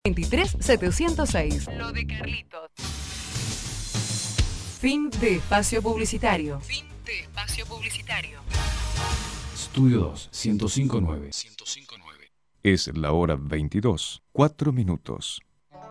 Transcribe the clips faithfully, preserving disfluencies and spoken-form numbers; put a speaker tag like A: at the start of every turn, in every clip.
A: veintitrés setecientos seis. Lo de Carlitos. Fin de espacio publicitario. Fin de espacio publicitario.
B: Estudio dos, ciento cinco punto nueve. ciento cinco punto nueve.
C: Es la hora veintidós, cuatro minutos.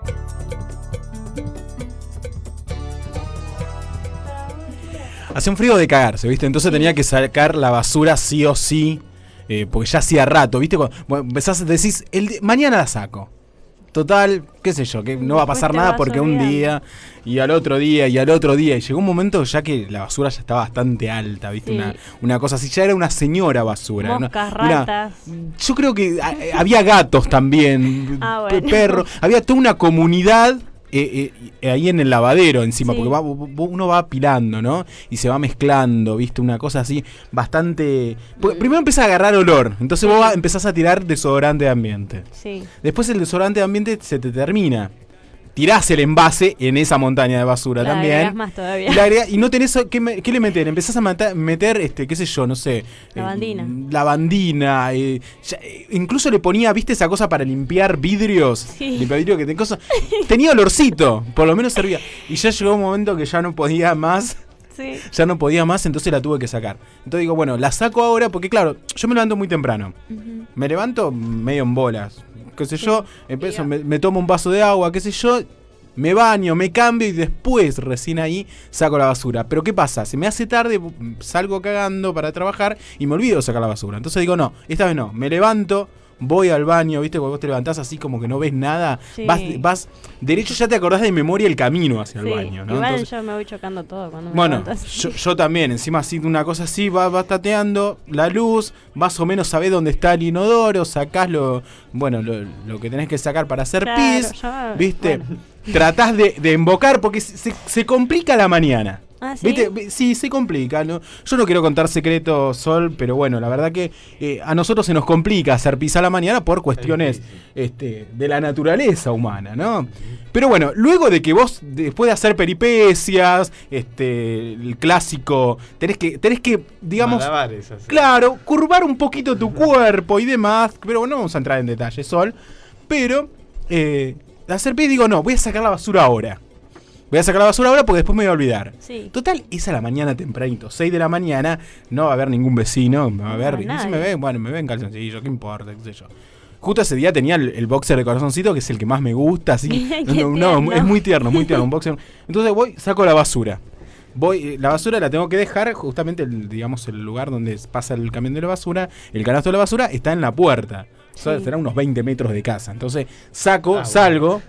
D: Hace un frío de cagarse, ¿viste? Entonces tenía que sacar la basura sí o sí, eh, porque ya hacía rato, ¿viste? Cuando, bueno, empezás a decir, el di- mañana la saco. Total, qué sé yo, que no va a pasar nada porque un día y al otro día y al otro día. Y llegó un momento ya que la basura ya estaba bastante alta, ¿viste?
E: Sí.
D: Una, una cosa así, ya era una señora basura.
E: Moscas,
D: una- una-
E: ratas.
D: yo creo que a- había gatos también,
E: Ah,
D: pe-
E: bueno.
D: perros, había toda una comunidad. Eh, eh, ahí en el lavadero encima,
E: Sí.
D: porque va, uno va apilando, ¿no? Y se va mezclando, ¿viste? Una cosa así bastante... porque primero empieza a agarrar olor, entonces vos va- empezás a tirar desodorante de ambiente.
E: Sí.
D: Después el desodorante de ambiente se te termina. Tirás el envase en esa montaña de basura
E: La
D: también.
E: agregás más todavía.
D: Y, la agregás- y no tenés qué, me- qué le meter. Empezás a mata- meter, este, qué sé yo, no sé.
E: Lavandina.
D: Eh, lavandina. eh, ya, eh, incluso le ponía, ¿viste esa cosa para limpiar vidrios?
E: Sí.
D: Limpiar vidrio que te cosa. Tenía olorcito, por lo menos servía. Y ya llegó un momento que ya no podía más.
E: Sí.
D: Ya no podía más, entonces la tuve que sacar. Entonces digo, bueno, la saco ahora porque, claro, yo me levanto muy temprano.
E: Ujú.
D: Me levanto medio en bolas. Qué sé yo, empiezo, me, me tomo un vaso de agua, qué sé yo, me baño, me cambio y después, recién ahí, saco la basura. Pero ¿qué pasa? Se me hace tarde, salgo cagando para trabajar y me olvido de sacar la basura. Entonces digo, no, esta vez no. Me levanto, voy al baño, ¿viste? Cuando vos te levantás así como que no ves nada,
E: Sí.
D: vas, vas derecho, ya te acordás de memoria el camino hacia el
E: Sí.
D: baño, ¿no?
E: Igual
D: Entonces,
E: yo me voy chocando todo cuando me
D: bueno,
E: levanto así.
D: yo, yo también, encima así una cosa así, vas, vas tateando la luz, más o menos sabés dónde está el inodoro, sacás lo, bueno, lo, lo que tenés que sacar para hacer
E: Claro,
D: pis,
E: ya-
D: ¿viste?
E: bueno.
D: Tratás de, de embocar porque se, se- se complica la mañana.
E: Ah, ¿sí?
D: ¿Viste? Sí, se complica. ¿no? Yo no quiero contar secretos, Sol, pero bueno, la verdad que eh, a nosotros se nos complica hacer pis a la mañana por cuestiones este, de la naturaleza humana, ¿no? Pero bueno, luego de que vos, después de hacer peripecias, este, el clásico, tenés que, tenés que, digamos,
F: Malabares, así.
D: claro, curvar un poquito tu cuerpo y demás, pero bueno, no vamos a entrar en detalle, Sol, pero eh, de hacer pis digo, no, voy a sacar la basura ahora. Voy a sacar la basura ahora porque después me voy a olvidar.
E: Sí.
D: Total, es a la mañana tempranito, seis de la mañana, no va a haber ningún vecino, me va a
E: No,
D: ver, y si
E: nadie.
D: me ve, bueno, me ven calzoncillo, qué importa, qué sé yo. Justo ese día tenía el, el boxer de corazoncito, que es el que más me gusta, así.
E: Qué
D: no, no,
E: tierno.
D: es muy tierno, muy tierno, un boxer. Entonces voy, saco la basura. Voy, eh, la basura la tengo que dejar justamente, el, digamos, el lugar donde pasa el camión de la basura, el canasto de la basura está en la puerta. O sea,
E: Sí.
D: será unos veinte metros de casa. Entonces saco,
F: Ah,
D: salgo,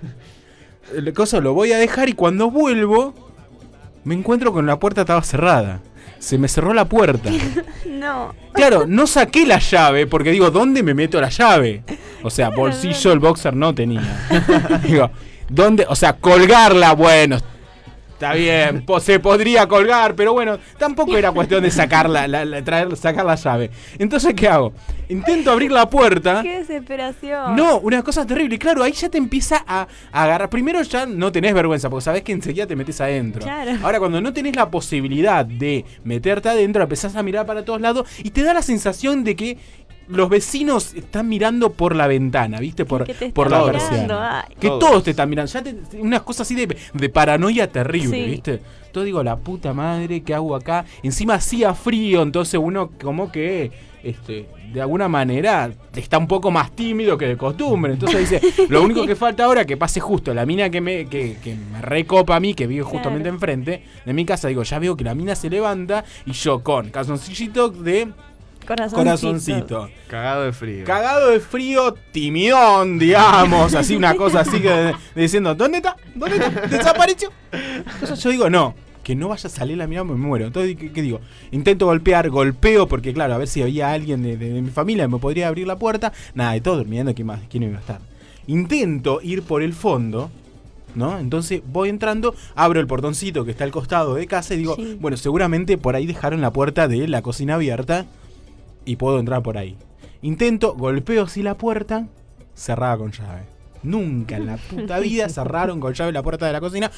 D: el coso lo voy a dejar y cuando vuelvo me encuentro con la puerta estaba cerrada. Se me cerró la puerta.
E: No.
D: Claro, no saqué la llave porque digo, ¿dónde me meto la llave? O sea, bolsillo el boxer no tenía. Digo, ¿dónde? O sea, colgarla, bueno, está bien, po- se podría colgar, pero bueno, tampoco era cuestión de sacarla, la, la- traer, sacar la llave. Entonces, ¿qué hago? Intento abrir la puerta.
E: Qué desesperación.
D: No, una cosa terrible. Claro, ahí ya te empieza a, a agarrar. Primero ya no tenés vergüenza, porque sabés que enseguida te metes adentro.
E: Claro.
D: Ahora, cuando no tenés la posibilidad de meterte adentro, empezás a mirar para todos lados y te da la sensación de que los vecinos están mirando por la ventana, ¿viste? Por,
E: que te
D: por
E: están
D: la
E: mirando,
D: persiana.
E: ay.
D: Que
F: Todos.
D: todos te están mirando. Ya te, unas cosas así de, de paranoia terrible,
E: Sí.
D: ¿viste? Entonces digo, la puta madre, ¿qué hago acá? Encima hacía frío, entonces uno como que, este, de alguna manera está un poco más tímido que de costumbre. Entonces dice, lo único que falta ahora es que pase justo la mina que me, que, que me recopa a mí, que vive justamente
E: Claro.
D: enfrente de mi casa. Digo, ya veo que la mina se levanta y yo con calzoncillito de
E: Corazoncito.
D: corazoncito.
F: Cagado de frío.
D: Cagado de frío, timidón, digamos, así una cosa así que de- diciendo, ¿dónde está? ¿Dónde está? ¿Desapareció? Entonces yo digo, no, que no vaya a salir la mirada, me muero. Entonces, ¿qué, qué digo? Intento golpear, golpeo, porque claro, a ver si había alguien de, de- de mi familia que me podría abrir la puerta. Nada, de todo durmiendo, ¿quién más? ¿Quién iba a estar? Intento ir por el fondo, ¿no? Entonces voy entrando, abro el portoncito que está al costado de casa y digo,
E: Sí.
D: bueno, seguramente por ahí dejaron la puerta de la cocina abierta y puedo entrar por ahí. Intento, golpeo así la puerta, cerrada con llave. Nunca en la puta vida cerraron con llave la puerta de la cocina.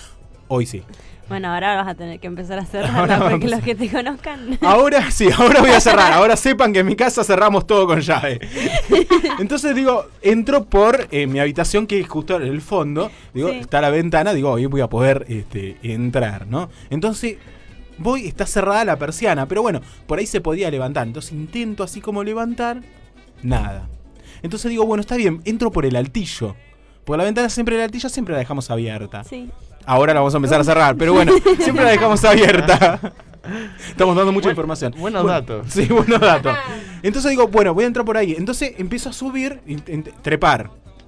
D: Hoy sí.
E: Bueno, ahora vas a tener que empezar a
D: Ahora
E: cerrarla porque
D: vamos.
E: los que te conozcan.
D: Ahora sí, ahora voy a cerrar. Ahora sepan que en mi casa cerramos todo con llave. Entonces digo, entro por eh, mi habitación, que es justo en el fondo. Digo,
E: Sí.
D: está la ventana, digo, hoy voy a poder este, entrar, ¿no? Entonces voy, está cerrada la persiana, pero bueno, por ahí se podía levantar. Entonces intento así como levantar, nada. Entonces digo, bueno, está bien, entro por el altillo. Porque la ventana siempre, el altillo siempre la dejamos abierta.
E: Sí.
D: Ahora la vamos a empezar a cerrar, pero bueno, siempre la dejamos abierta. Estamos dando mucha
F: Buen-
D: información.
F: buenos
D: Bueno,
F: datos.
D: Sí, buenos datos. Entonces digo, bueno, voy a entrar por ahí. Entonces empiezo a subir, int- int- trepar.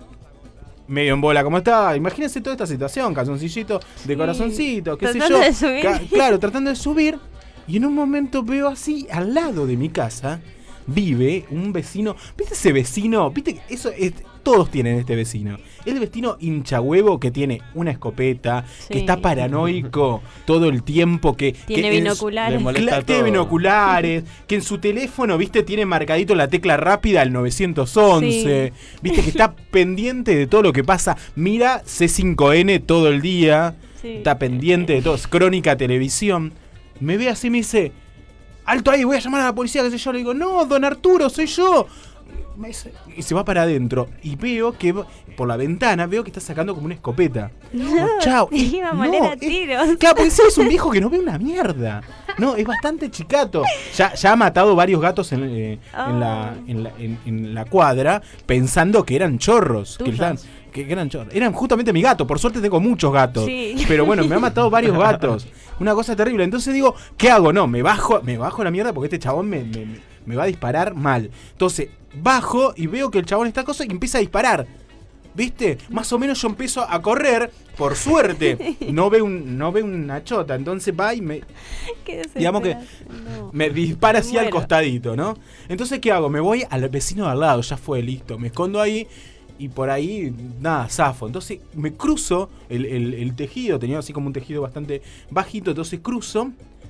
D: Medio en bola, como está. Imagínense toda esta situación, calzoncillito de
E: Sí.
D: corazoncito, qué sé
E: Tratando
D: yo.
E: de subir.
D: Ca- claro, tratando de subir. Y en un momento veo así, al lado de mi casa, vive un vecino. ¿Viste ese vecino? ¿Viste? Eso es, todos tienen este vecino. El vecino hinchahuevo que tiene una escopeta, que
E: Sí.
D: está paranoico todo el tiempo, que
E: Tiene
D: que en su-
E: binoculares.
F: le molesta
D: Cla- tiene
F: todo.
D: binoculares, que en su teléfono, viste, tiene marcadito la tecla rápida al nueve once, viste, que está pendiente de todo lo que pasa, mira C cinco N todo el día,
E: Sí.
D: está pendiente de todo, es Crónica Televisión, me ve así y me dice, alto ahí, voy a llamar a la policía, qué sé yo, le digo, no, don Arturo, soy yo. Me dice- Y se va para adentro y veo que va- por la ventana veo que está sacando como una escopeta. Digo, chao.
E: Te iba a moler a
D: es-
E: tiros.
D: Claro, porque ese es un viejo que no ve una mierda. No, es bastante chicato. Ya, ya ha matado varios gatos en, eh, en, la,
E: Oh.
D: en, la, en- en la cuadra pensando que eran chorros. Que,
E: Tuyos.
D: estaban- que eran chorros. Eran justamente mi gato. Por suerte tengo muchos gatos.
E: Sí.
D: Pero bueno, me ha matado varios gatos. Una cosa terrible. Entonces digo, ¿qué hago? No, me bajo, me bajo la mierda porque este chabón me, me, me- me va a disparar mal. Entonces, bajo y veo que el chabón está cosa y empieza a disparar. ¿Viste? Más o menos yo empiezo a correr, por suerte, no ve un, no ve una chota, entonces va y me,
E: Qué
D: digamos que
E: desesperación. No.
D: me dispara
E: Me
D: así al
E: muero.
D: costadito, ¿no? Entonces, ¿qué hago? Me voy al vecino de al lado, ya fue, listo, me escondo ahí y por ahí, nada, zafo. Entonces me cruzo el, el- el tejido, tenía así como un tejido bastante bajito, entonces cruzo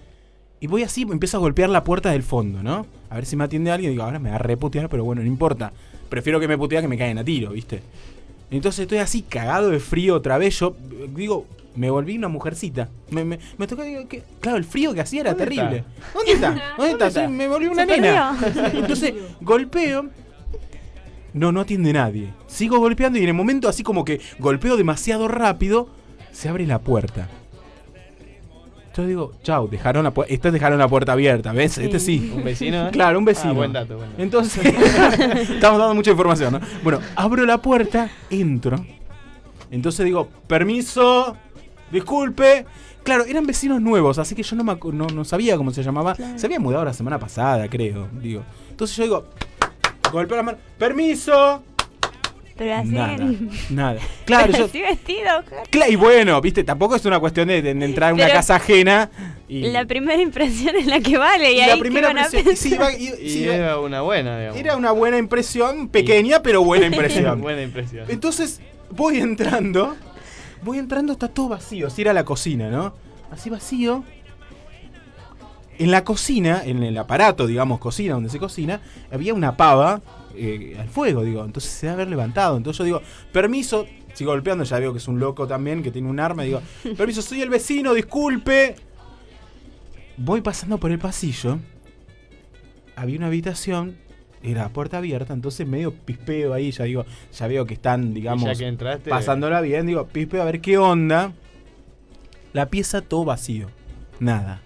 D: y voy así, empiezo a golpear la puerta del fondo, ¿no? A ver si me atiende alguien, digo, ahora me va a reputear, pero bueno, no importa. Prefiero que me putea que me caigan a tiro, ¿viste? Entonces estoy así cagado de frío otra vez. Yo eh, digo, me volví una mujercita. Me, me, me tocó, digo, que, claro, el frío que hacía era
F: ¿Dónde
D: terrible.
F: está?
D: ¿Dónde está? ¿Dónde está?
F: ¿Dónde
D: Sí,
F: está?
D: me volví una
E: Se
D: nena.
E: perdió.
D: Entonces golpeo. No, no atiende nadie. Sigo golpeando y en el momento así como que golpeo demasiado rápido, se abre la puerta. Yo digo, chau, dejaron la puerta. Estos dejaron la puerta abierta, ¿ves?
E: Sí.
D: Este sí.
F: ¿Un vecino? eh?
D: Claro, un vecino.
F: Ah, buen dato, buen dato.
D: Entonces, estamos dando mucha información, ¿no? Bueno, abro la puerta, entro. Entonces digo, permiso, disculpe. Claro, eran vecinos nuevos, así que yo no, me acu- no, no sabía cómo se llamaba.
E: Claro.
D: Se había mudado la semana pasada, creo. Digo. Entonces yo digo, golpeo la mano, permiso.
E: Pero así.
D: Nada, nada. Claro,
E: Pero
D: yo.
E: así vestido, Oscar.
D: Cla- y bueno, viste, tampoco es una cuestión de, de entrar a una
E: Pero
D: casa ajena. Y,
E: La primera impresión es la que vale. Y,
D: y
E: ahí
D: la
E: ¿qué
D: primera
E: van a
D: impresión.
E: pensar?
D: sí, iba- y-
F: Y
D: sí, iba-
F: era una buena, digamos.
D: era una buena impresión, pequeña, pero buena impresión.
F: buena impresión.
D: Entonces voy entrando, voy entrando, está todo vacío, así era la cocina, ¿no? Así vacío. En la cocina, en el aparato, digamos, cocina, donde se cocina, había una pava eh, al fuego, digo. Entonces se debe haber levantado. Entonces yo digo, permiso, sigo golpeando, ya veo que es un loco también, que tiene un arma, digo, permiso, soy el vecino, disculpe. Voy pasando por el pasillo, había una habitación, era puerta abierta, entonces medio pispeo ahí, ya digo, ya veo que están,
F: Y
D: digamos,
F: ya que entraste,
D: pasándola bien, digo, pispeo a ver qué onda. La pieza todo vacío, nada.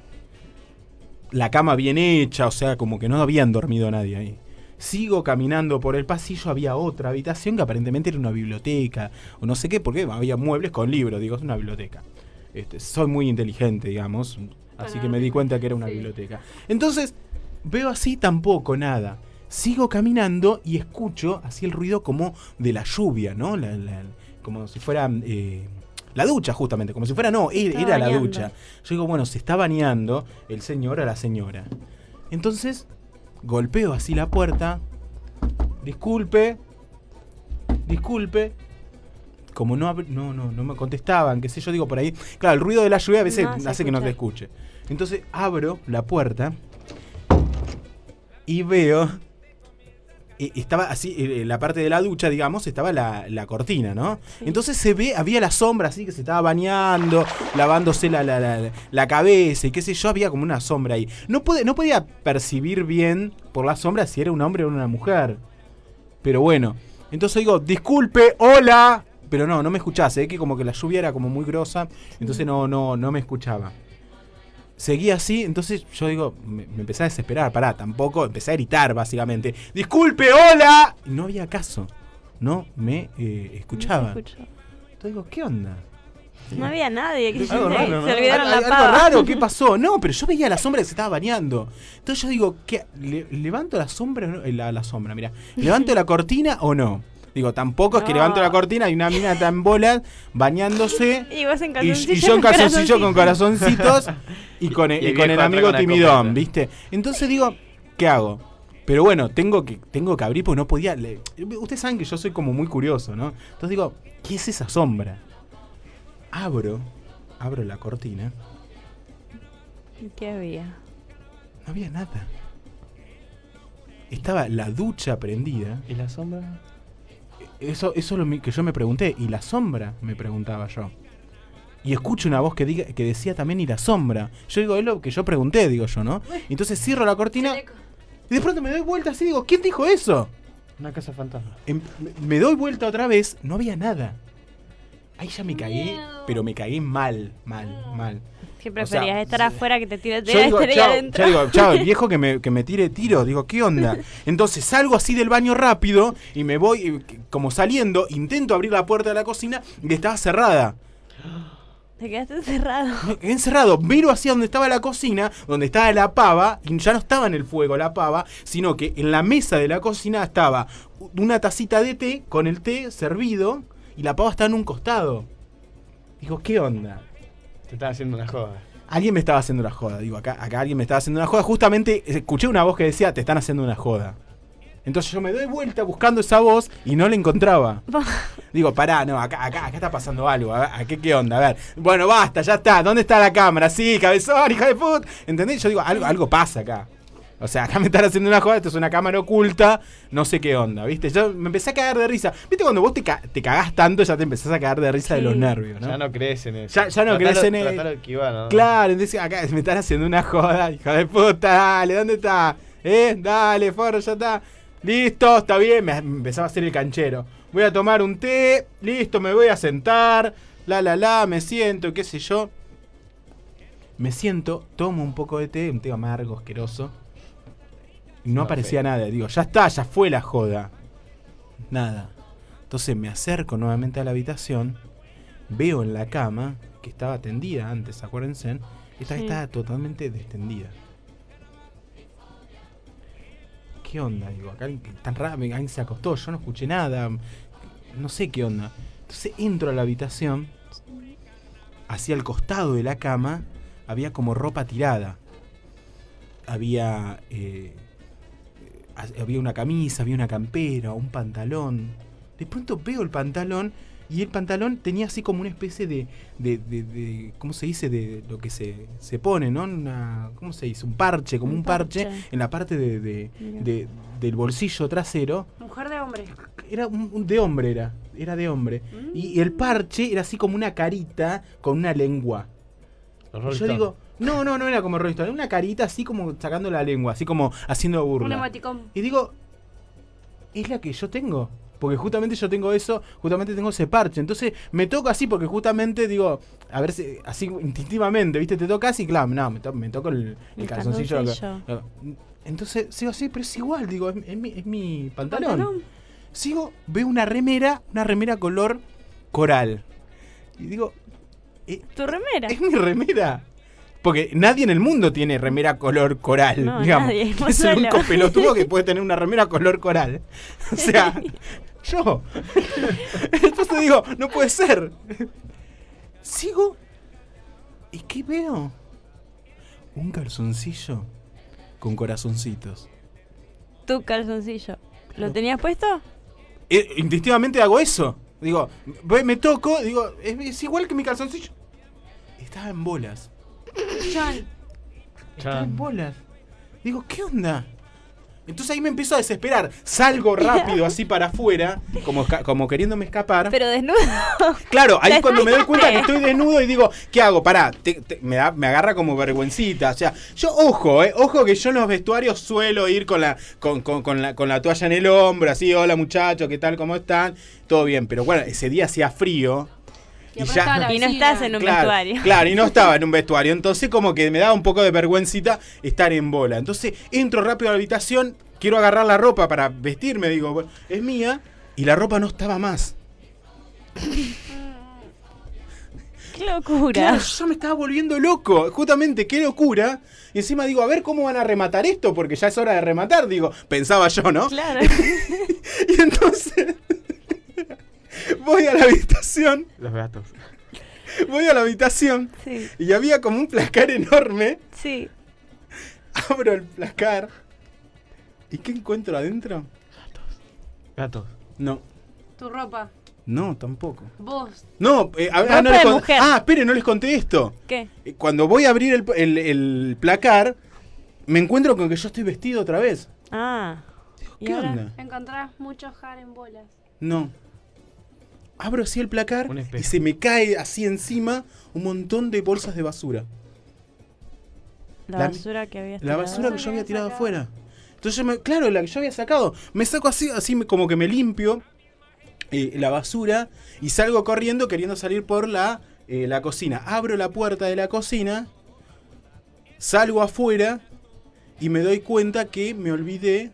D: La cama bien hecha, o sea, como que no habían dormido nadie ahí. Sigo caminando por el pasillo, había otra habitación que aparentemente era una biblioteca, o no sé qué, porque había muebles con libros, digo, es una biblioteca. Este, soy muy inteligente, digamos, así que me di cuenta que era una biblioteca. Entonces, veo así tampoco nada. Sigo caminando y escucho así el ruido como de la lluvia, ¿no? La- la- como si fuera eh, la ducha, justamente. Como si fuera, no,
E: Se
D: era,
E: estaba
D: era la
E: bañando.
D: ducha. Yo digo, bueno, se está bañando el señor a la señora. Entonces, golpeo así la puerta. Disculpe. Disculpe. Como no, ab- no, no, no me contestaban, qué sé yo, digo por ahí. Claro, el ruido de la lluvia a veces
E: No, se
D: hace que no te
E: escucha.
D: escuche. Entonces abro la puerta y veo eh, estaba así, en la parte de la ducha, digamos, estaba la, la cortina, ¿no?
E: Sí.
D: Entonces se ve, había la sombra así que se estaba bañando, lavándose la, la, la, la cabeza y qué sé yo, había como una sombra ahí. No, pude, no podía percibir bien por la sombra si era un hombre o una mujer. Pero bueno, entonces digo, disculpe, hola. Pero no, no me escuchase, ¿eh? Que como que la lluvia era como muy grosa, entonces no, no, no me escuchaba. Seguía así, entonces yo digo, me, me empecé a desesperar, pará, tampoco, empecé a gritar básicamente, disculpe, hola. Y no había caso, no me eh, escuchaba.
E: No se escuchó.
D: Entonces digo, ¿qué onda?
E: No había nadie. Que
D: Algo
E: se,
D: raro, ¿no?
E: se olvidaron
D: Al-
E: la
D: algo
E: pava.
D: raro, ¿qué pasó? No, pero yo veía la sombra que se estaba bañando. Entonces yo digo, ¿qué? Le- ¿levanto la sombra o no? Eh, La, la sombra, mira. ¿Levanto la cortina o no? Digo, tampoco es que
E: No.
D: levanto la cortina y una mina está en bolas bañándose.
E: Y vos en
D: Y,
E: calzoncillo.
D: y yo en
E: con
D: calzoncillo con
E: corazoncito.
D: corazoncitos y con,
F: Y
D: y
F: el
D: con el
F: viejo
D: amigo
F: atrás con la
D: timidón,
F: copeta.
D: ¿viste? Entonces digo, ¿qué hago? Pero bueno, tengo que, tengo que abrir porque no podía. le- Ustedes saben que yo soy como muy curioso, ¿no? Entonces digo, ¿qué es esa sombra? Abro, abro la cortina.
E: ¿Qué había?
D: No había nada. Estaba la ducha prendida.
F: ¿Y la sombra?
D: Eso, eso es lo mi- que yo me pregunté. ¿Y la sombra? Me preguntaba yo. Y escucho una voz que, diga, que decía también, ¿y la sombra? Yo digo, es lo que yo pregunté, digo yo, ¿no? Entonces cierro la cortina y de pronto me doy vuelta así y digo, ¿quién dijo eso?
F: Una casa fantasma.
D: Em- me- me doy vuelta otra vez, no había nada. Ahí ya me cagué, pero me cagué mal, mal, mal.
E: ¿Qué preferías?
D: O sea,
E: ¿Estar afuera que te tire
D: Yo digo,
E: estar ahí
D: chao,
E: adentro?
D: ya digo, chao, el viejo que me, que me tire tiro, digo, ¿qué onda? Entonces salgo así del baño rápido y me voy, eh, como saliendo, intento abrir la puerta de la cocina y estaba cerrada.
E: Te quedaste encerrado.
D: Me quedé encerrado, miro hacia donde estaba la cocina, donde estaba la pava, y ya no estaba en el fuego la pava, sino que en la mesa de la cocina estaba una tacita de té con el té servido y la pava estaba en un costado. Digo, ¿qué onda?
F: Te estaba haciendo una joda.
D: Alguien me estaba haciendo una joda, digo, acá, acá alguien me estaba haciendo una joda. Justamente escuché una voz que decía, te están haciendo una joda. Entonces yo me doy vuelta buscando esa voz y no la encontraba. Digo, pará, no, acá, acá, acá está pasando algo. A ver, ¿a qué, qué onda? A ver, bueno, basta, ya está. ¿Dónde está la cámara? Sí, cabezón, hija de puta. ¿Entendés? Yo digo, algo, algo pasa acá. O sea, acá me están haciendo una joda, esto es una cámara oculta, no sé qué onda, ¿viste? Yo me empecé a cagar de risa. ¿Viste cuando vos te, ca te cagás tanto, ya te empezás a cagar de risa de
E: Sí.
D: los nervios, ¿no?
F: Ya no crees en eso.
D: Ya- ya no
F: Tratalo-
D: crees en eso.
F: tratalo de esquivar, ¿no?
D: Claro, entonces acá me están haciendo una joda, hija de puta, dale, ¿dónde está? ¿Eh? Dale, forro, ya está. Listo, está bien, me, me empezaba a hacer el canchero. Voy a tomar un té, listo, me voy a sentar, la la la, me siento, qué sé yo. Me siento, tomo un poco de té, un té amargo, asqueroso. Y no,
F: No,
D: aparecía
F: fe.
D: nada, digo, ya está, ya fue la joda. Nada. Entonces me acerco nuevamente a la habitación, veo en la cama, que estaba tendida antes, acuérdense, esta vez
E: Sí.
D: estaba totalmente destendida. ¿Qué onda? Digo, acá alguien- tan raro, alguien se acostó, yo no escuché nada, no sé qué onda. Entonces entro a la habitación, hacia el costado de la cama había como ropa tirada. Había eh, ha- había una camisa, había una campera, un pantalón. De pronto veo el pantalón y el pantalón tenía así como una especie de, de, de, de- ¿cómo se dice? De lo que se, se pone, ¿no? Una, ¿cómo se dice? Un parche, como un,
E: Un
D: parche.
E: parche.
D: en la parte de, de-
E: Mira.
D: de- del bolsillo trasero.
E: Mujer de hombre.
D: Era un, un- de hombre, era. Era de hombre. Y, y el parche era así como una carita con una lengua.
F: Los
D: Y
F: Rolling
D: yo
F: Stones.
D: digo, no, no, no era como Rolling Stone, era una carita así como sacando la lengua, así como haciendo
E: Un
D: burla.
E: emoticón.
D: Y digo, es la que yo tengo. Porque justamente yo tengo eso, justamente tengo ese parche. Entonces me toco así porque justamente digo, a ver si, así instintivamente, ¿viste? Te tocas y claro, no, me, to me toco el, el
E: El
D: calzoncillo.
E: calzoncillo.
D: Lo- Entonces sigo así, pero es igual, digo, es, es mi, es mi pantalón.
E: ¿Pantalón?
D: Sigo, veo una remera, una remera color coral. Y digo, eh,
E: ¿Tu remera?
D: es mi remera. Porque nadie en el mundo tiene remera color coral,
E: No,
D: digamos.
E: nadie, vos
D: Es el
E: solo.
D: único pelotudo que puede tener una remera color coral. O sea, yo. Entonces digo, no puede ser. Sigo. ¿Y qué veo? Un calzoncillo con corazoncitos.
E: Tu calzoncillo. ¿Lo
D: Pero-
E: tenías puesto?
D: Eh, instintivamente hago eso. Digo, voy, me toco, digo, es, es igual que mi calzoncillo. Estaba en bolas.
E: John.
D: Estaba en
F: Chan.
D: bolas. Digo, ¿qué onda? Entonces ahí me empiezo a desesperar. Salgo rápido así para afuera, como, como queriéndome escapar.
E: Pero desnudo.
D: Claro, ahí es cuando me doy cuenta que
E: Desnudaste.
D: estoy desnudo y digo, ¿qué hago? Pará, te- te- me, da- me agarra como vergüencita. O sea, yo, ojo, eh, ojo que yo en los vestuarios suelo ir con la, con, con, con la, con la toalla en el hombro, así, hola muchachos, ¿qué tal? ¿Cómo están? Todo bien, pero bueno, ese día hacía frío. Y,
A: aparte
D: ya,
A: estaba la
E: Y no
A: vecina.
E: estás en un
D: claro,
E: vestuario.
D: Claro, y no estaba en un vestuario. Entonces como que me daba un poco de vergüencita estar en bola. Entonces entro rápido a la habitación, quiero agarrar la ropa para vestirme, digo, bueno, es mía, y la ropa no estaba más.
E: Qué locura.
D: Claro, yo ya me estaba volviendo loco, justamente, qué locura. Y encima digo, a ver cómo van a rematar esto, porque ya es hora de rematar, digo, pensaba yo, ¿no?
E: Claro.
D: Y entonces voy a la habitación,
F: Los gatos.
D: voy a la habitación
E: Sí,
D: y había como un placar enorme.
E: sí.
D: Abro el placar. ¿Y qué encuentro adentro?
F: Gatos.
D: No,
A: Tu ropa.
D: no, tampoco.
A: Vos.
D: No, eh, a- ah,
E: Ropa
D: no les
E: de
D: con-
E: mujer.
D: ah, espere, no les conté esto.
E: ¿Qué?
D: Eh, Cuando voy a abrir el, el- el placar, me encuentro con que yo estoy vestido otra vez.
E: Ah. ¿Y
D: ¿Qué
E: ahora?
D: onda?
A: Encontrás muchos jar en bolas.
D: No. Abro así el placar
F: Un espejo.
D: y se me cae así encima un montón de bolsas de basura.
E: La,
D: La-
E: basura que había
D: La
E: tirado.
D: basura que yo había tirado
A: sacado.
D: afuera. Entonces, yo me, claro, la que yo había sacado. Me saco así, así me- como que me limpio eh, la basura y salgo corriendo queriendo salir por la, eh, la cocina. Abro la puerta de la cocina, salgo afuera y me doy cuenta que me olvidé.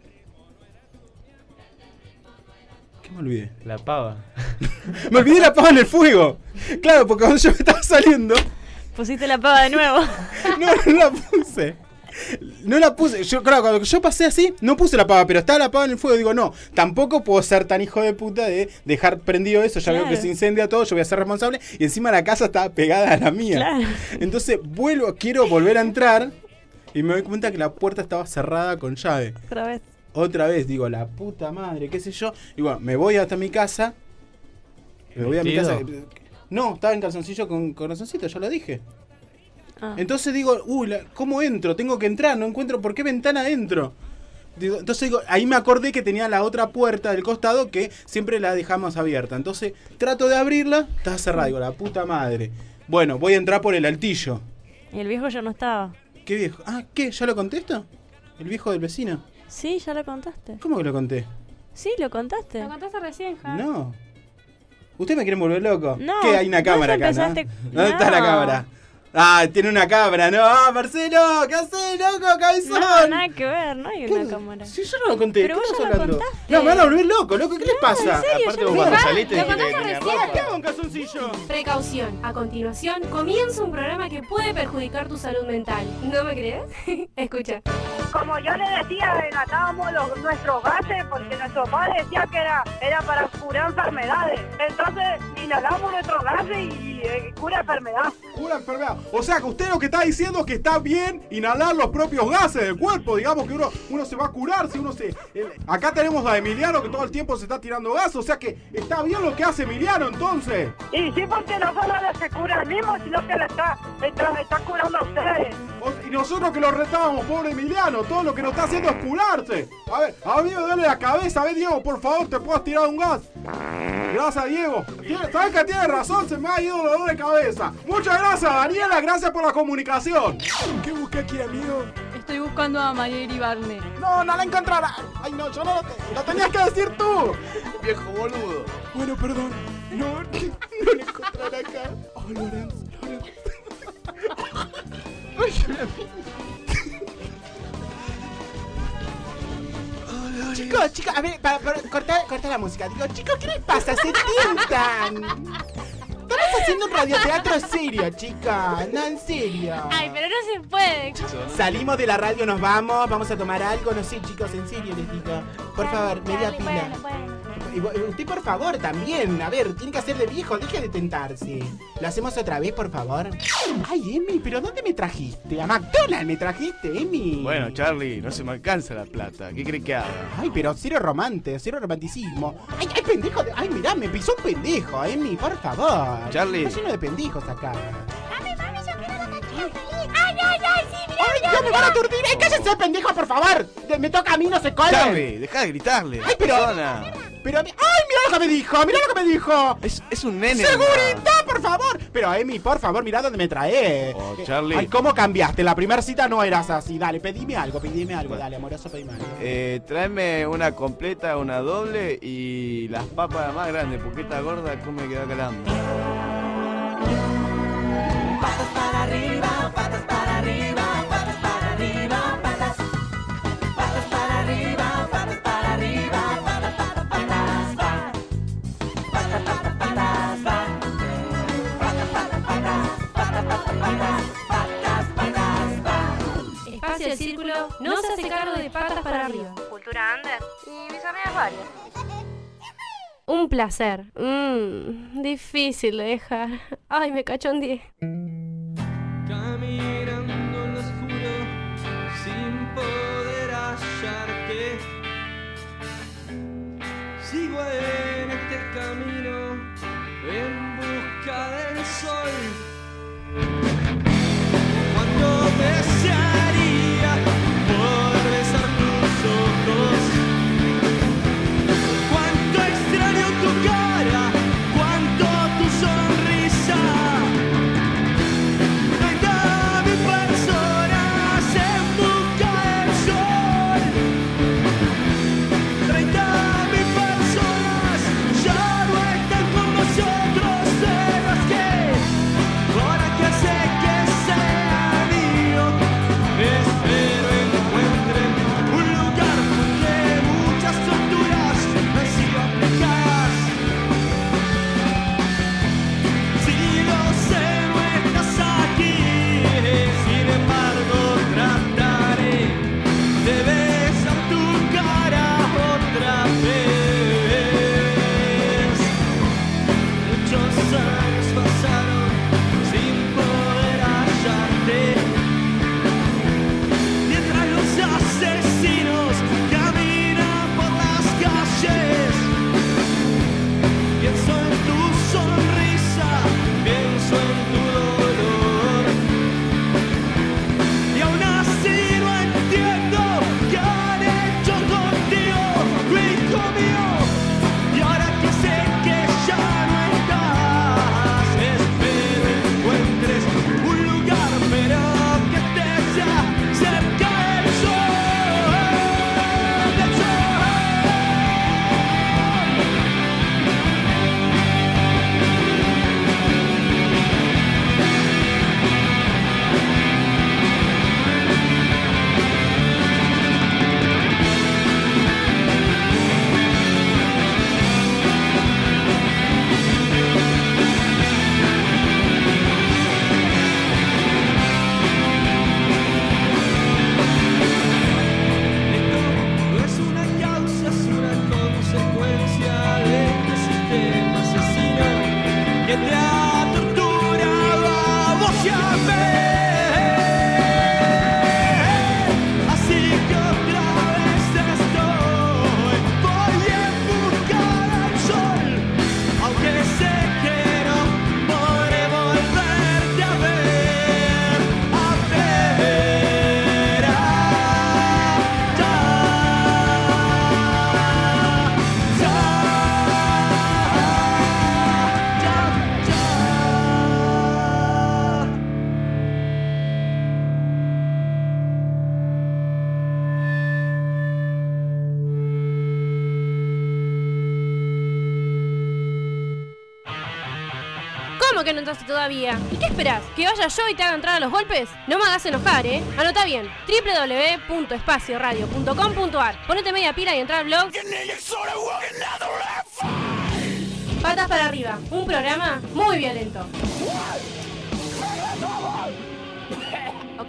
D: ¿Qué me olvidé?
F: La pava.
D: Me olvidé la pava en el fuego. Claro, porque cuando yo me estaba saliendo,
E: Pusiste la pava de nuevo.
D: no, no la puse. No la puse. Yo, claro, cuando yo pasé así, no puse la pava, pero estaba la pava en el fuego. Digo, no, tampoco puedo ser tan hijo de puta de dejar prendido eso. Ya veo
E: Claro.
D: que se incendia todo, yo voy a ser responsable. Y encima la casa estaba pegada a la mía.
E: Claro.
D: Entonces vuelvo, quiero volver a entrar y me doy cuenta que la puerta estaba cerrada con llave.
E: Otra vez.
D: Otra vez, digo, la puta madre, qué sé yo. Y bueno, me voy hasta mi casa. Me voy a mi casa.
F: ¿Vestido?
D: No, estaba en calzoncillo con corazoncito, ya lo dije.
E: Ah.
D: Entonces digo, uy, la- ¿cómo entro? Tengo que entrar, no encuentro por qué ventana entro. Digo, entonces digo, ahí me acordé que tenía la otra puerta del costado que siempre la dejamos abierta. Entonces trato de abrirla, está cerrada, digo, la puta madre. Bueno, voy a entrar por el altillo.
E: Y el viejo ya no estaba.
D: ¿Qué viejo? Ah, ¿qué? ¿Ya lo contesto? ¿El viejo del vecino?
E: Sí, ya lo contaste.
D: ¿Cómo que lo conté?
E: Sí, lo contaste.
A: Lo contaste recién, Ja.
D: No. ¿Ustedes me quieren volver loco?
E: No,
D: ¿Qué? Hay una
E: vos
D: cámara acá, ¿no?
E: empezaste-
D: ¿Dónde está la
E: no.
D: cámara? Ah, tiene una cámara, no, ah, Marcelo, ¿qué haces, loco, cabezón?
E: No, nada que ver, no hay
D: ¿Qué?
E: una cámara.
D: Si yo no lo conté,
E: Pero
D: ¿qué
E: vos
D: estás
E: ya lo
D: hablando?
E: contaste.
D: No, me van a volver loco, loco, ¿qué les pasa?
E: en serio,
F: Aparte
E: yo
F: vos
E: no
F: cuando
E: sé.
F: saliste
A: Lo
F: dijiste que
A: contaste
F: tenía
A: recién.
F: ropa.
D: ¿Qué hago en calzoncillo?
A: Precaución. A continuación, comienza un programa que puede perjudicar tu salud mental. ¿No me crees? Escucha.
G: Como yo le decía, enlatábamos los, nuestros gases porque nuestro padre decía que era, era para curar enfermedades. Entonces inhalamos nuestros gases y eh, cura enfermedad.
D: Una enfermedad. O sea, que usted lo que está diciendo es que está bien inhalar los propios gases del cuerpo. Digamos que uno, uno se va a curar si uno se... el- acá tenemos a Emiliano que todo el tiempo se está tirando gas. O sea que está bien lo que hace Emiliano entonces.
G: Y sí, porque no solo se cura el mismo, sino que le está, está, está curando a ustedes.
D: O- y nosotros que lo retábamos, pobre Emiliano, todo lo que nos está haciendo es curarse. A ver, a mí me duele la cabeza. A ver, Diego, por favor, ¿te puedo tirar un gas? Gracias, Diego. Tiene- ¿Sabes que tiene razón? Se me ha ido el dolor de cabeza. Muchas gracias, Daniela. Gracias por la comunicación. ¿Qué busca aquí, amigo?
A: Estoy buscando a Mayeri Barney.
D: No, no la encontrará. Ay, no, yo no lo, te- lo tenías que decir tú.
F: Viejo boludo.
D: Bueno, perdón. No, no la encontrará acá. Oh, Lorenz, Lorenz. Chicos, chicos, a ver, para, para, corta, corta la música. Digo, chicos, ¿qué les pasa? Se tientan. Estamos haciendo un radioteatro serio, chicas. No, en serio.
E: Ay, pero no se puede.
D: Salimos de la radio, nos vamos, vamos a tomar algo, no sé, chicos, en serio les digo. Por favor, media
E: Charlie,
D: pila.
E: bueno, bueno.
D: Y vo- usted, por favor, también. A ver, tiene que hacer de viejo, deje de tentarse. ¿Lo hacemos otra vez, por favor? Ay, Emi, ¿pero dónde me trajiste? A McDonald's me trajiste, Emi.
F: Bueno, Charlie, no se me alcanza la plata. ¿Qué crees que haga?
D: Ay, pero cero romance, cero romanticismo. Ay, ay, pendejo. de- Ay, mirá, me pisó un pendejo, Emi, por favor.
F: Charlie.
D: Está lleno de pendejos acá.
E: Mami, mami, yo quiero la canción feliz. Ay, ay, ay, sí, mirá,
D: Ay,
E: mirá.
D: Dios, me van a aturdir. ¡Ay, cállese, pendejo, por favor! De- Me toca a mí, no se colen.
F: Charlie, deja de gritarle.
D: Ay, pero-
F: Persona.
D: Pero, ¡ay, mira lo que me dijo! ¡Mira lo que me dijo!
F: Es, es un nene.
D: ¡Seguridad, por favor! Pero, Emi, por favor, mira dónde me trae.
F: Oh, Charlie.
D: Ay, ¿cómo cambiaste? La primera cita no eras así. Dale, pedime algo, pedime algo. Dale, amoroso, pedime algo.
F: Eh, tráeme una completa, una doble y las papas más grandes, porque esta gorda come me queda calando.
H: Patas para arriba, patas para arriba, patas para arriba, patas. Patas para arriba, patas para arriba, patas, patas, patas, va. Patas, patas, patas, va. Patas, patas, patas, patas, patas, patas, patas, patas, va.
A: Espacio del Círculo no se hace cargo de patas para arriba.
E: Cultura under. Y mis amigas varias.
A: Un placer. Mmm, difícil de dejar. Ay, me cachondeé.
I: Caminando en lo oscuro sin poder hallarte. Sigo en este camino en busca del sol. Cuando desearía poder besar tus ojos. Cuánto extraño tu cara, cuánto tu sonrisa. Treinta mil personas en busca del sol. Treinta mil personas ya no están con nosotros. De las que ahora que sé que sea mío, espero encuentren un lugar donde muchas torturas han sido aplicadas. Si lo sé, no estás aquí, sin embargo trataré de besar tu cara otra vez. Muchos años pasaron sin poder hallarte, mientras los asesinos caminan por las calles. Pienso en tu sonrisa, pienso en tu dolor, y aún así no entiendo qué han hecho contigo, hijo mío. Y ahora que sé que ya no estás, espero encuentres un lugar, pero que estés ya cerca del sol, del sol. Esto no es una causa, es una consecuencia de este sistema asesino que te ha torturado a vos y a mí. Así que otra vez estoy, voy en busca del sol, aunque sé que no podré volverte a ver, a ver, allá, ya, ya, ya.
A: ¿Cómo que no entraste todavía? ¿Y qué esperás? ¿Que vaya yo y te haga entrar a los golpes? No me hagas enojar, ¿eh? Anota bien, doble u doble u doble u punto espacio radio punto com punto a r. Ponete media pila y entra al blog. Patas para arriba, un programa muy violento. ¿Ok?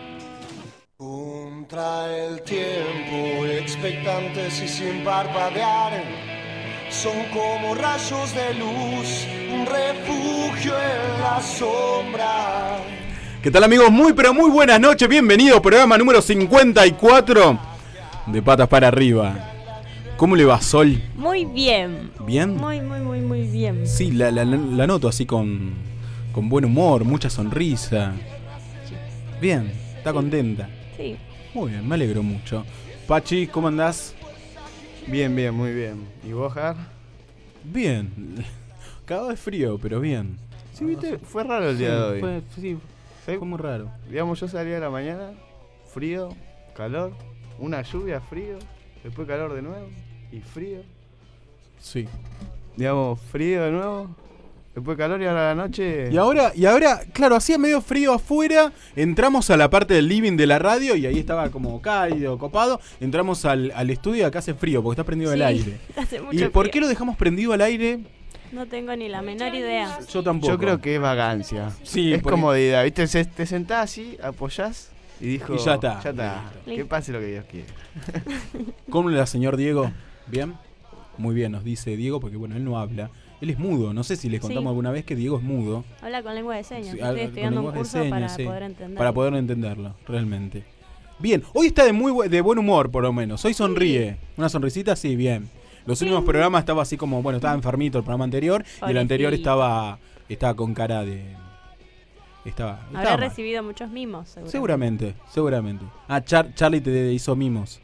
J: Contra el tiempo, expectantes y sin parpadear, son como rayos de luz, un refugio en la sombra.
D: ¿Qué tal, amigos? Muy pero muy buenas noches. Bienvenido, programa número cincuenta y cuatro de Patas para Arriba. ¿Cómo le va, Sol?
E: Muy bien.
D: ¿Bien?
E: Muy, muy, muy, muy bien.
D: Sí, la, la, la noto así con, con buen humor, mucha sonrisa. Bien. Está contenta.
E: Sí.
D: Muy bien, me alegro mucho. Pachi, ¿cómo andás?
F: Bien, bien, muy bien. ¿Y vos, Jar?
D: Bien. Cagado de frío, pero bien.
F: Sí, viste, fue raro el día
D: Sí,
F: de hoy.
D: Fue, sí, fue muy raro.
F: Digamos, yo salí a la mañana, frío, calor, una lluvia, frío, después calor de nuevo y frío.
D: Sí.
F: Digamos, frío de nuevo, después calor y ahora a la noche...
D: Y ahora, y ahora, claro, hacía medio frío afuera, entramos a la parte del living de la radio y ahí estaba como cálido, copado, entramos al, al estudio y acá hace frío porque está prendido
E: Sí,
D: el aire.
E: hace mucho
D: ¿Y por
E: frío.
D: qué lo dejamos prendido al aire?
E: No tengo ni la menor idea.
D: Yo tampoco.
F: Yo creo que es vagancia.
D: Sí,
F: es
D: porque-
F: comodidad, ¿viste? Se- te sentás así, apoyás y dijo...
D: Y ya está.
F: Ya está.
E: Listo.
F: Que pase lo que Dios quiere.
D: ¿Cómo le da, señor Diego? ¿Bien? Muy bien, nos dice Diego, porque bueno, él no habla. Él es mudo, no sé si les contamos
E: Sí.
D: alguna vez que Diego es mudo.
E: Habla con lengua de señas.
D: Sí,
E: Estoy
D: habla
E: estudiando
D: con
E: un
D: lenguaje
E: curso
D: de señas,
E: para
D: sí,
E: poder entenderlo.
D: Para poder entenderlo, realmente. Bien, hoy está de muy bu- de buen humor, por lo menos. Hoy sonríe. Una sonrisita, sí, bien. Los
E: Sí.
D: últimos programas estaba así como, bueno, estaba enfermito el programa anterior. Y el
E: Pobrecito.
D: anterior estaba estaba con cara de... Estaba,
E: Habrá
D: estaba mal.
E: recibido muchos mimos, seguro.
D: Seguramente, seguramente. Ah, Char- Charlie te hizo mimos.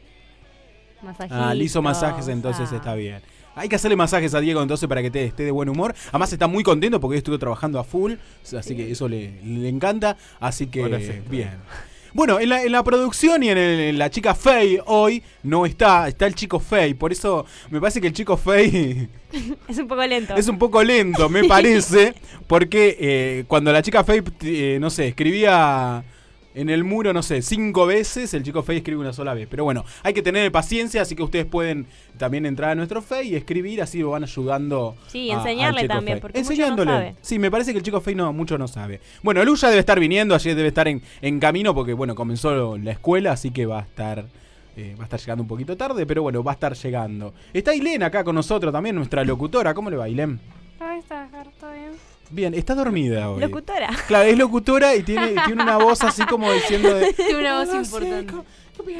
D: Ah, le hizo masajes, entonces
E: ah.
D: está bien. Hay que hacerle masajes a Diego entonces para que te, esté de buen humor. Además está muy contento porque hoy estuvo trabajando a full, así que eso le, le encanta. Así que
F: Hola, sí.
D: bien. Bueno, en la, en la producción y en, el- en la chica Fey hoy no está, está el chico Fey. Por eso me parece que el chico Fey
E: Es un poco lento.
D: es un poco lento, me parece. Porque eh, cuando la chica Fey, eh, no sé, escribía en el muro, no sé, cinco veces, el chico Fey escribe una sola vez. Pero bueno, hay que tener paciencia, así que ustedes pueden también entrar a nuestro Fey y escribir, así lo van ayudando.
E: Sí,
D: a-
E: enseñarle
D: al chico
E: también,
D: Fey.
E: porque mucho no
D: Enseñándole.
E: sabe.
D: Sí, me parece que el chico Fey no, mucho no sabe. Bueno, Lu ya debe estar viniendo, ayer debe estar en, en camino porque, bueno, comenzó la escuela, así que va a estar... eh, va a estar llegando un poquito tarde, pero bueno, va a estar llegando. Está Ailén acá con nosotros también, nuestra locutora. ¿Cómo le va, Ailén?
A: Ahí está, ¿todo bien?
D: Bien, está dormida hoy.
E: Locutora.
D: Claro, es locutora y tiene, tiene una voz así como diciendo de...
A: Tiene una voz
D: "No sé,
A: importante.
D: co-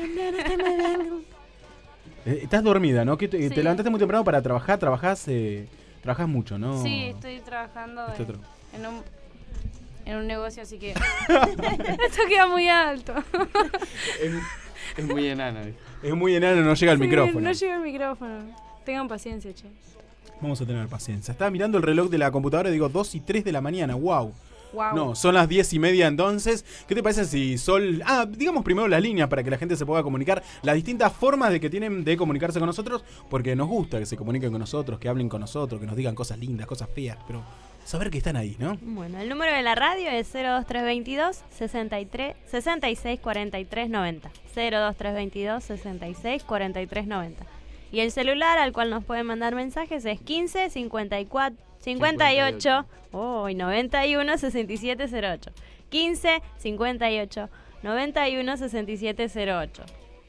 D: Eh, Estás dormida, ¿no? Que te,
A: Sí.
D: te levantaste muy temprano para trabajar, trabajás, eh, trabajás mucho, ¿no?
A: Sí, estoy trabajando
D: Estoy
A: en,
D: tra-
A: en un, en un negocio, así que esto queda muy alto.
F: Es, es muy enana, ¿viste?
D: Es muy enano, no llega al
A: Sí,
D: micrófono.
A: No llega el micrófono. Tengan paciencia, che.
D: Vamos a tener paciencia. Estaba mirando el reloj de la computadora y digo dos y tres de la mañana, wow.
A: Wow.
D: No, son las diez y media entonces. ¿Qué te parece si Sol... Ah, digamos primero las líneas para que la gente se pueda comunicar. Las distintas formas de que tienen de comunicarse con nosotros. Porque nos gusta que se comuniquen con nosotros, que hablen con nosotros, que nos digan cosas lindas, cosas feas. Pero saber que están ahí, ¿no?
E: Bueno, el número de la radio es cero dos tres veintidós sesenta y tres sesenta y seis cuarenta y tres noventa. cero dos tres veintidós sesenta y seis cuarenta y tres noventa. Y el celular al cual nos pueden mandar mensajes es quince cincuenta y cuatro cincuenta y ocho oh, y noventa y uno sesenta y siete cero ocho. quince cincuenta y ocho noventa y uno sesenta y siete cero ocho.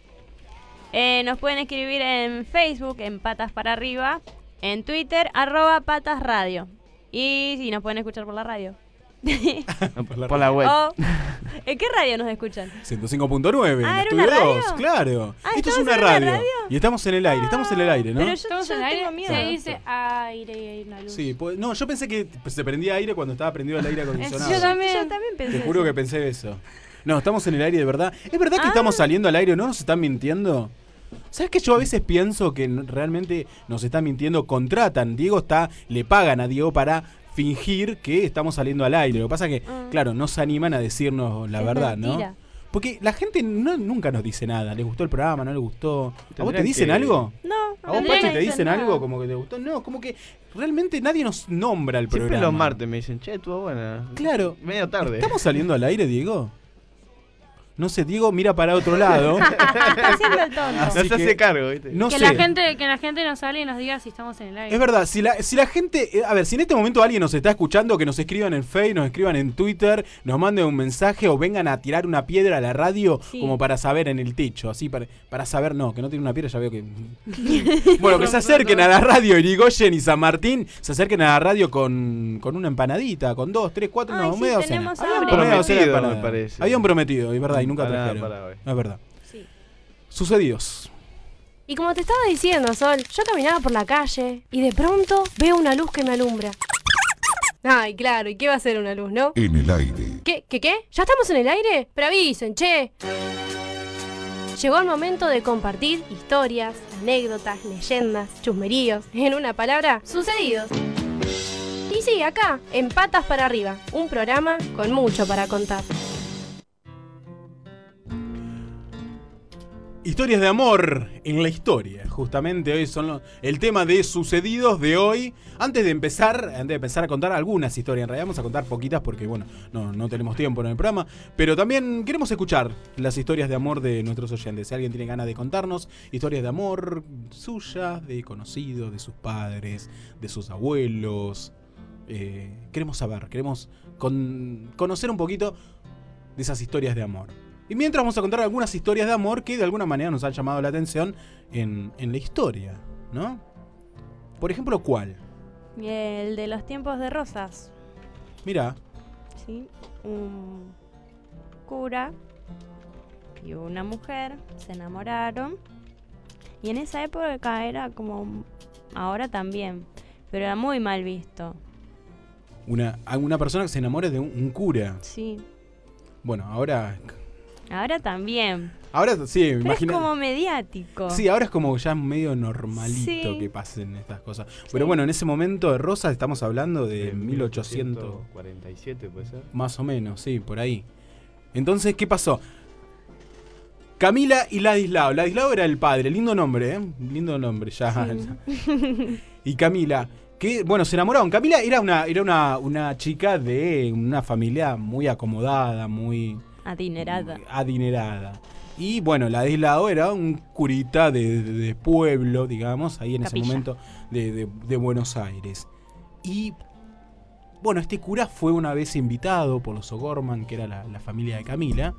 E: Eh, nos pueden escribir en Facebook, en Patas para Arriba, en Twitter, arroba Patas Radio. Y si nos pueden escuchar por la radio.
D: Por la
F: Por la web.
E: O, ¿en qué radio nos escuchan?
D: ciento cinco punto nueve,
E: Ah,
D: en
E: ¿era una
D: Estudio
E: radio?
D: dos, claro.
E: Ah,
D: Esto es
E: ¿estamos
D: una
E: en una
D: radio.
E: radio?
D: Y estamos en el aire, estamos en el aire, ¿no?
E: Pero yo,
A: ¿Estamos
E: yo
A: en el aire?
E: tengo miedo.
A: Se dice aire y hay una luz.
D: Sí, pues, no, yo pensé que se prendía aire cuando estaba prendido el aire acondicionado.
A: Yo también.
E: Yo también pensé
D: Te juro
E: eso.
D: que pensé eso. No, estamos en el aire de verdad. ¿Es verdad que
E: Ah.
D: estamos saliendo al aire o no? ¿Nos están mintiendo? ¿Sabes que yo a veces pienso que n- realmente nos están mintiendo? Contratan, Diego está, le pagan a Diego para fingir que estamos saliendo al aire. Lo que pasa es que,
E: Ah.
D: claro, no se animan a decirnos la
E: Es
D: verdad,
E: mentira.
D: ¿no? Porque la gente no, nunca nos dice nada. ¿Les gustó el programa? ¿No les gustó? ¿A vos te
F: Tendrían
D: dicen
F: que-
D: algo?
E: No,
D: ¿A vos,
E: no
D: Pachi,
E: me
D: te dicen
E: nada.
D: algo como que te gustó? No, como que realmente nadie nos nombra el
F: Siempre
D: programa.
F: los martes me dicen, che, estuvo buena.
D: Claro.
F: Medio tarde.
D: ¿Estamos saliendo al aire, Diego? No sé, Diego mira para otro lado.
E: Está haciendo el tonto.
D: Así
F: No se
D: que-
F: hace cargo, ¿viste?
D: No
A: que
D: sé.
A: la gente que la gente nos hable y nos diga si estamos en el aire.
D: Es verdad, si la, si la gente... eh, a ver, si en este momento alguien nos está escuchando, que nos escriban en Facebook, nos escriban en Twitter, nos manden un mensaje o vengan a tirar una piedra a la radio
E: Sí.
D: como para saber en el techo, así para, para saber, no, que no tiene una piedra, ya veo que... Bueno, que se acerquen a la radio Irigoyen y San Martín, se acerquen a la radio con, con una empanadita, con dos, tres, cuatro,
E: Ay,
D: no,
E: sí,
D: media docena.
E: tenemos
D: Habían
E: hambre.
D: prometido, media docena de
F: Prometido,
D: empanadas.
F: me parece.
D: Habían prometido, es verdad, y nunca
F: Para-
D: trajeron.
F: para hoy.
D: Es verdad.
E: Sí.
D: Sucedidos.
A: Y como te estaba diciendo, Sol, yo caminaba por la calle y de pronto veo una luz que me alumbra. Ay, claro, ¿y qué va a ser una luz, no?
C: En el aire.
A: ¿Qué? ¿Qué qué? ¿Ya estamos en el aire? Pero avisen, che. Llegó el momento de compartir historias, anécdotas, leyendas, chusmeríos, en una palabra, sucedidos. Y sí, acá, en Patas para Arriba, un programa con mucho para contar.
D: Historias de amor en la historia. Justamente hoy son los, el tema de sucedidos de hoy. Antes de empezar, antes de empezar a contar algunas historias, en realidad vamos a contar poquitas porque bueno, no, no tenemos tiempo en el programa. Pero también queremos escuchar las historias de amor de nuestros oyentes. Si alguien tiene ganas de contarnos historias de amor suyas, de conocidos, de sus padres, de sus abuelos. Eh, queremos saber, queremos con, conocer un poquito de esas historias de amor. Y mientras vamos a contar algunas historias de amor que de alguna manera nos han llamado la atención en, en la historia, ¿no? Por ejemplo, ¿cuál?
E: El de los tiempos de rosas.
D: Mira.
E: Sí, un cura y una mujer se enamoraron. Y en esa época era como ahora también, pero era muy mal visto.
D: Una, una persona que se enamore de un, un cura.
E: Sí.
D: Bueno, ahora...
E: Ahora también.
D: Ahora sí,
E: Pero
D: imagina...
E: es como mediático.
D: Sí, ahora es como ya medio normalito
E: Sí.
D: que pasen estas cosas.
E: Sí.
D: Pero bueno, en ese momento de Rosas estamos hablando de mil ochocientos
F: cuarenta y siete, ¿puede ser?
D: Más o menos, sí, por ahí. Entonces, ¿qué pasó? Camila y Ladislao. Ladislao era el padre, lindo nombre, ¿eh? Lindo nombre, ya.
E: Sí.
D: Y Camila, que, bueno, se enamoraron. Camila era una, era una, una chica de una familia muy acomodada, muy...
E: Adinerada.
D: adinerada. Y bueno, Ladislao era un curita de, de, de pueblo, digamos, ahí en
E: Capilla.
D: ese momento de, de, de Buenos Aires. Y bueno, este cura fue una vez invitado por los O'Gorman, que era la, la familia de Camila,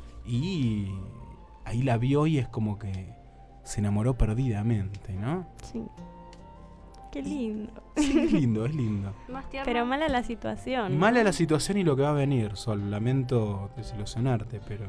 D: y ahí la vio y es como que se enamoró perdidamente, ¿no?
E: Sí. Qué lindo.
D: Sí, es lindo, es lindo.
E: Pero mala la situación.
D: Mala
E: ¿no?
D: la situación y lo que va a venir, Sol. Lamento desilusionarte, pero...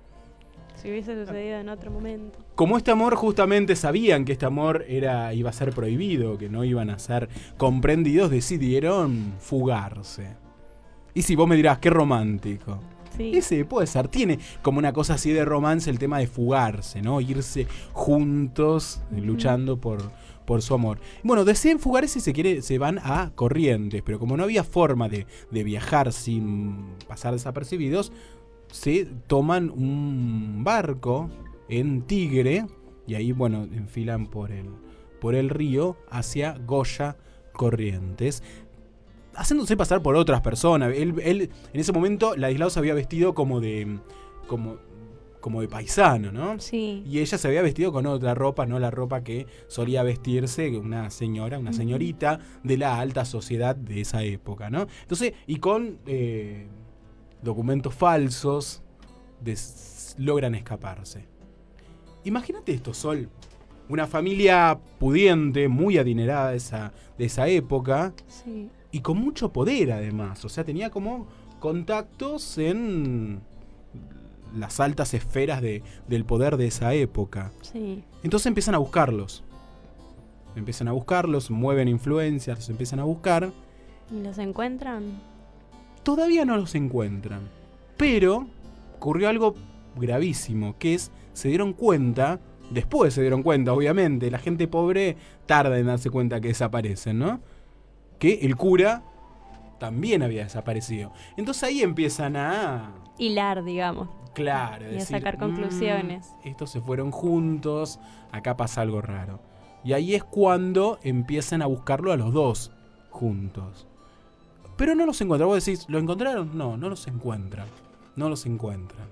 E: Si hubiese sucedido en otro momento.
D: Como este amor, justamente sabían que este amor era, iba a ser prohibido, que no iban a ser comprendidos, decidieron fugarse. Y si vos me dirás, qué romántico.
E: Sí.
D: Ese puede ser, tiene como una cosa así de romance el tema de fugarse, ¿no? Irse juntos, uh-huh. luchando por, por su amor. Bueno, deciden fugarse y se quiere, se van a Corrientes, pero como no había forma de, de viajar sin pasar desapercibidos, se toman un barco en Tigre y ahí, bueno, enfilan por el, por el río hacia Goya, Corrientes, haciéndose pasar por otras personas. Él, él en ese momento, Ladislao se había vestido como de como, como de paisano, ¿no?
E: Sí.
D: Y ella se había vestido con otra ropa, no la ropa que solía vestirse una señora, una señorita de la alta sociedad de esa época, ¿no? Entonces, y con eh, documentos falsos, des- logran escaparse. Imagínate esto, Sol. Una familia pudiente, muy adinerada de esa, de esa época.
E: Sí.
D: Y con mucho poder además, o sea, tenía como contactos en las altas esferas de, del poder de esa época.
E: Sí.
D: Entonces empiezan a buscarlos. Empiezan a buscarlos, mueven influencias, los empiezan a buscar.
E: ¿Y los encuentran?
D: Todavía no los encuentran. Pero ocurrió algo gravísimo, que es, se dieron cuenta, después se dieron cuenta, obviamente, la gente pobre tarda en darse cuenta que desaparecen, ¿no? Que el cura también había desaparecido. Entonces ahí empiezan a...
E: hilar, digamos.
D: Claro.
E: Y a
D: decir,
E: sacar conclusiones.
D: Mmm, estos se fueron juntos, acá pasa algo raro. Y ahí es cuando empiezan a buscarlo a los dos juntos. Pero no los encuentran. Vos decís, ¿lo encontraron? No, no los encuentran. No los encuentran.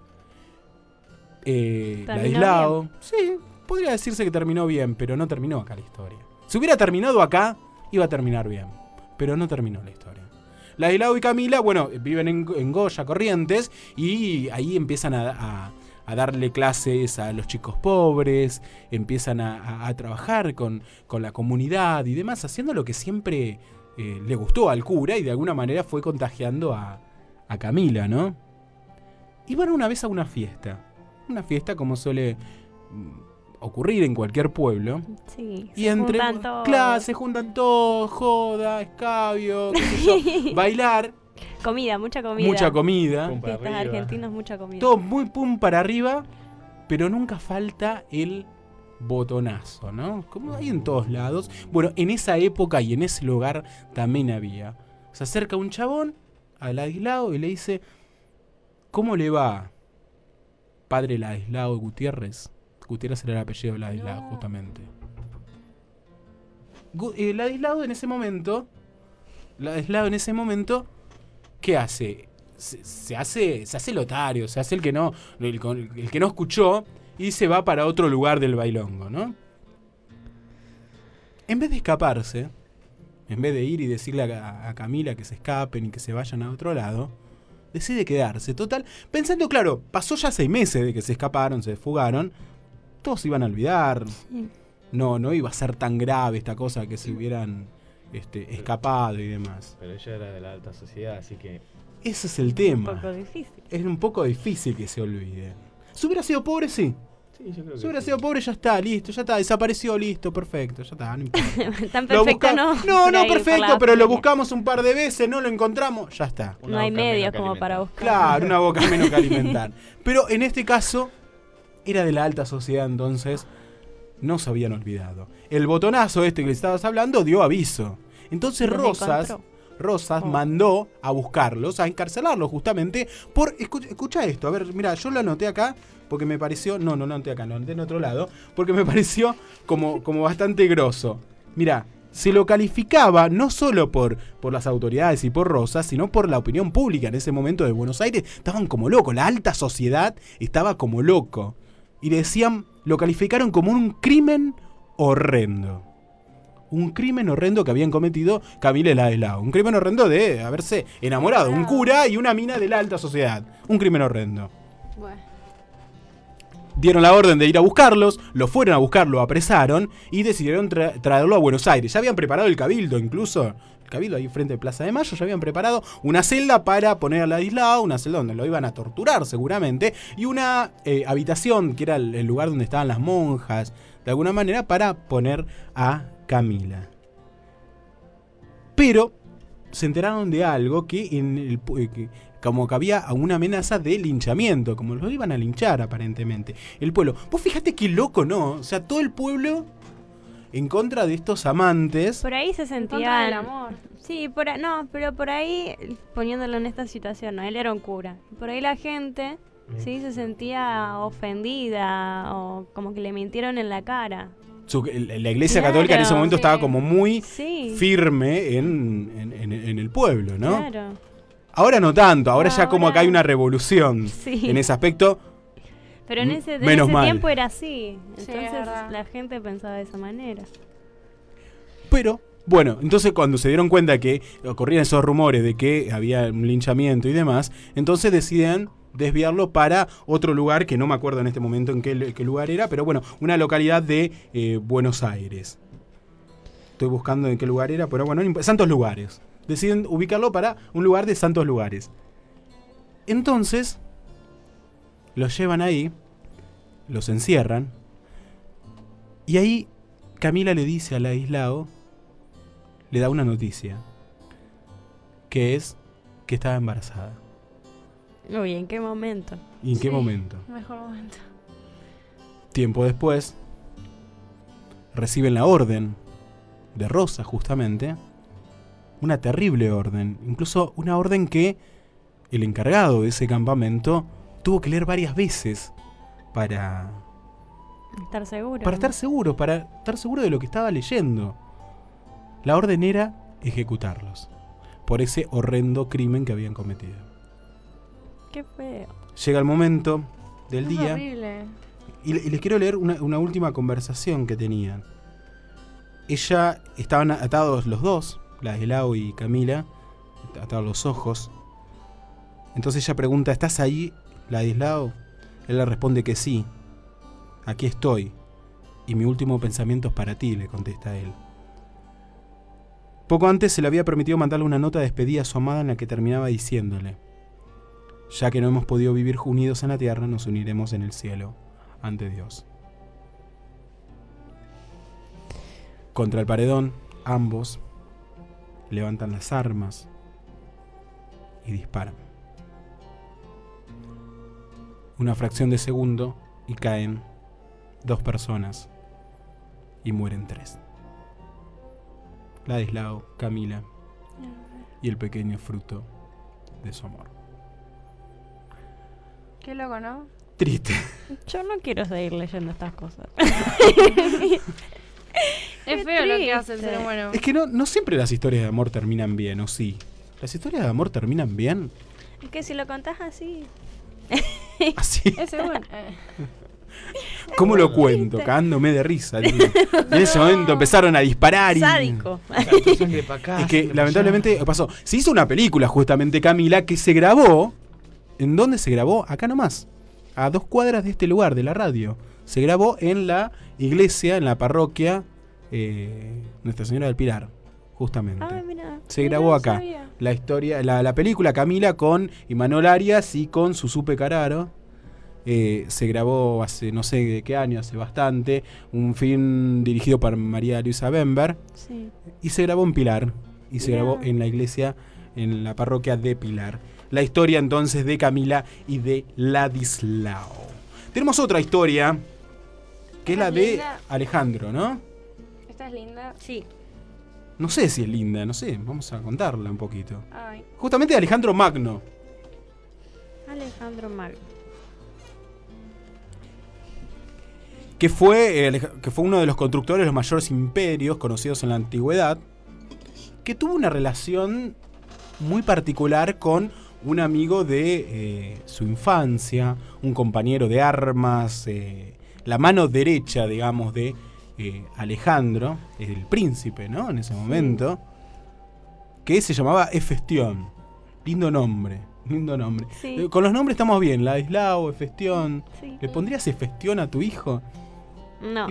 D: Eh, Ladislao... Sí, podría decirse que terminó bien, pero no terminó acá la historia. Si hubiera terminado acá, iba a terminar bien, pero no terminó la historia. Ladislao y Camila, bueno, viven en, en Goya, Corrientes, y ahí empiezan a, a, a darle clases a los chicos pobres, empiezan a, a, a trabajar con, con la comunidad y demás, haciendo lo que siempre eh, le gustó al cura y de alguna manera fue contagiando a, a Camila, ¿no? Y van una vez a una fiesta, una fiesta como suele ocurrir en cualquier pueblo.
E: Sí,
D: Y
E: se
D: entre
E: juntan todos.
D: claro, se juntan todos, joda, escabio, qué sé yo, bailar,
E: Comida, mucha comida.
D: mucha comida,
K: Pum para
E: Fiestas
K: arriba.
E: argentinas, mucha comida.
D: todo muy pum para arriba, pero nunca falta el botonazo, ¿no? Como hay en todos lados. Bueno, en esa época y en ese lugar también había. Se acerca un chabón al Ladislao y le dice: ¿cómo le va, padre Ladislao Gutiérrez? Gutiérrez era el apellido de Ladislao,
E: No.
D: justamente. Gu- eh, Ladislao en ese momento, Ladislao en ese momento, ¿qué hace? Se, se hace, se hace el otario, se hace el que no, el, con- el que no escuchó y se va para otro lugar del bailongo, ¿no? En vez de escaparse, en vez de ir y decirle a, a Camila que se escapen y que se vayan a otro lado, decide quedarse. Total, pensando, claro, pasó ya seis meses de que se escaparon, se fugaron, todos se iban a olvidar.
E: Sí.
D: No, no iba a ser tan grave esta cosa que se hubieran este, escapado y demás.
K: Pero ella era de la alta sociedad, así que
D: Ese es el
E: Un
D: tema.
E: poco difícil.
D: Es un poco difícil que se olviden. Si hubiera sido pobre, sí.
K: sí, yo creo que
D: Si hubiera
K: sí.
D: sido pobre, ya está, listo, ya está, desapareció, listo, perfecto, ya está, no importa.
E: Tan
D: Lo
E: perfecto
D: busca-
E: no.
D: No,
E: por
D: no,
E: ahí, por
D: perfecto,
E: la
D: pero lo
E: familia.
D: buscamos un par de veces, no lo encontramos, ya está.
K: Una
E: No hay
K: boca
E: medios
K: menos que
E: como para
K: alimentar.
E: buscar.
D: Claro, una boca menos que alimentar. Pero en este caso, era de la alta sociedad, entonces no se habían olvidado. El botonazo este que le estabas hablando dio aviso. Entonces
E: Los
D: Rosas,
E: encontró.
D: Rosas
E: Oh.
D: mandó a buscarlos, a encarcelarlos justamente por... Escucha, escucha esto, a ver, mira, yo lo anoté acá porque me pareció... No, no lo anoté acá, lo anoté en otro lado, porque me pareció como, como bastante grosso. Mira, se lo calificaba no solo por, por las autoridades y por Rosas, sino por la opinión pública en ese momento de Buenos Aires. Estaban como locos, la alta sociedad estaba como loco. Y decían, lo calificaron como un crimen horrendo. Un crimen horrendo que habían cometido Camila y Ladislao. Un crimen horrendo de haberse enamorado. Un cura y una mina de la alta sociedad. Un crimen horrendo.
E: Bueno.
D: Dieron la orden de ir a buscarlos, lo fueron a buscar, lo apresaron y decidieron tra- traerlo a Buenos Aires. Ya habían preparado el cabildo incluso. El cabildo ahí frente a Plaza de Mayo, ya habían preparado una celda para poner a Ladislao, una celda donde lo iban a torturar seguramente, y una eh, habitación que era el, el lugar donde estaban las monjas, de alguna manera, para poner a Camila. Pero se enteraron de algo que en el pu- eh, que, como que había una amenaza de linchamiento, como lo iban a linchar aparentemente. El pueblo. Vos fijate qué loco, ¿no? O sea, todo el pueblo en contra de estos amantes.
E: Por ahí se
A: En contra
E: sentían.
A: del amor.
E: Sí, por a- no, pero por ahí, poniéndolo en esta situación, ¿no? Él era un cura. Por ahí la gente, sí, se sentía ofendida o como que le mintieron en la cara.
D: Su- la iglesia
E: Claro,
D: católica en ese momento
A: sí.
D: estaba como muy
E: Sí.
D: firme en, en- en- en el pueblo, ¿no?
E: Claro.
D: Ahora no tanto, ahora ya como
E: Ahora-
D: acá hay una revolución
E: Sí.
D: en ese aspecto.
E: Pero en
D: M-
E: ese, en
D: menos
E: ese
D: mal.
E: tiempo era así.
A: Sí, es
E: Entonces
A: verdad.
E: la gente pensaba de esa manera.
D: Pero, bueno, entonces cuando se dieron cuenta que ocurrían esos rumores de que había un linchamiento y demás, entonces deciden desviarlo para otro lugar que no me acuerdo en este momento en qué, qué lugar era, pero bueno, una localidad de eh, Buenos Aires. Estoy buscando en qué lugar era, pero bueno, no imp- Santos Lugares. Deciden ubicarlo para un lugar de Santos Lugares. Entonces, los llevan ahí, los encierran, y ahí Camila le dice a Ladislao, le da una noticia, que es que estaba embarazada.
E: Uy, ¿en qué momento?
D: ¿Y en qué
A: Sí.
D: momento?
A: Mejor momento.
D: Tiempo después, reciben la orden de Rosa, justamente, una terrible orden, incluso una orden que el encargado de ese campamento tuvo que leer varias veces para,
E: Estar seguro.
D: para estar seguro, para estar seguro de lo que estaba leyendo. La orden era ejecutarlos por ese horrendo crimen que habían cometido.
E: Qué feo.
D: Llega el momento del
A: Es
D: día
A: horrible.
D: y, le- y les quiero leer una, una última conversación que tenían. Ella, estaban atados los dos, Ladislao y Camila, atados los ojos. Entonces ella pregunta, ¿estás ahí, Ladislao? Él le responde que sí. Aquí estoy. Y mi último pensamiento es para ti, le contesta él. Poco antes se le había permitido mandarle una nota de despedida a su amada en la que terminaba diciéndole: ya que no hemos podido vivir unidos en la tierra, nos uniremos en el cielo ante Dios. Contra el paredón, ambos levantan las armas y disparan. Una fracción de segundo y caen dos personas y mueren tres. Ladislao, Camila y el pequeño fruto de su amor.
A: Qué loco, ¿no?
D: Triste.
E: Yo no quiero seguir leyendo estas cosas.
A: Es feo lo que hace el ser humano.
D: Es que no, no siempre las historias de amor terminan bien, ¿o sí? ¿Las historias de amor terminan bien?
E: Es que si lo contás así.
D: ¿Así?
A: Es según. eh.
D: ¿Cómo lo cuento? Cagándome de risa. Tío. En ese momento empezaron a disparar y...
E: Sádico.
D: Es que lamentablemente pasó. Se hizo una película justamente, Camila, que se grabó. ¿En dónde se grabó? Acá nomás. A dos cuadras de este lugar, de la radio. Se grabó en la iglesia, en la parroquia eh, Nuestra Señora del Pilar. Justamente.
E: Ah, mira.
D: Se
E: Mira,
D: grabó
E: no
D: acá.
E: sabía.
D: La historia, la, la película Camila con Imanol Arias y con Susupe Cararo. Eh, se grabó hace no sé de qué año, hace bastante. Un film dirigido por María Luisa Bember.
E: Sí.
D: Y se grabó en Pilar. Y se
E: Mirá.
D: grabó en la iglesia, en la parroquia de Pilar. La historia entonces de Camila y de Ladislao. Tenemos otra historia, que es la de
A: linda.
D: Alejandro, ¿no?
A: Esta es linda.
E: Sí.
D: No sé si es linda, no sé. Vamos a contarla un poquito.
A: Ay.
D: Justamente de Alejandro Magno.
E: Alejandro Magno.
D: Que fue, eh, que fue uno de los constructores de los mayores imperios conocidos en la antigüedad, que tuvo una relación muy particular con un amigo de eh, su infancia, un compañero de armas, eh, la mano derecha, digamos, de eh, Alejandro, el príncipe, ¿no? En ese momento, que se llamaba Hefestión. Lindo nombre, lindo nombre.
E: Sí.
D: Eh, con los nombres estamos bien, Ladislao, Hefestión.
E: Sí.
D: ¿Le pondrías Hefestión a tu hijo?
E: No.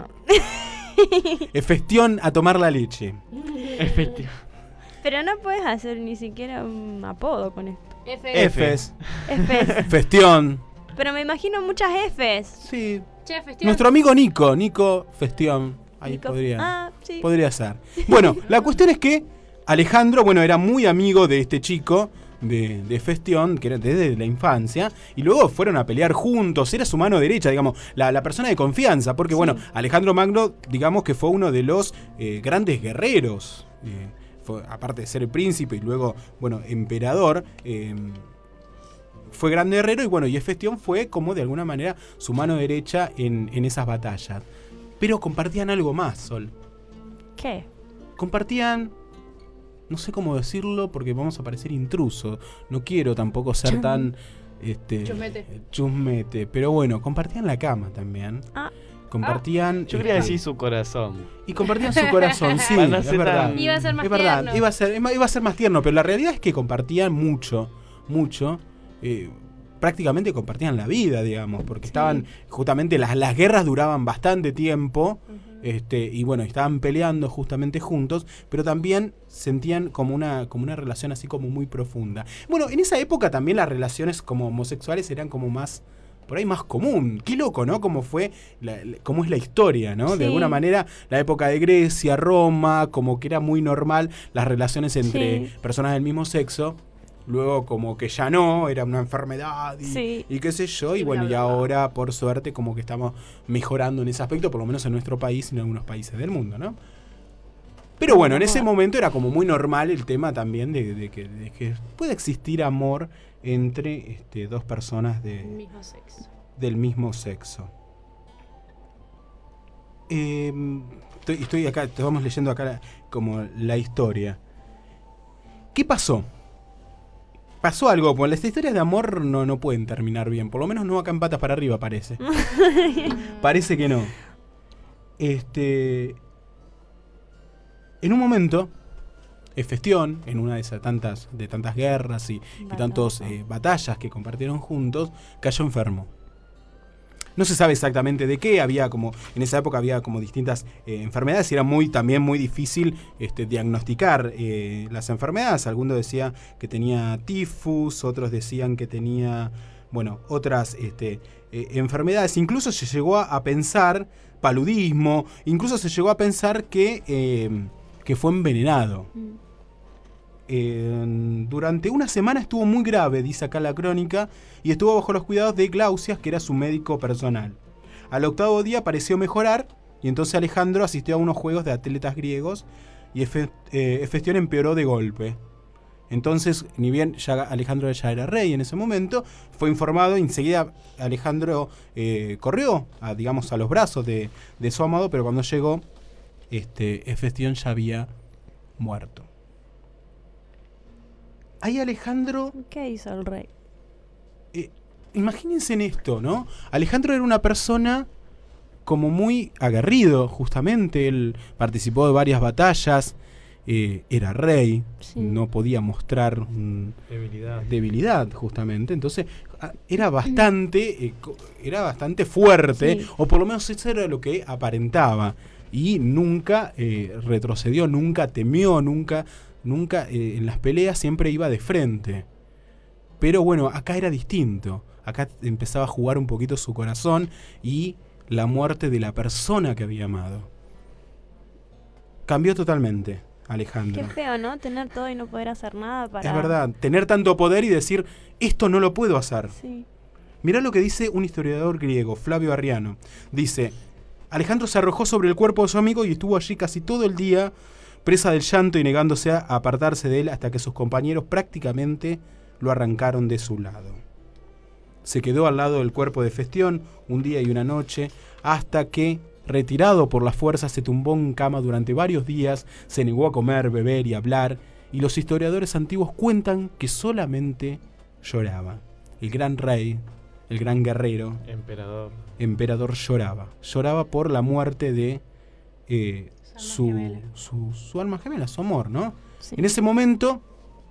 D: Hefestión a tomar la leche.
K: Efectivo.
E: Pero no puedes hacer ni siquiera un apodo con esto.
A: F.
D: Efes.
E: Fs.
D: Festión.
E: Pero me imagino muchas Fs.
D: Sí.
A: Che, Festión.
D: Nuestro amigo Nico, Nico Festión. Ahí
E: Nico-
D: podría.
E: Ah, sí.
D: Podría ser. Bueno, la cuestión es que Alejandro, bueno, era muy amigo de este chico, de, de Festión, que era desde la infancia, y luego fueron a pelear juntos, era su mano derecha, digamos, la, la persona de confianza, porque bueno, Alejandro Magno, digamos que fue uno de los eh, grandes guerreros, eh, fue, aparte de ser el príncipe y luego, bueno, emperador, eh, fue gran guerrero y bueno, y Hefestión fue como de alguna manera su mano derecha en, en esas batallas. Pero compartían algo más, Sol.
E: ¿Qué?
D: Compartían, no sé cómo decirlo porque vamos a parecer intrusos. No quiero tampoco ser
A: Chum.
D: tan este
A: Chusmete.
D: chusmete, pero bueno, compartían la cama también.
E: Ah.
D: Compartían
K: Yo quería
D: este,
K: decir su corazón.
D: y compartían su corazón, sí,
K: Para no
D: es
K: ser
D: verdad.
K: tan-
A: Iba a ser más
D: Es verdad,
A: tierno.
D: iba a ser iba a ser más tierno, pero la realidad es que compartían mucho, mucho. Eh, prácticamente compartían la vida, digamos, porque estaban, justamente las, las guerras duraban bastante tiempo, este, y bueno, estaban peleando justamente juntos, pero también sentían como una, como una relación así como muy profunda. Bueno, en esa época también las relaciones como homosexuales eran como más, por ahí más común. Qué loco, ¿no? Como fue, la, la- cómo es la historia, ¿no?
E: Sí.
D: De alguna manera, la época de Grecia, Roma, como que era muy normal las relaciones entre
E: Sí.
D: personas del mismo sexo. Luego como que ya no, era una enfermedad y,
E: Sí.
D: y qué sé yo. Y
A: Y
D: bueno,
A: bla,
D: y
A: bla, bla.
D: ahora, por suerte, como que estamos mejorando en ese aspecto, por lo menos en nuestro país y en algunos países del mundo, ¿no? Pero bueno, en ese momento era como muy normal el tema también de, de que, de que puede existir amor entre este, dos personas de,
A: Mismo sexo.
D: del mismo sexo. Eh, estoy, estoy acá, te vamos leyendo acá la- como la historia. ¿Qué pasó? Pasó algo, porque las historias de amor no, no pueden terminar bien, por lo menos no acá en Patas para Arriba parece. Parece que no. Este. En un momento, Hefestión, en una de esas tantas, de tantas guerras y, y tantas batallas que compartieron juntos, cayó enfermo. No se sabe exactamente de qué, había como, en esa época había como distintas eh, enfermedades y era muy, también muy difícil este, diagnosticar eh, las enfermedades. Algunos decían que tenía tifus, otros decían que tenía bueno, otras este, eh, enfermedades. Incluso se llegó a, a pensar, paludismo, incluso se llegó a pensar que, eh, que fue envenenado. Mm. Eh, durante una semana estuvo muy grave, dice acá la crónica, y estuvo bajo los cuidados de Glaucias, que era su médico personal. Al octavo día pareció mejorar, y entonces Alejandro asistió a unos juegos de atletas griegos, y Efe, eh, Hefestión empeoró de golpe. Entonces, ni bien ya Alejandro ya era rey en ese momento, fue informado, y enseguida Alejandro eh, corrió, a, digamos, a los brazos de, de su amado, pero cuando llegó, este, Hefestión ya había muerto. Ahí Alejandro...
E: ¿Qué hizo el rey?
D: Eh, imagínense en esto, ¿no? Alejandro era una persona como muy aguerrido, justamente. Él participó de varias batallas, eh, era rey, sí. No podía mostrar mm,
K: debilidad.
D: debilidad, justamente. Entonces, era bastante, eh, era bastante fuerte, sí. O por lo menos eso era lo que aparentaba. Y nunca eh, retrocedió, nunca temió, nunca... Nunca eh, en las peleas siempre iba de frente. Pero bueno, acá era distinto. Acá empezaba a jugar un poquito su corazón y la muerte de la persona que había amado. Cambió totalmente, Alejandro.
E: Qué feo, ¿no? Tener todo y no poder hacer nada para...
D: Es verdad, tener tanto poder y decir, esto no lo puedo hacer.
E: Sí.
D: Mirá lo que dice un historiador griego, Flavio Arriano. Dice, Alejandro se arrojó sobre el cuerpo de su amigo y estuvo allí casi todo el día, presa del llanto y negándose a apartarse de él hasta que sus compañeros prácticamente lo arrancaron de su lado. Se quedó al lado del cuerpo de Hefestión un día y una noche, hasta que, retirado por la fuerza, se tumbó en cama durante varios días, se negó a comer, beber y hablar, y los historiadores antiguos cuentan que solamente lloraba. El gran rey, el gran guerrero,
K: emperador,
D: emperador lloraba. Lloraba por la muerte de... Eh, Su, su, su alma gemela, su amor, ¿no? Sí. En ese momento,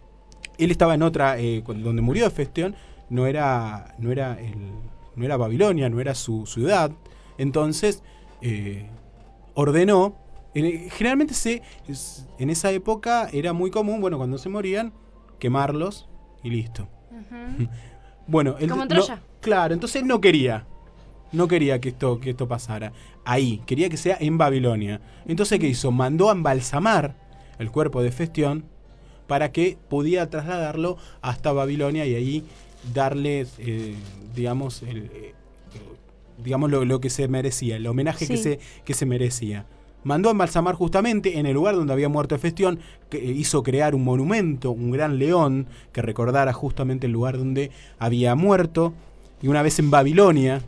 D: él estaba en otra, eh, donde murió Hefestión, no era, no era, el, no era Babilonia, no era su ciudad. Entonces, eh, ordenó, en, generalmente se, es, en esa época era muy común, bueno, cuando se morían, quemarlos y listo. Uh-huh. Bueno, él,
A: como en Troya.
D: No, claro, entonces él no quería. No quería que esto, que esto pasara ahí, quería que sea en Babilonia. Entonces, ¿qué hizo? Mandó a embalsamar el cuerpo de Hefestión para que pudiera trasladarlo hasta Babilonia y ahí darle, eh, digamos, el, eh, digamos lo, lo que se merecía, el homenaje sí. que, se, que se merecía. Mandó a embalsamar justamente en el lugar donde había muerto Hefestión, que hizo crear un monumento, un gran león, que recordara justamente el lugar donde había muerto. Y una vez en Babilonia,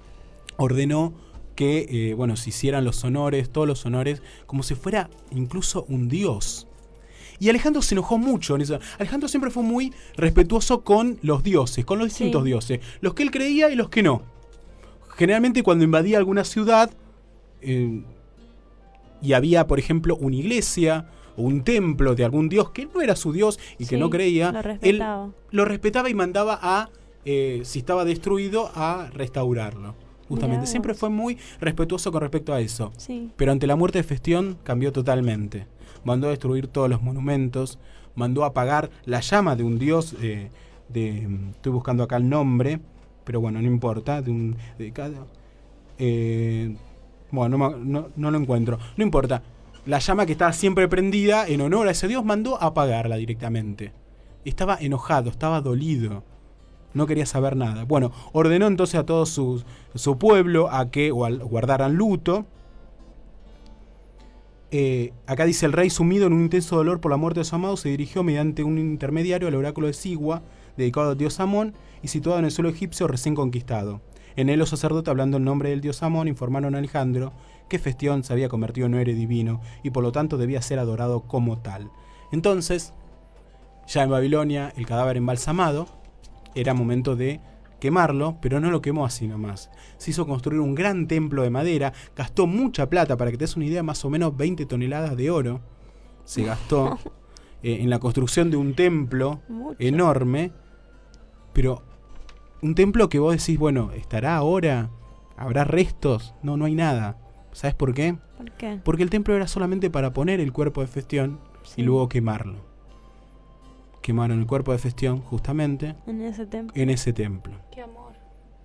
D: ordenó que eh, bueno, se hicieran los honores, todos los honores, como si fuera incluso un dios. Y Alejandro se enojó mucho en eso. Alejandro siempre fue muy respetuoso con los dioses, con los distintos sí. dioses, los que él creía y los que no. Generalmente cuando invadía alguna ciudad eh, y había, por ejemplo, una iglesia o un templo de algún dios que no era su dios y sí, que no creía,
E: lo
D: él lo respetaba y mandaba a, eh, si estaba destruido, a restaurarlo. Justamente, siempre fue muy respetuoso con respecto a eso.
E: Sí.
D: Pero ante la muerte de Hefestión cambió totalmente. Mandó a destruir todos los monumentos, mandó a apagar la llama de un dios, eh, de, estoy buscando acá el nombre, pero bueno, no importa, de un... De cada, eh, bueno, no, no, no lo encuentro, no importa. La llama que estaba siempre prendida en honor a ese dios, mandó a apagarla directamente. Estaba enojado, estaba dolido. No quería saber nada. Bueno, ordenó entonces a todo su, su pueblo a que guardaran luto. Eh, acá dice, el rey, sumido en un intenso dolor por la muerte de su amado, se dirigió mediante un intermediario al oráculo de Sigua, dedicado al dios Amón y situado en el suelo egipcio recién conquistado. En él los sacerdotes, hablando el nombre del dios Amón, informaron a Alejandro que Hefestión se había convertido en héroe divino y por lo tanto debía ser adorado como tal. Entonces, ya en Babilonia, el cadáver embalsamado, era momento de quemarlo, pero no lo quemó así nomás. Se hizo construir un gran templo de madera, gastó mucha plata, para que te des una idea, más o menos veinte toneladas de oro se gastó eh, en la construcción de un templo mucho. enorme, pero un templo que vos decís, bueno, ¿estará ahora? ¿Habrá restos? No, no hay nada. ¿Sabes por qué?
E: ¿Por qué?
D: Porque el templo era solamente para poner el cuerpo de Hefestión sí. y luego quemarlo. quemaron el cuerpo de Festión justamente
E: En ese templo.
D: en ese templo.
A: Qué amor.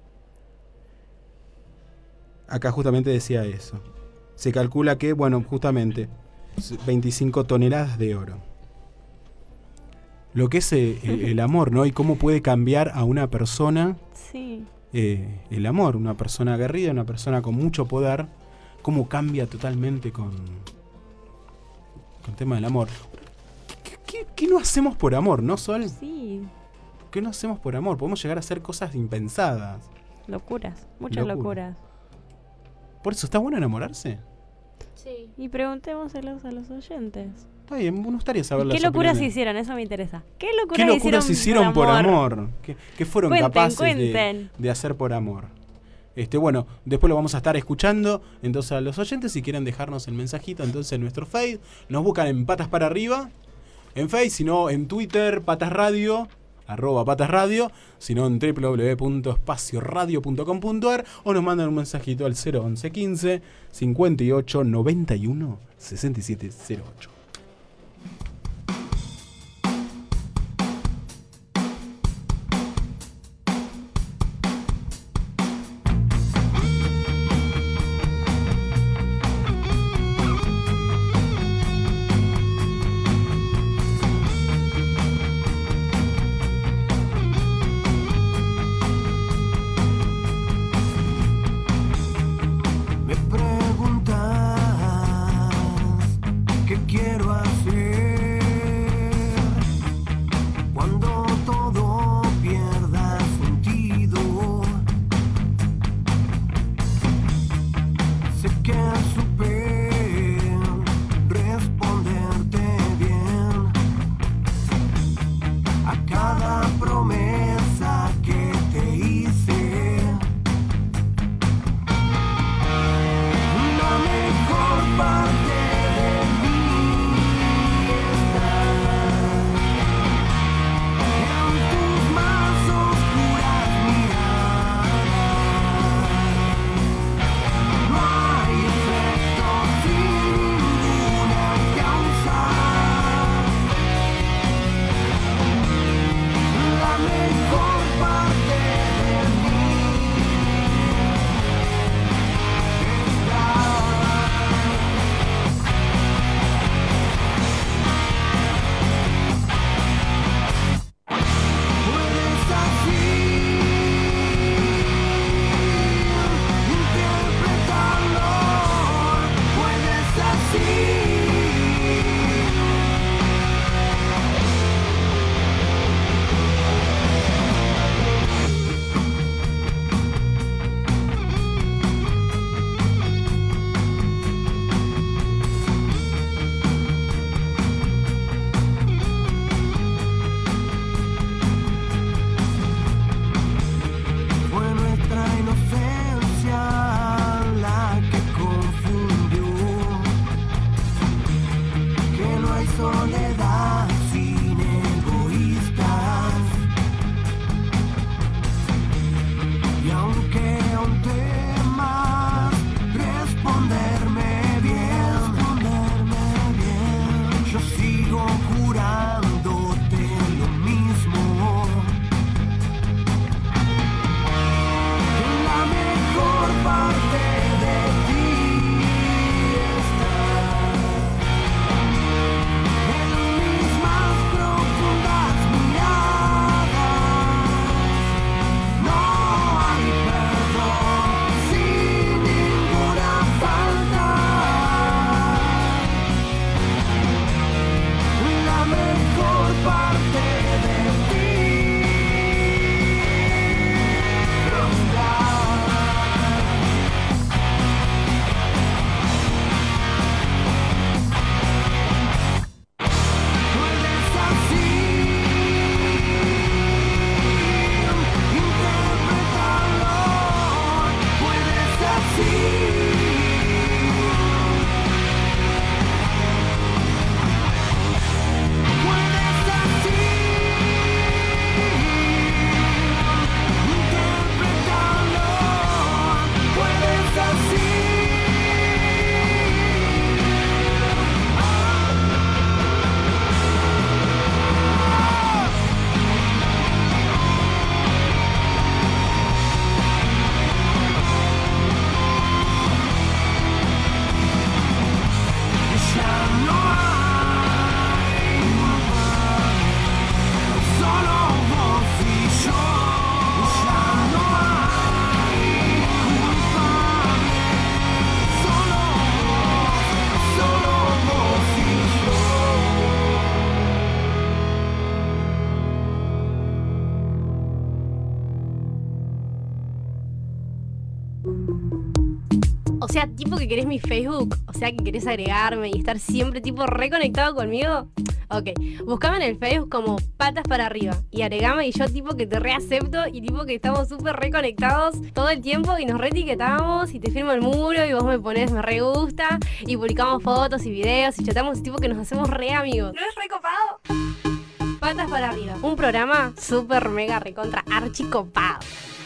D: Acá justamente decía eso. Se calcula que, bueno, justamente veinticinco toneladas de oro. Lo que es eh, el, el amor, ¿no? Y cómo puede cambiar a una persona,
E: Sí.
D: eh, el amor, una persona aguerrida, una persona con mucho poder, cómo cambia totalmente con, con el tema del amor. ¿Qué, qué, qué no hacemos por amor, no, Sol?
E: Sí.
D: ¿Qué no hacemos por amor? Podemos llegar a hacer cosas impensadas.
E: Locuras. Muchas
D: Locura.
E: locuras.
D: Por eso, ¿está bueno enamorarse?
A: Sí.
E: Y preguntémoselos a los oyentes.
D: Está bien, me gustaría saber
E: ¿Y
D: las
E: ¿Qué locuras
D: opiniones.
E: hicieron? Eso me interesa. ¿Qué locuras,
D: ¿Qué locuras hicieron por amor? ¿Qué, qué fueron
E: Cuenten,
D: capaces
E: cuenten.
D: De, de hacer por amor? Este, bueno, después lo vamos a estar escuchando. Entonces, a los oyentes, si quieren dejarnos el mensajito, entonces en nuestro Face, nos buscan en Patas para Arriba, en Face, si no en Twitter, Patas Radio, arroba Patas Radio, si no en w w w punto espacio radio punto com punto a r, o nos mandan un mensajito al cero once quince cincuenta y ocho noventa y uno sesenta y siete cero ocho.
J: Me preguntas qué quiero
A: O sea, tipo que querés mi Facebook, o sea, que querés agregarme y estar siempre tipo reconectado conmigo. Ok, buscame en el Facebook como Patas para Arriba y agregame y yo tipo que te reacepto y tipo que estamos súper reconectados todo el tiempo y nos reetiquetamos y te firmo el muro y vos me pones me re gusta y publicamos fotos y videos y chatamos y tipo que nos hacemos re amigos. ¿No es recopado? Patas para Arriba, un programa súper mega recontra archicopado.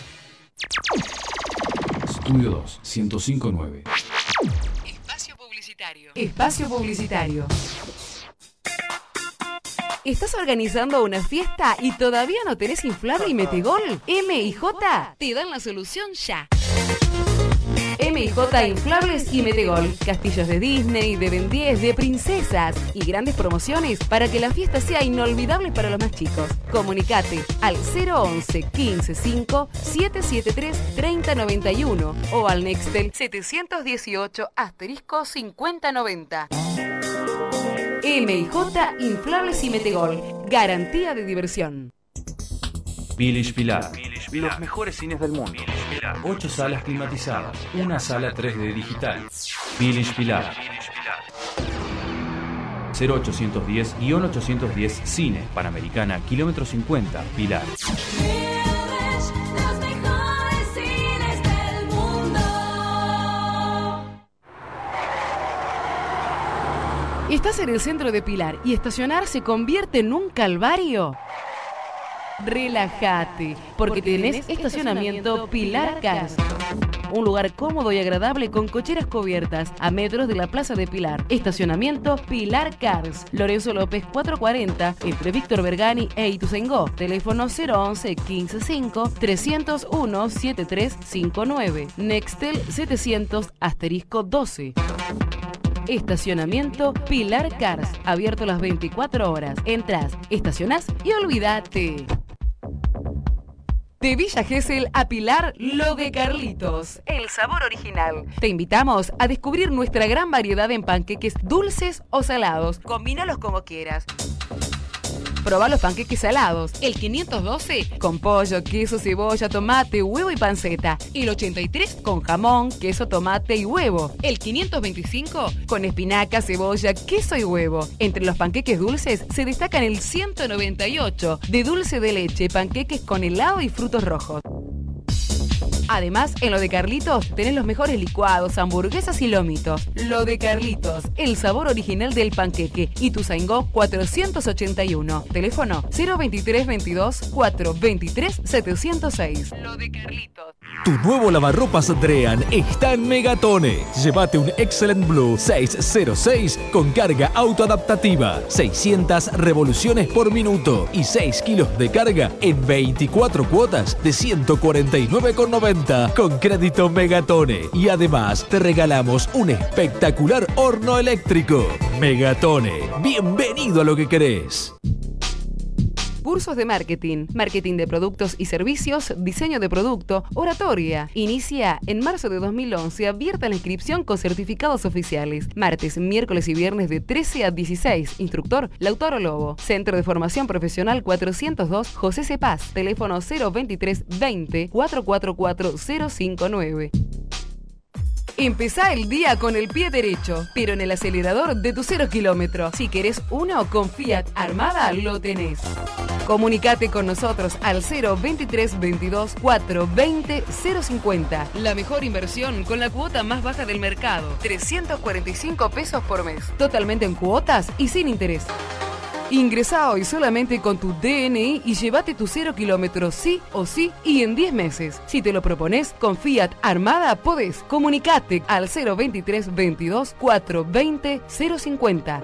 B: Estudio dos, ciento cinco punto nueve.
L: Espacio publicitario. Espacio publicitario. ¿Estás organizando una fiesta y todavía no tenés inflable y metegol? M y J te dan la solución ya. M y J Inflables y Metegol. Castillos de Disney, de Ben diez, de princesas y grandes promociones para que la fiesta sea inolvidable para los más chicos. Comunicate al cero once, quince, cinco, siete siete tres, treinta noventa y uno o al Nextel setecientos dieciocho asterisco cincuenta noventa. M y J Inflables y Metegol. Garantía de diversión.
B: Village Pilar. Los mejores cines del mundo. Ocho salas climatizadas. Una sala tres D digital. Village Pilar. cero ochocientos diez guión ochocientos diez Cine. Panamericana, kilómetro cincuenta, Pilar.
H: Los mejores cines del mundo.
L: ¿Estás en el centro de Pilar y estacionar se convierte en un calvario? Relájate, porque tenés estacionamiento Pilar Cars. Un lugar cómodo y agradable con cocheras cubiertas a metros de la Plaza de Pilar. Estacionamiento Pilar Cars. Lorenzo López cuatrocientos cuarenta, entre Víctor Bergani e Ituzaingó. Teléfono cero once, quince cinco, trescientos uno, setenta y tres cincuenta y nueve. Nextel setecientos asterisco doce. Estacionamiento Pilar Cars. Abierto las veinticuatro horas. Entrás, estacionás y olvídate. De Villa Gesell a Pilar, lo de Carlitos. El sabor original. Te invitamos a descubrir nuestra gran variedad en panqueques dulces o salados. Combínalos como quieras. Probá los panqueques salados. El quinientos doce con pollo, queso, cebolla, tomate, huevo y panceta. El ochenta y tres con jamón, queso, tomate y huevo. El quinientos veinticinco con espinaca, cebolla, queso y huevo. Entre los panqueques dulces se destacan el ciento noventa y ocho de dulce de leche, panqueques con helado y frutos rojos. Además, en lo de Carlitos tenés los mejores licuados, hamburguesas y lomitos. Lo de Carlitos, el sabor original del panqueque. Ituzaingó cuatrocientos ochenta y uno. Teléfono cero veintitrés veintidós, cuatrocientos veintitrés, setecientos seis. Lo de Carlitos.
M: Tu nuevo lavarropas Drean está en Megatone. Llévate un Excellent Blue seiscientos seis con carga autoadaptativa, seiscientas revoluciones por minuto y seis kilos de carga en veinticuatro cuotas de ciento cuarenta y nueve con noventa con crédito Megatone. Y además te regalamos un espectacular horno eléctrico. Megatone, bienvenido a lo que querés.
L: Cursos de marketing, marketing de productos y servicios, diseño de producto, oratoria. Inicia en marzo de dos mil once, abierta la inscripción con certificados oficiales. Martes, miércoles y viernes de trece a dieciséis. Instructor, Lautaro Lobo. Centro de Formación Profesional cuatrocientos dos, José Cepaz. Teléfono cero veintitrés veinte, cuatrocientos cuarenta y cuatro, cero cincuenta y nueve. Empezá el día con el pie derecho, pero en el acelerador de tu cero kilómetro. Si querés uno con Fiat Armada, lo tenés. Comunicate con nosotros al cero veintitrés veintidós, cuatrocientos veinte, cero cincuenta. La mejor inversión con la cuota más baja del mercado. trescientos cuarenta y cinco pesos por mes. Totalmente en cuotas y sin interés. Ingresá hoy solamente con tu D N I y llévate tu cero kilómetros sí o sí y en diez meses. Si te lo propones, con Fiat Armada podés. Comunicate al cero veintitrés veintidós, cuatrocientos veinte, cero cincuenta.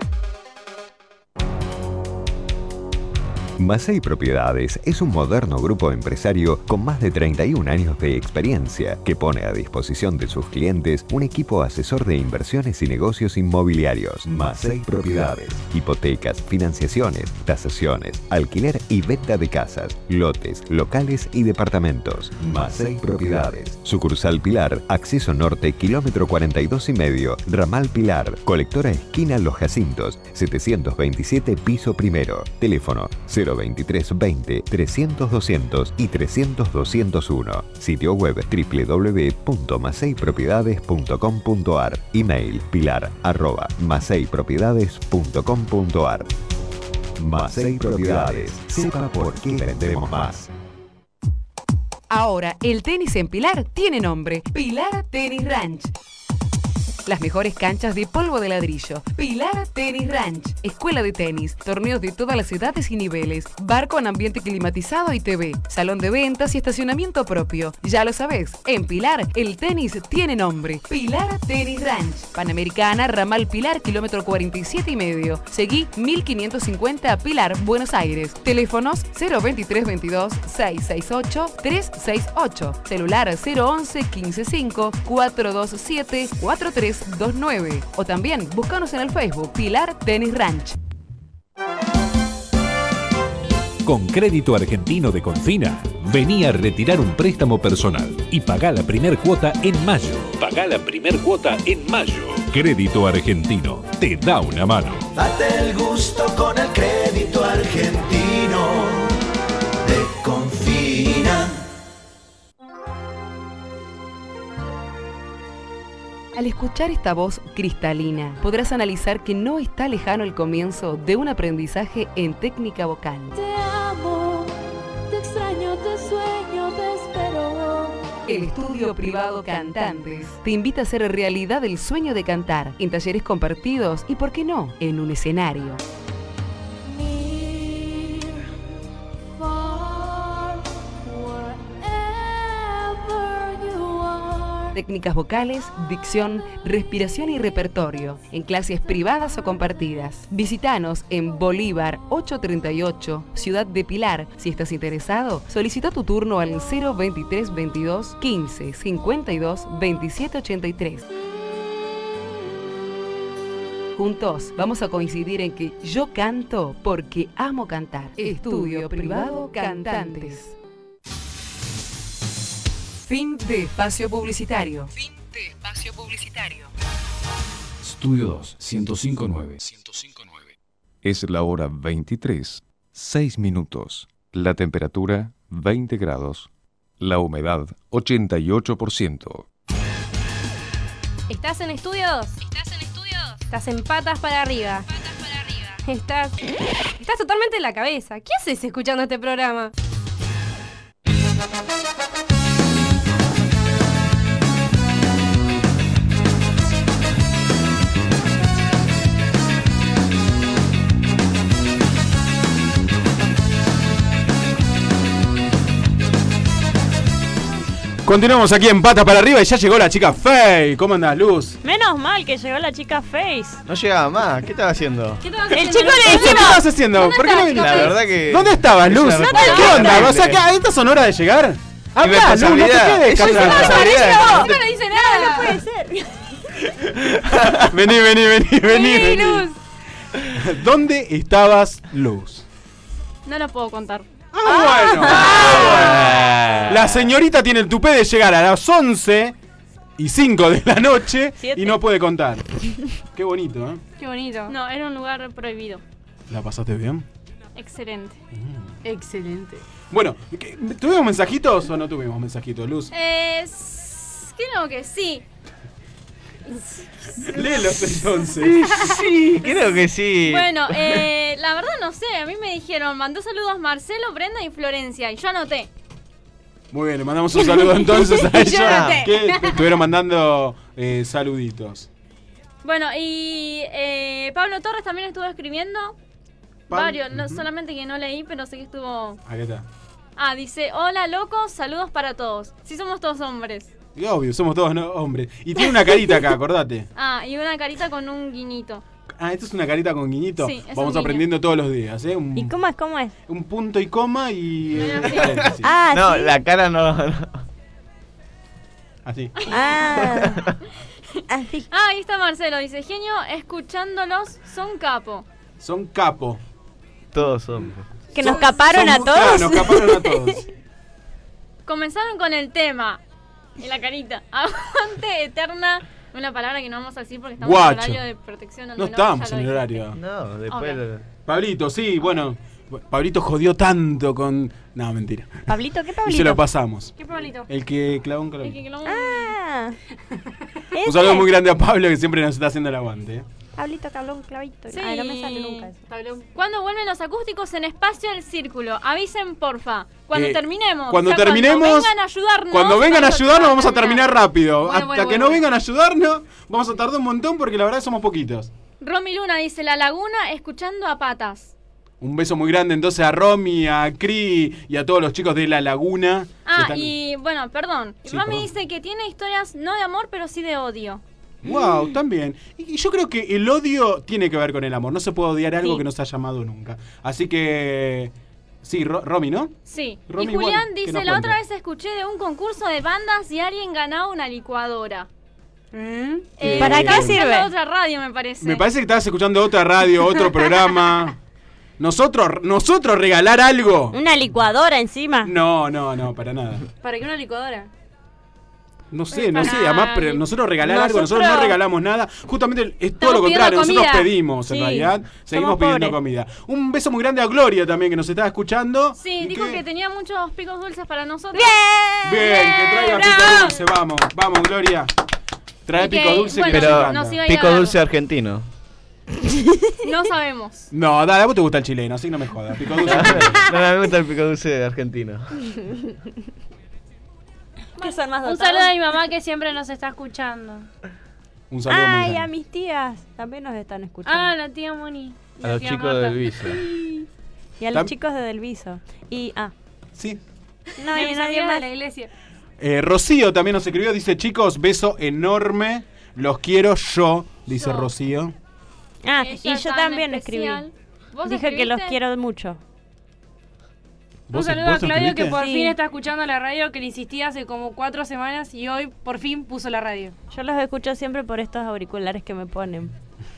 N: Macei Propiedades es un moderno grupo empresario con más de treinta y un años de experiencia que pone a disposición de sus clientes un equipo asesor de inversiones y negocios inmobiliarios. Macei Propiedades, hipotecas, financiaciones, tasaciones, alquiler y venta de casas, lotes, locales y departamentos. Macei Propiedades, sucursal Pilar, acceso norte, kilómetro cuarenta y dos y medio, ramal Pilar, colectora esquina Los Jacintos, setecientos veintisiete piso primero, teléfono cero cero veintitrés veinte trescientos doscientos y trescientos doscientos uno. Sitio web doble u doble u doble u punto masei propiedades punto com punto ar. Email pilar arroba masei propiedades punto com punto ar. Masei Propiedades. Sepa por qué vendemos más.
L: Ahora, el tenis en Pilar tiene nombre. Pilar Tenis Ranch. Las mejores canchas de polvo de ladrillo. Pilar Tenis Ranch. Escuela de tenis. Torneos de todas las edades y niveles. Bar con ambiente climatizado y T V. Salón de ventas y estacionamiento propio. Ya lo sabés. En Pilar, el tenis tiene nombre. Pilar Tenis Ranch. Panamericana, Ramal Pilar, kilómetro cuarenta y siete y medio. Seguí mil quinientos cincuenta Pilar, Buenos Aires. Teléfonos cero veintitrés veintidós seiscientos sesenta y ocho trescientos sesenta y ocho. Celular cero once quince cinco cuatrocientos veintisiete cuarenta y tres veintinueve. O también búscanos en el Facebook Pilar Tenis Ranch.
M: Con Crédito Argentino de Confina, vení a retirar un préstamo personal y pagá la primer cuota en mayo. Pagá la primer cuota en mayo. Crédito Argentino te da una mano.
I: Date el gusto con el crédito argentino de Confina.
L: Al escuchar esta voz cristalina, podrás analizar que no está lejano el comienzo de un aprendizaje en técnica vocal.
O: Te amo, te extraño, te sueño, te espero.
L: El estudio privado Cantantes te invita a hacer realidad el sueño de cantar en talleres compartidos y, ¿por qué no?, en un escenario. Técnicas vocales, dicción, respiración y repertorio, en clases privadas o compartidas. Visítanos en Bolívar ochocientos treinta y ocho, Ciudad de Pilar. Si estás interesado, solicita tu turno al cero veintitrés veintidós quince cincuenta y dos veintisiete ochenta y tres. Juntos vamos a coincidir en que yo canto porque amo cantar. Estudio Privado Cantantes. Fin de espacio publicitario. Fin de espacio publicitario.
B: Estudio dos, ciento cinco punto nueve.
C: Es la hora veintitrés, seis minutos. La temperatura veinte grados. La humedad ochenta y ocho por ciento.
A: ¿Estás en estudios? ¿Estás en estudios? Estás en patas para arriba. Patas para arriba. Estás. Estás totalmente en la cabeza. ¿Qué haces escuchando este programa?
D: Continuamos aquí en Patas para Arriba y ya llegó la chica Faye. ¿Cómo andás, Luz?
E: Menos mal que llegó la chica Face.
F: No llegaba más. ¿Qué estaba haciendo?
A: ¿Qué estabas
E: El
A: haciendo?
E: chico le
D: ¿Qué
E: dijimos.
D: estabas haciendo?
A: ¿Dónde
D: ¿Por qué no
A: estás,
D: viniste?
F: La verdad que...
D: ¿Dónde estabas, Luz?
F: Esa
D: ¿Qué onda? O sea, que a estas son horas de llegar. Habla, Luz, no te
F: responsabilidad.
D: quedes
F: Es una
D: callada.
F: responsabilidad.
A: No le dice nada.
E: No puede ser.
D: Vení, vení, vení, vení.
A: Vení,
D: vení.
A: Luz.
D: ¿Dónde estabas, Luz?
E: No lo puedo contar.
D: Ah, bueno. Ah, bueno. La señorita tiene el tupé de llegar a las once y cinco de la noche
E: Siete.
D: y no puede contar. Qué bonito, ¿eh?
A: Qué bonito.
E: No, era un lugar prohibido.
D: ¿La pasaste bien?
E: Excelente.
A: Excelente.
D: Bueno, ¿qué- ¿tuvimos mensajitos o no tuvimos mensajitos, Luz?
E: Eh, s- creo que sí.
D: Léelos entonces.
F: Sí, creo que sí.
E: Bueno, eh, la verdad no sé. A mí me dijeron, mandó saludos Marcelo, Brenda y Florencia. Y yo anoté.
D: Muy bien, le mandamos un saludo entonces a
E: Yo
D: ella
E: noté.
D: que te estuvieron mandando eh, saluditos.
E: Bueno, y eh, Pablo Torres también estuvo escribiendo.
D: Pablo,
E: Varios, no,
D: ujú.
E: solamente que no leí, pero sé que estuvo...
D: Ahí está.
E: Ah, dice, hola locos, saludos para todos. Sí somos todos hombres.
D: Y obvio, somos todos ¿no? hombres. Y tiene una carita acá, acordate.
E: Ah, y una carita con un guiñito.
D: Ah, esto es una carita con guiñito.
E: Sí, es
D: Vamos
E: un
D: aprendiendo todos los días, ¿eh? Un,
E: ¿Y cómo es? ¿Cómo es?
D: un punto y coma y... eh,
E: Así.
D: paréntesis.
E: Ah,
F: No,
E: ¿sí?
F: la cara no... no.
D: Así.
E: Ah. Así. Ah, ahí está Marcelo. Dice, genio, escuchándolos, son capo.
D: Son capo.
F: Todos son.
E: ¿Que nos caparon
D: Son
E: a
D: muy-
E: todos?
D: claro, nos caparon a todos.
E: Comenzaron con el tema. En la carita. Aguante eterna. Una palabra que no vamos a decir porque estamos
D: Guacho.
E: en horario de protección.
D: No
E: donde
D: estamos
E: ya
D: en
E: lo
D: el
E: dije.
D: horario.
F: No, después...
E: Ok.
D: Pablito, sí, bueno. Pablito jodió tanto con... No, mentira.
E: ¿Pablito? ¿Qué
D: Y
E: Pablito?
D: se lo pasamos.
A: ¿Qué Pablito?
D: El que clavó un clavito.
A: El que clavó un-
E: Ah.
D: Un saludo muy grande a Pablo, que siempre nos está haciendo el aguante. ¿eh?
E: Pablito que habló un clavito.
P: Sí.
E: Ay, no me sale nunca eso.
P: ¿Cuándo vuelven los acústicos en Espacio El Círculo? Avisen, porfa. Cuando
D: Eh,
P: terminemos.
D: Cuando
P: O sea,
D: terminemos...
P: Cuando vengan a ayudarnos.
D: Cuando vengan a ayudarnos vamos a
P: terminar.
D: terminar rápido.
P: Bueno,
D: Hasta
P: bueno,
D: que
P: bueno,
D: no
P: bueno.
D: vengan a ayudarnos, vamos a tardar un montón porque la verdad somos poquitos.
P: Romy Luna dice, La Laguna escuchando a Patas.
D: Un beso muy grande entonces a Romy, a Cri y a todos los chicos de La Laguna. que
P: Ah,
D: están-
P: y bueno, perdón.
D: Sí,
P: Romy
D: perdón.
P: dice que tiene historias no de amor, pero sí de odio.
D: Wow, también. Y y yo creo que el odio tiene que ver con el amor. No se puede odiar algo
P: Sí.
D: que no se ha llamado nunca. Así que... Sí, Ro- Romy, ¿no?
P: Sí.
D: Romy,
P: y Julián
D: bueno, que
P: dice,
D: nos
P: la
D: cuente.
P: otra vez escuché de un concurso de bandas y alguien ganaba una licuadora.
E: ¿Mm?
P: Eh,
E: ¿Para qué
P: estaba
E: sirve?
P: escuchando otra radio, me parece.
D: Me parece que estabas escuchando otra radio, otro programa. Nosotros, nosotros regalar algo.
E: Una licuadora encima.
D: No, no, no, para nada.
A: ¿Para qué una licuadora?
D: No sé, no sé, además pero nosotros regalar algo, nosotros
E: Nosotros-
D: no regalamos nada. Justamente es todo lo
A: Estamos
D: contrario,
A: pidiendo
D: nosotros
A: comida.
D: pedimos, en
E: Sí,
D: realidad. Seguimos
E: somos
D: pidiendo
E: pobres.
D: comida. Un beso muy grande a Gloria también, que nos está escuchando.
P: Sí,
D: Y
P: dijo
D: que-
P: que tenía muchos picos dulces para nosotros.
D: Bien, que traiga pico
P: ¡Bravo!
D: dulce, vamos, vamos, Gloria. Trae
P: Y que,
D: pico dulce
P: bueno,
D: que nos
F: Pero
D: encanta.
P: nos iba a ir
F: pico
P: a dar.
F: dulce argentino.
P: No sabemos.
D: No, dale, a vos te gusta el chileno, así no me jodas. Pico dulce.
F: No, no, me gusta el pico dulce argentino.
E: Que son más
A: Un
E: dotados.
A: saludo a mi mamá que siempre nos está escuchando.
D: Un saludo muy
E: Ay,
D: grande.
E: a mis tías también nos están escuchando.
A: Ah, la tía Moni. y
F: A
A: la
F: los
A: tía
F: chicos
A: Marta.
F: del viso.
E: Y a los
D: Tam-
E: chicos de Delviso. Y, ah,
D: Sí.
E: no
A: Y a
E: hay
A: mis
E: nadie
A: amigas
E: más.
A: de la iglesia.
D: Eh, Rocío también nos escribió, dice, chicos, beso enorme, los quiero yo, dice
P: Yo.
D: Rocío.
E: Ah,
P: Ella
E: y yo
P: tan
E: también
P: especial.
E: escribí.
P: ¿Vos
E: Dije que los
P: escribiste?
E: quiero mucho.
A: Un
D: ¿Vos-
A: saludo
D: vos
A: a Claudio que
D: escribiste?
A: por
E: Sí.
A: fin está escuchando la radio, que le insistí hace como cuatro semanas y hoy por fin puso la radio.
E: Yo los escucho siempre por estos auriculares que me ponen.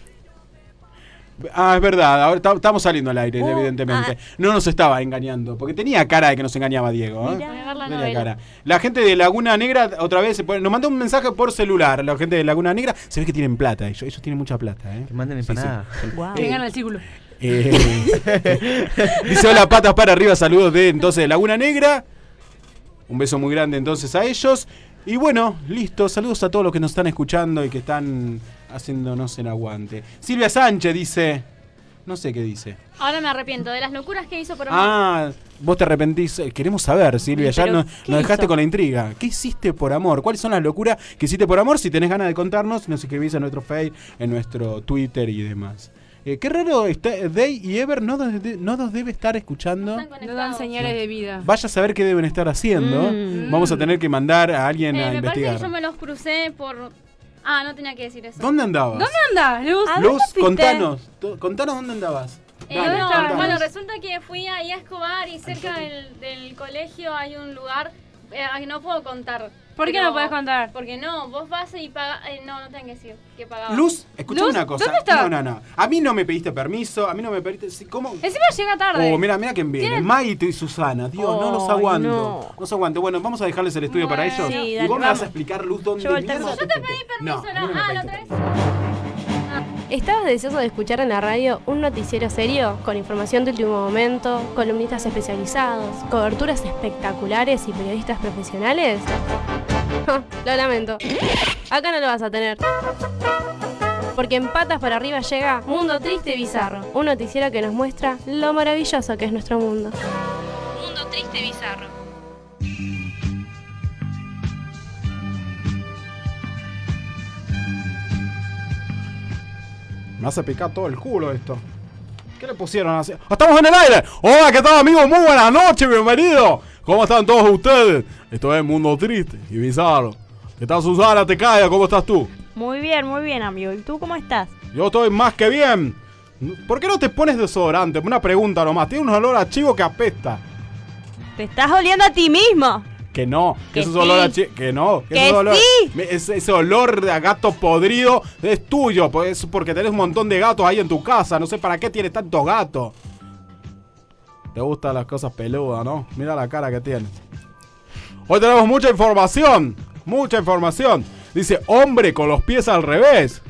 D: Ah, es verdad, ahora ta- estamos saliendo al aire,
E: Uh,
D: evidentemente.
E: ah.
D: No nos estaba engañando, porque tenía cara de que nos engañaba Diego. ¿eh?
E: Mirá.
A: Voy a ver la
D: Tenía
A: novela.
D: cara. La gente de Laguna Negra, otra vez, se pone- nos mandó un mensaje por celular. La gente de Laguna Negra, se ve que tienen plata, ellos, ellos tienen mucha plata. ¿eh?
F: Que manden
D: Sí, sí.
F: empanadas.
E: Wow.
A: Que gana el círculo.
D: Eh, dice hola, patas para arriba, saludos de entonces de Laguna Negra. Un beso muy grande entonces a ellos. Y bueno, listo, saludos a todos los que nos están escuchando y que están haciéndonos el aguante. Silvia Sánchez dice, no sé qué dice.
P: Ahora me arrepiento de las locuras que hizo por amor.
D: Ah, vos te arrepentís. Eh, Queremos saber, Silvia, ya
E: Pero,
D: nos,
E: ¿qué
D: nos dejaste
E: hizo?
D: con la intriga. ¿Qué hiciste por amor? ¿Cuáles son las locuras que hiciste por amor? Si tenés ganas de contarnos, nos escribís en nuestro Facebook, en nuestro Twitter y demás. Eh, qué raro, está, Day y Ever no nos, de- no nos debe estar escuchando.
P: Están
A: No dan
P: conectados.
A: señales de vida.
D: Vaya a saber qué deben estar haciendo.
E: Mm.
D: Vamos a tener que mandar a alguien
P: Eh,
D: a
P: me parece
D: investigar.
P: que yo me los crucé por... Ah, no tenía que decir eso.
D: ¿Dónde andabas?
A: ¿Dónde andas, Luz?
E: ¿A dónde
D: Luz,
E: fuiste?
D: contanos. to- Contanos dónde andabas.
P: Eh,
D: Dale,
P: no,
D: contanos.
P: bueno, resulta que fui ahí a Escobar y cerca del, del colegio hay un lugar eh, que no puedo contar.
A: ¿Por qué
P: pero-
A: no podés contar?
P: Porque no, vos vas y pagás... Eh, no, no tengo que decir que pagabas.
D: Luz, escuchame
A: Luz,
D: una cosa.
A: ¿dónde está?
D: No, no, no. A mí no me pediste permiso, a mí no me pediste. sí, ¿Cómo?
A: Encima llega tarde.
D: Oh, mira, mira quién viene.
A: ¿Tiene-
D: Maite y Susana. Dios, no los
E: Ay,
D: aguanto.
E: no.
D: No los aguanto. Bueno, vamos a dejarles el estudio para
P: Bueno.
D: ellos.
E: Sí,
D: y
E: dale,
D: vos me vas
E: vamos.
D: a explicar, Luz, dónde
E: Llevo el
D: mierda
E: termo.
D: te
P: Yo te
D: fuiste.
P: pedí permiso,
D: No,
P: ¿no?
D: a mí no me
P: Ah, la
D: pediste
P: otra vez.
A: ¿Estabas deseoso de escuchar en la radio un noticiero serio, con información de último momento, columnistas especializados, coberturas espectaculares y periodistas profesionales? Lo lamento. Acá no lo vas a tener. Porque en Patas para Arriba llega Mundo Triste y Bizarro, un noticiero que nos muestra lo maravilloso que es nuestro mundo. Mundo Triste y Bizarro.
D: Me hace picar todo el culo esto. ¿Qué le pusieron así? ¡Estamos en el aire! ¡Hola, qué tal, amigos! Muy buenas noches, bienvenidos. ¿Cómo están todos ustedes? Esto es Mundo Triste y Bizarro. ¿Qué tal, Susana? ¿Te calla? ¿Cómo estás tú?
E: Muy bien, muy bien, amigo. ¿Y tú cómo estás?
D: Yo estoy más que bien. ¿Por qué no te pones desodorante? Una pregunta nomás. Tiene un olor a chivo que apesta.
E: Te estás oliendo a ti mismo.
D: Que no, que
E: Que
D: ese es
E: sí.
D: olor a chivo. Que no,
E: Que
D: ese olor,
E: sí.
D: me- ese, ese olor de a gato podrido es tuyo. Pues, porque tenés un montón de gatos ahí en tu casa. No sé para qué tienes tantos gatos. Te gustan las cosas peludas, ¿no? Mira la cara que tienes. Hoy tenemos mucha información. Mucha información. Dice, hombre con los pies al revés.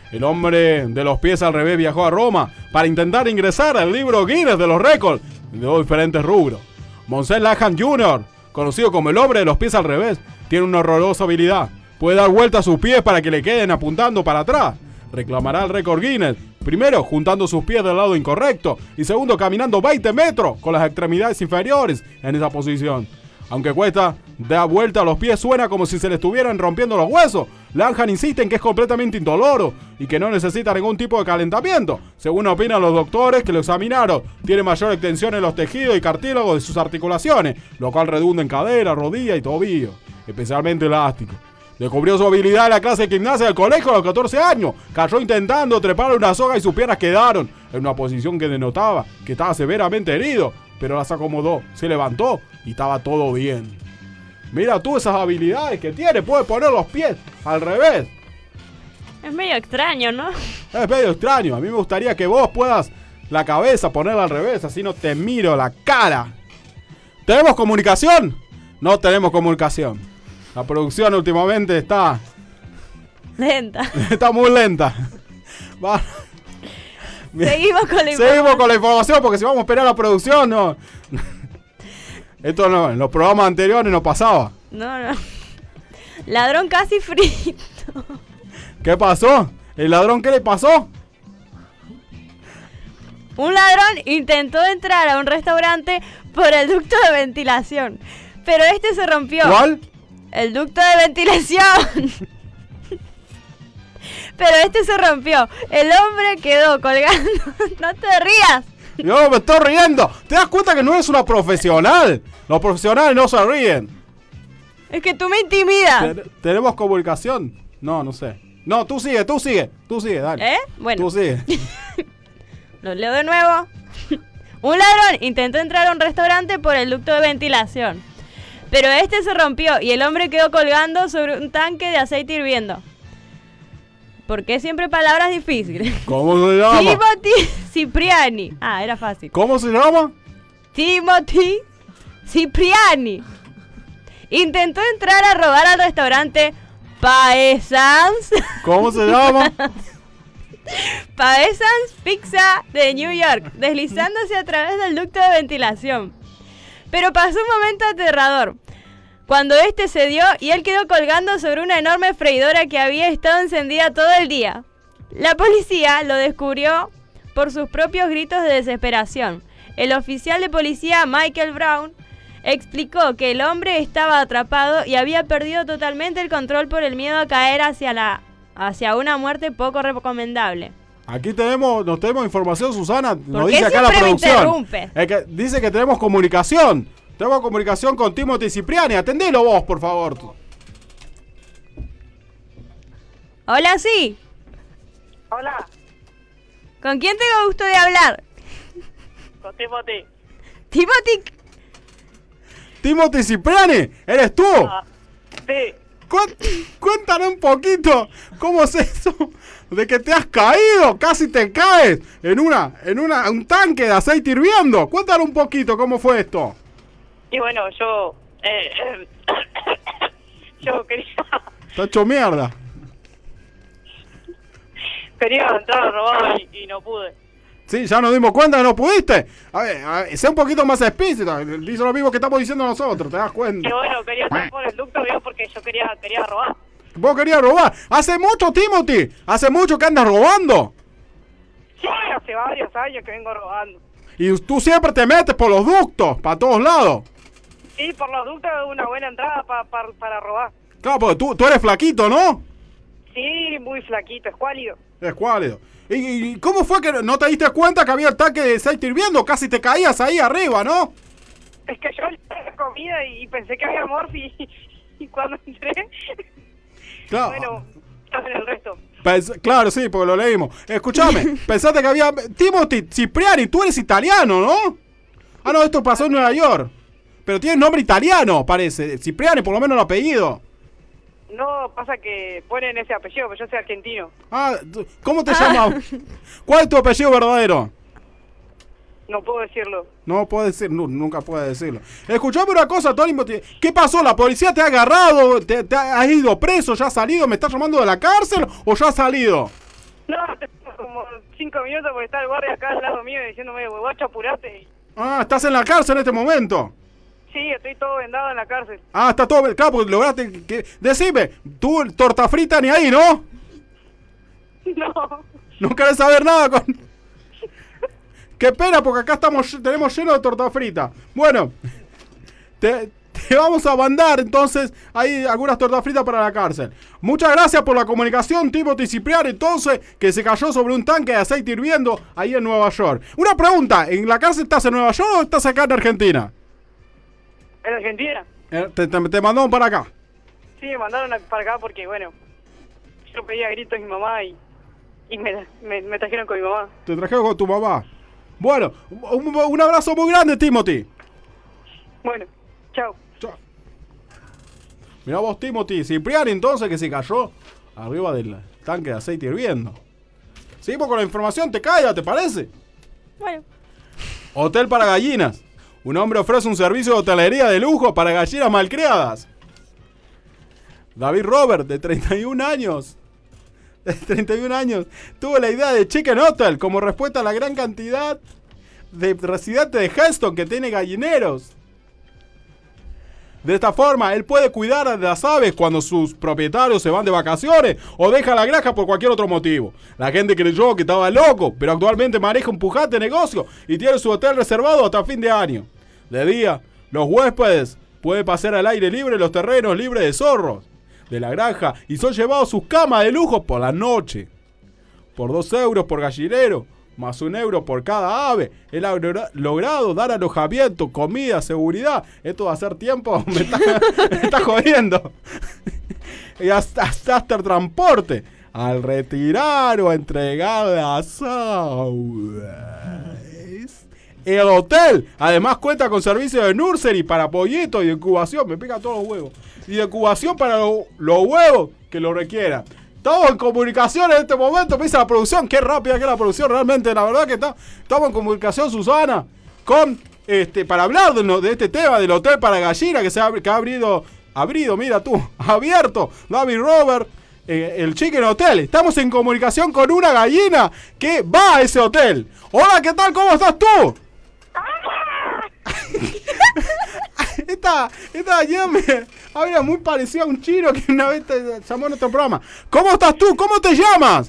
D: El hombre de los pies al revés viajó a Roma para intentar ingresar al libro Guinness de los récords de dos diferentes rubros. Monsell Lahan junior, conocido como el hombre de los pies al revés, tiene una horrorosa habilidad. Puede dar vuelta a sus pies para que le queden apuntando para atrás. Reclamará el récord Guinness, primero juntando sus pies del lado incorrecto y segundo caminando veinte metros con las extremidades inferiores en esa posición. Aunque cuesta dar vuelta a los pies, suena como si se le estuvieran rompiendo los huesos. Lanhan insiste en que es completamente indoloro y que no necesita ningún tipo de calentamiento. Según opinan los doctores que lo examinaron, tiene mayor extensión en los tejidos y cartílagos de sus articulaciones, lo cual redunda en cadera, rodilla y tobillo, especialmente elástico. Descubrió su habilidad en la clase de gimnasia del colegio a los catorce años. Cayó intentando trepar una soga y sus piernas quedaron en una posición que denotaba que estaba severamente herido, pero las acomodó, se levantó y estaba todo bien. Mira tú esas habilidades que tiene, puede poner los pies al revés.
E: Es medio extraño, ¿no?
D: Es medio extraño, a mí me gustaría que vos puedas la cabeza ponerla al revés, así no te miro la cara. ¿Tenemos comunicación? No tenemos comunicación. La producción últimamente está...
E: Lenta.
D: Está muy lenta. Va.
E: Seguimos con la
D: Seguimos
E: información.
D: con la información porque si vamos a esperar a la producción, no. Esto no, en los programas anteriores no pasaba.
E: No, no. Ladrón casi frito.
D: ¿Qué pasó? ¿El ladrón qué le pasó?
E: Un ladrón intentó entrar a un restaurante por el ducto de ventilación, pero este se rompió.
D: ¿Cuál?
E: El ducto de ventilación. Pero este se rompió. El hombre quedó colgando. No te rías.
D: Yo me estoy riendo. ¿Te das cuenta que no eres una profesional? Los profesionales no se ríen.
E: Es que tú me intimidas.
D: Ten- ¿Tenemos comunicación? No, no sé. No, tú sigue, tú sigue. Tú sigue, dale.
E: ¿Eh? Bueno.
D: Tú sigue.
E: Lo leo de nuevo. Un ladrón intentó entrar a un restaurante por el ducto de ventilación, pero este se rompió y el hombre quedó colgando sobre un tanque de aceite hirviendo. ¿Por qué siempre palabras difíciles?
D: ¿Cómo se llama?
E: Timothy Cipriani. Ah, era fácil.
D: ¿Cómo se llama?
E: Timothy Cipriani intentó entrar a robar al restaurante Paesans.
D: ¿Cómo se llama?
E: Paesans Pizza de New York, deslizándose a través del ducto de ventilación. Pero pasó un momento aterrador, cuando este se dio y él quedó colgando sobre una enorme freidora que había estado encendida todo el día. La policía lo descubrió por sus propios gritos de desesperación. El oficial de policía Michael Brown explicó que el hombre estaba atrapado y había perdido totalmente el control por el miedo a caer hacia la hacia una muerte poco recomendable.
D: Aquí tenemos, nos tenemos información, Susana. Nos
E: ¿Por qué
D: dice acá la
E: siempre me
D: producción.
E: interrumpes?
D: Es que dice que tenemos comunicación. Tenemos comunicación con Timothy Cipriani. Atendelo vos, por favor.
E: Hola, sí.
G: Hola,
E: ¿Con quién tengo gusto de hablar?
G: con Timothy.
E: Timothy.
D: Timothy Cipriani, ¿eres tú?
G: Ah, sí.
D: Cué- Cuéntanos un poquito cómo es eso de que te has caído, casi te caes en una, en una, un tanque de aceite hirviendo. Cuéntanos un poquito cómo fue esto.
G: Y bueno, yo... Eh, eh, yo quería...
D: Está hecho mierda.
G: Quería entrar a robar y, y no pude.
D: Sí, ya nos dimos cuenta que no pudiste. A ver, a ver, sea un poquito más explícito. Dice lo mismo que estamos diciendo nosotros, ¿te das cuenta?
G: Y bueno, quería entrar por el ducto, ¿vio? Porque yo quería, quería robar.
D: Vos querías robar. Hace mucho, Timothy. Hace mucho que andas robando.
G: Sí, hace varios años que vengo robando.
D: Y tú siempre te metes por los ductos, para todos lados.
G: Sí, por los ductos es una buena entrada pa, pa- para robar.
D: Claro, porque tú, tú eres flaquito, ¿no?
G: Sí, muy flaquito, escuálido.
D: Escuálido. ¿Y, y cómo fue que no te diste cuenta que había el tanque de aceite hirviendo? Casi te caías ahí arriba, ¿no?
G: Es que yo le di comida y pensé que había morfi y, y cuando entré...
D: Claro.
G: Bueno, en el resto.
D: Pens- claro, sí, porque lo leímos. Escúchame, pensaste que había... Timothy Cipriani, tú eres italiano, ¿no? Ah, no, esto pasó en Nueva York. Pero tiene nombre italiano, parece. Cipriani, por lo menos el apellido.
G: No, pasa que ponen ese apellido, pero yo soy argentino.
D: Ah, tú- ¿cómo te llamas? ¿Cuál es tu apellido verdadero?
G: No puedo decirlo.
D: No puedo decir, nu- nunca puede decirlo. Escuchame una cosa, Tony. ¿Qué pasó? ¿La policía te ha agarrado? ¿Te, te has ido preso? ¿Ya has salido? ¿Me estás llamando de la cárcel o ya has salido?
G: No, tengo como cinco minutos porque está el guardia acá al lado mío diciéndome, guacho, apurate.
D: Ah, estás en la cárcel en este momento.
G: Sí, estoy todo vendado en la cárcel.
D: Ah, está todo... Claro, porque lograste que... Decime, tú torta frita ni ahí, ¿no?
G: No.
D: No querés saber nada con... Qué pena, porque acá estamos tenemos lleno de torta frita. Bueno, te, te vamos a mandar entonces ahí algunas tortas fritas para la cárcel. Muchas gracias por la comunicación, Timothy Cipriano, entonces, que se cayó sobre un tanque de aceite hirviendo ahí en Nueva York. Una pregunta, ¿en la cárcel estás en Nueva York o estás acá en Argentina?
G: ¿En Argentina?
D: Eh, te, te, te mandaron para acá.
G: Sí, me mandaron a- para acá porque, bueno, yo pedía gritos a mi mamá y, y me, me, me trajeron con mi mamá.
D: Te trajeron con tu mamá. Bueno, un, un abrazo muy grande, Timothy.
G: Bueno, chao.
D: Mirá vos, Timothy Cipriani, entonces, que se cayó arriba del tanque de aceite hirviendo. Seguimos con la información, te caiga, ¿te parece?
E: Bueno.
D: Hotel para gallinas. Un hombre ofrece un servicio de hotelería de lujo para gallinas malcriadas. David Robert, de treinta y un años, de treinta y un años, tuvo la idea de Chicken Hotel como respuesta a la gran cantidad de residentes de Heston que tiene gallineros. De esta forma, él puede cuidar de las aves cuando sus propietarios se van de vacaciones o dejan la granja por cualquier otro motivo. La gente creyó que estaba loco, pero actualmente maneja un pujante negocio y tiene su hotel reservado hasta fin de año. De día, los huéspedes pueden pasear al aire libre en los terrenos libres de zorros de la granja y son llevados sus camas de lujo por la noche. Por dos euros por gallinero, más un euro por cada ave, él ha logra- logrado dar alojamiento, comida, seguridad. Esto va a ser tiempo, me está, me está jodiendo. Y hasta, hasta, hasta el transporte. Al retirar o entregar las aves. El hotel además cuenta con servicios de nursery para pollitos y de incubación. Me pica todos los huevos. Y de incubación para lo- los huevos que lo requieran. Estamos en comunicación en este momento, me dice la producción. Qué rápida que es la producción, realmente, la verdad que está, estamos en comunicación, Susana, con este para hablar de, no- de este tema del hotel para gallinas que se ha, que ha abrido, abrido, mira tú, abierto, David Robert, eh, el Chicken Hotel. Estamos en comunicación con una gallina que va a ese hotel. Hola, ¿qué tal? ¿Cómo estás tú? Esta, esta gallina me había muy parecido a un chino que una vez te llamó en nuestro programa. ¿Cómo estás tú? ¿Cómo te llamas?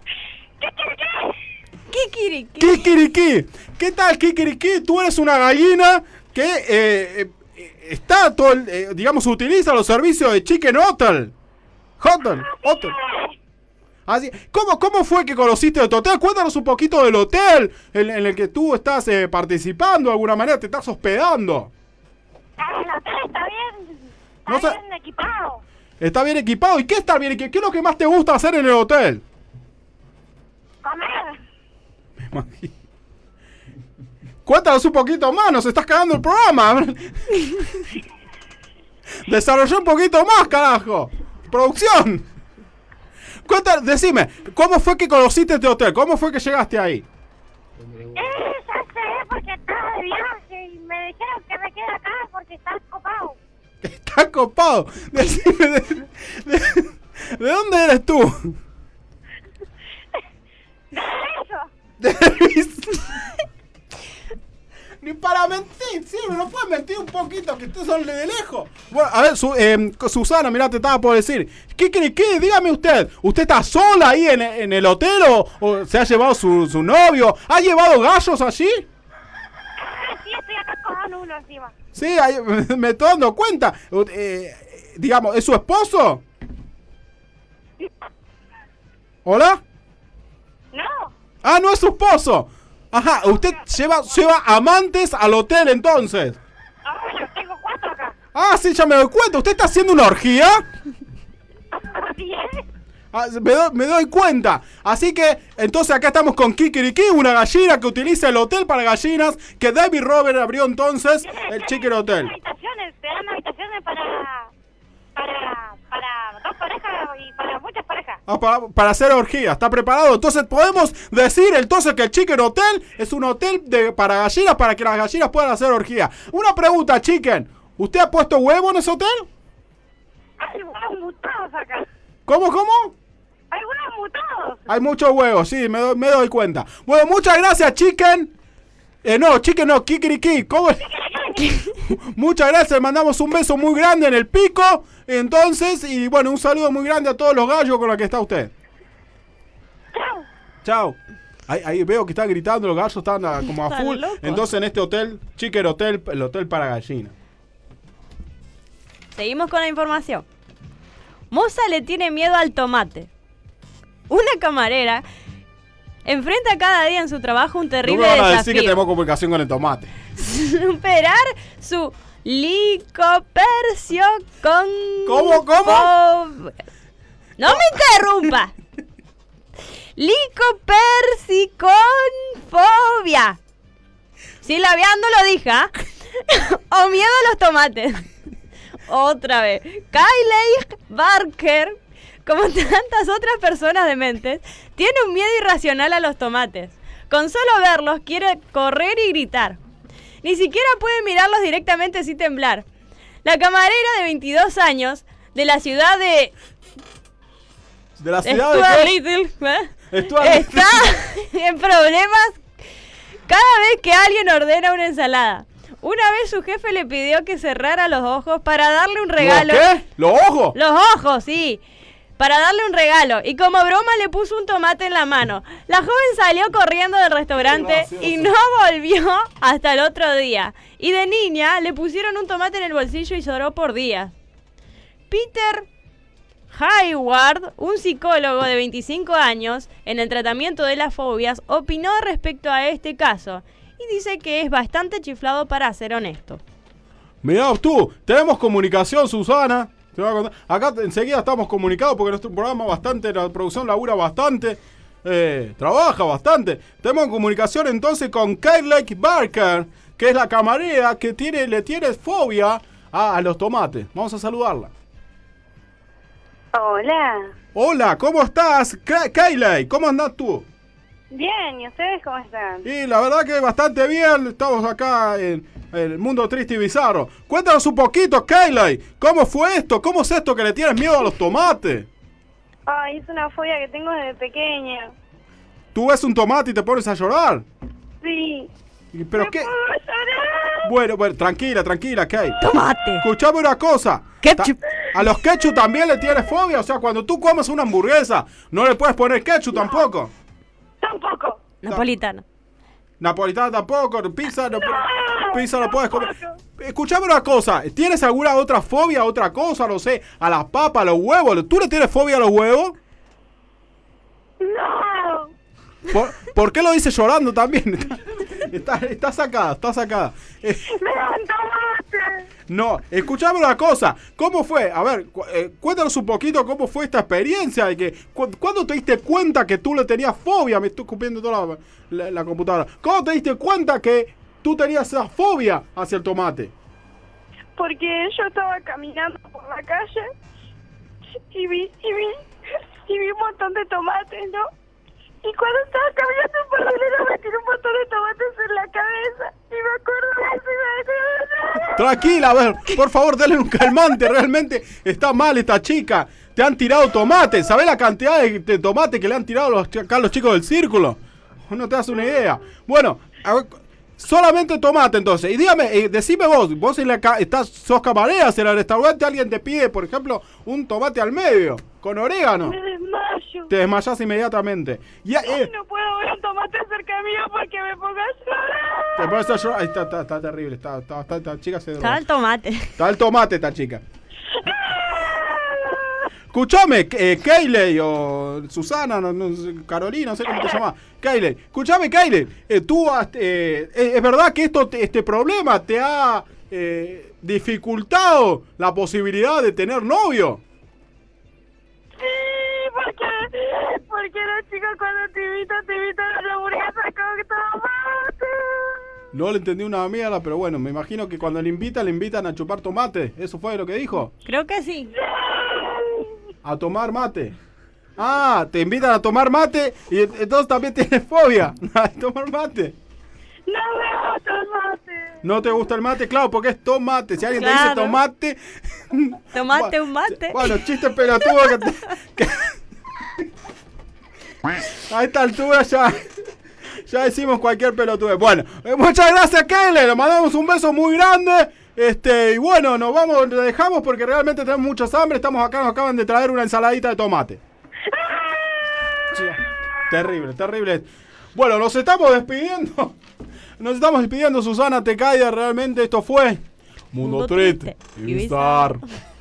E: Kikiriki.
D: Kikiriki. ¿Qué tal, Kikiriki? Tú eres una gallina que eh, eh, está todo, el, eh, digamos, utiliza los servicios de Chicken Hotel. Hotel. Hotel. Así, ¿cómo, ¿Cómo fue que conociste este hotel? Cuéntanos un poquito del hotel en, en el que tú estás eh, participando de alguna manera, te estás hospedando.
G: El hotel está bien, está
D: No sé-
G: bien equipado.
D: Está bien equipado. ¿Y qué está bien equipado? ¿Qué es lo que más te gusta hacer en el hotel?
G: Comer.
D: Me imagino. Cuéntanos un poquito más, nos estás cagando el programa. Desarrolló un poquito más, carajo. Producción. Cuéntanos, decime, ¿cómo fue que conociste este hotel? ¿Cómo fue que llegaste ahí?
G: Eh, ya sé, porque estaba de viaje y me dijeron que me quede acá porque está copado.
D: Está copado. Decime, de, de- ¿de dónde eres tú?
G: ¿De eso?
D: Ni para mentir, sí, no puedes mentir un poquito, que tú son de lejos. Bueno, a ver, su, eh, Susana, mirá, te estaba por decir. ¿Qué cree qué? Dígame usted, ¿usted está sola ahí en, en el hotel o, o se ha llevado su, su novio? ¿Ha llevado gallos allí?
G: Sí, estoy acá con uno encima.
D: Sí, ahí, me estoy dando cuenta. Eh, digamos, ¿es su esposo? ¿Hola?
G: No.
D: Ah, no es su esposo. Ajá, usted lleva, lleva amantes al hotel entonces.
G: Ah, yo tengo cuatro acá.
D: Ah, sí, ya me doy cuenta. ¿Usted está haciendo una orgía?
G: Así es.
D: Ah, me, doy, me doy cuenta. Así que, entonces acá estamos con Kikiriki, una gallina que utiliza el hotel para gallinas que David Robert abrió entonces el Chicken Hotel.
G: Habitaciones, te dan habitaciones para, para, para dos parejas y para muchas parejas.
D: Ah, para, para hacer orgía, ¿está preparado? Entonces podemos decir entonces que el Chicken Hotel es un hotel de, para gallinas para que las gallinas puedan hacer orgía. Una pregunta, Chicken. ¿Usted ha puesto huevo en ese hotel?
G: Hay huevos mutados acá.
D: ¿Cómo, cómo?
G: Algunos mutados.
D: Hay muchos huevos, sí, me, do- me doy cuenta. Bueno, muchas gracias, chicken. Eh, no, chicken no, kikiriki. ¿Cómo? Muchas gracias, le mandamos un beso muy grande en el pico. Entonces, y bueno, un saludo muy grande a todos los gallos con los que está usted.
G: Chao.
D: Chao. Ahí, ahí veo que están gritando, los gallos están a- como a
E: Están
D: full.
E: locos.
D: Entonces en este hotel, Chicken Hotel, el hotel para gallinas.
E: Seguimos con la información. Moza le tiene miedo al tomate. Una camarera enfrenta cada día en su trabajo un
D: No
E: terrible
D: me van a decir
E: desafío.
D: que tenemos comunicación con el tomate.
E: Superar su licopercio con...
D: ¿Cómo, cómo?
E: fo- ¡No me interrumpa! Licopersicofobia. Si labiando lo dije, ¿ah? O miedo a los tomates. Otra vez. Kylie Barker, como tantas otras personas dementes, tiene un miedo irracional a los tomates. Con solo verlos quiere correr y gritar. Ni siquiera puede mirarlos directamente sin temblar. La camarera de veintidós años de la ciudad de
D: De la ciudad
E: Stuart
D: de qué?
E: Little, ¿eh?
D: Stuart
E: está en problemas cada vez que alguien ordena una ensalada. Una vez su jefe le pidió que cerrara los ojos para darle un regalo.
D: ¿Los qué? ¿Los ojos?
E: Los ojos, sí. Para darle un regalo. Y como broma le puso un tomate en la mano. La joven salió corriendo del restaurante y no volvió hasta el otro día. Y de niña le pusieron un tomate en el bolsillo y lloró por días. Peter Hayward, un psicólogo de veinticinco años en el tratamiento de las fobias, opinó respecto a este caso. Y dice que es bastante chiflado para ser honesto.
D: Mirá tú, tenemos comunicación, Susana. Te voy a contar. Acá enseguida estamos comunicados porque nuestro programa bastante, la producción labura bastante, eh, trabaja bastante. Tenemos comunicación entonces con Kylie Barker, que es la camarera que tiene, le tiene fobia a, a los tomates. Vamos a saludarla.
G: Hola.
D: Hola, ¿cómo estás? Ka- Kylie, ¿cómo andás tú?
G: Bien, ¿y ustedes cómo están?
D: Y la verdad que bastante bien, estamos acá en, en el mundo triste y bizarro. Cuéntanos un poquito, Kylie, ¿cómo fue esto? ¿Cómo es esto que le tienes miedo a los tomates?
G: Ay, es una fobia que tengo desde pequeña.
D: ¿Tú ves un tomate y te pones a llorar?
G: Sí.
D: Y- ¿Pero
G: ¿Me
D: qué?
G: puedo llorar?
D: Bueno, bueno, tranquila, tranquila, Kylie.
E: ¡Tomate!
D: Escuchame una cosa.
E: Ketchup.
D: Ta- ¿A los ketchup también le tienes fobia? O sea, cuando tú comes una hamburguesa, ¿no le puedes poner ketchup tampoco?
G: Tampoco.
E: Napolitano.
D: Napolitana tampoco, pizza no, pizza no puedes comer. Escuchame una cosa, ¿tienes alguna otra fobia, otra cosa, no sé, a las papas, a los huevos? ¿Tú le tienes fobia a los huevos?
G: No.
D: ¿Por, ¿por qué lo dices llorando también? Está, está, está sacada, está sacada. Eh,
G: Me dan tomate.
D: no, escuchame una cosa, ¿cómo fue? A ver, cu- eh, cuéntanos un poquito cómo fue esta experiencia de que, cu- ¿cuándo te diste cuenta que tú le tenías fobia? Me estoy escupiendo toda la, la- la computadora. ¿Cómo te diste cuenta que tú tenías esa fobia hacia el tomate?
G: Porque yo estaba caminando por la calle y vi, y vi, y vi un montón de tomates, ¿no? Y cuando estaba caminando por la arena me tiró un montón de tomates en la cabeza. Y me acuerdo de eso y me dejé de
D: Tranquila, a ver, por favor, denle un calmante. Realmente está mal esta chica. Te han tirado tomates. ¿Sabés la cantidad de, de tomates que le han tirado los, acá los chicos del círculo? No te das una idea. Bueno, a ver, solamente tomate entonces. Y dígame, eh, decime vos, vos en la ca- estás, sos camarera en el restaurante, alguien te pide, por ejemplo, un tomate al medio, con orégano.
G: Me desmayo.
D: Te desmayás inmediatamente. Y,
G: Ay,
D: eh,
G: no puedo ver un tomate cerca mío porque me pongo a llorar.
D: te pones a llorar. Ahí está, está, está terrible. Está, está, está- esta chica se
E: Estaba
D: drogó.
E: el tomate.
D: Está el tomate esta chica. Escuchame, eh, Kylie o Susana, no, no sé, Carolina, no sé cómo te llamas. Kylie, escuchame, Kylie, eh, tú, has, eh, eh, es verdad que esto, te- este problema te ha eh, dificultado la posibilidad de tener novio.
G: Sí, porque, porque los chicos cuando te invitan, te invitan a la hamburguesa con tomate.
D: No le entendí una mierda, pero bueno, me imagino que cuando le invitan, le invitan a chupar tomate. ¿Eso fue lo que dijo?
E: Creo que sí.
D: A tomar mate. Ah, te invitan a tomar mate y en- entonces también tienes fobia a tomar mate.
G: No me gusta el mate.
D: ¿No te gusta el mate? Claro, porque es tomate. Si alguien te dice
E: Claro.
D: tomate...
E: Tomate un mate.
D: Bueno, chiste pelotudo que... te- que- A esta altura ya, ya decimos cualquier pelotudez. Bueno, eh, muchas gracias, Kele. Le mandamos un beso muy grande. Este, y bueno, nos vamos, le dejamos porque realmente tenemos mucha hambre. Estamos acá, nos acaban de traer una ensaladita de tomate. Sí, terrible, terrible. Bueno, nos estamos despidiendo. Nos estamos despidiendo, Susana Tecaida. Realmente esto fue Mundo, Mundo Triste y Bizarro.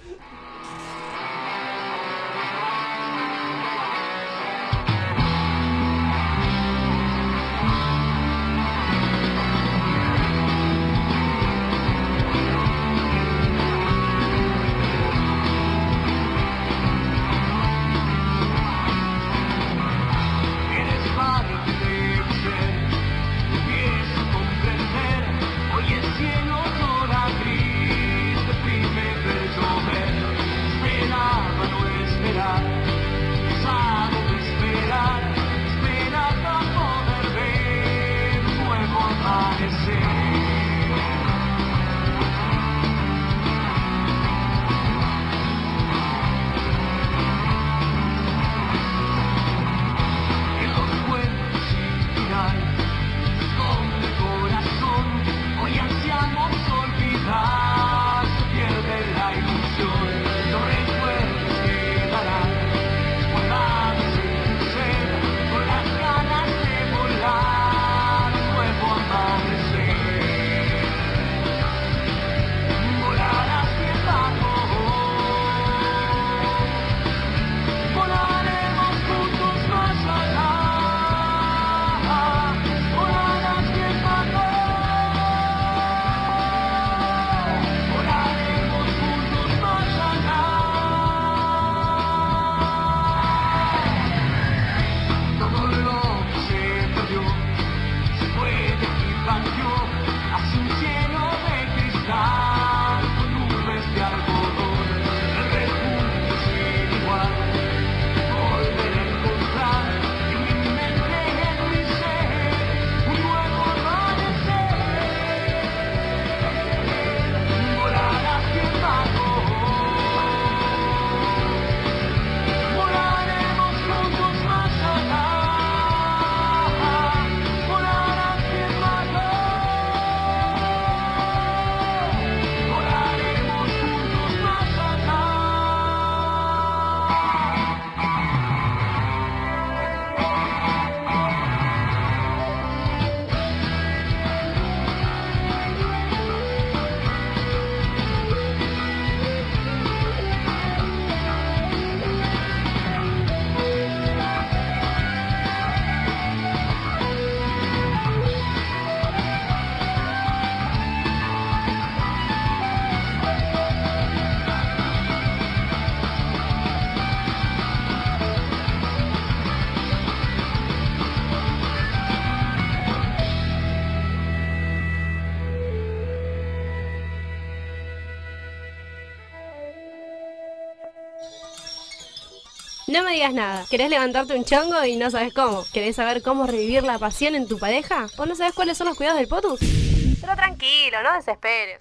A: No me digas nada. ¿Querés levantarte un chongo y no sabes cómo? ¿Querés saber cómo revivir la pasión en tu pareja? ¿O no sabes cuáles son los cuidados del potus? Pero tranquilo, no desesperes.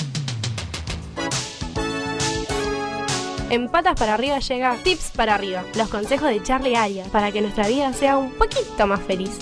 A: En Patas para Arriba llega Tips para Arriba, los consejos de Charlie Arias, para que nuestra vida sea un poquito más feliz.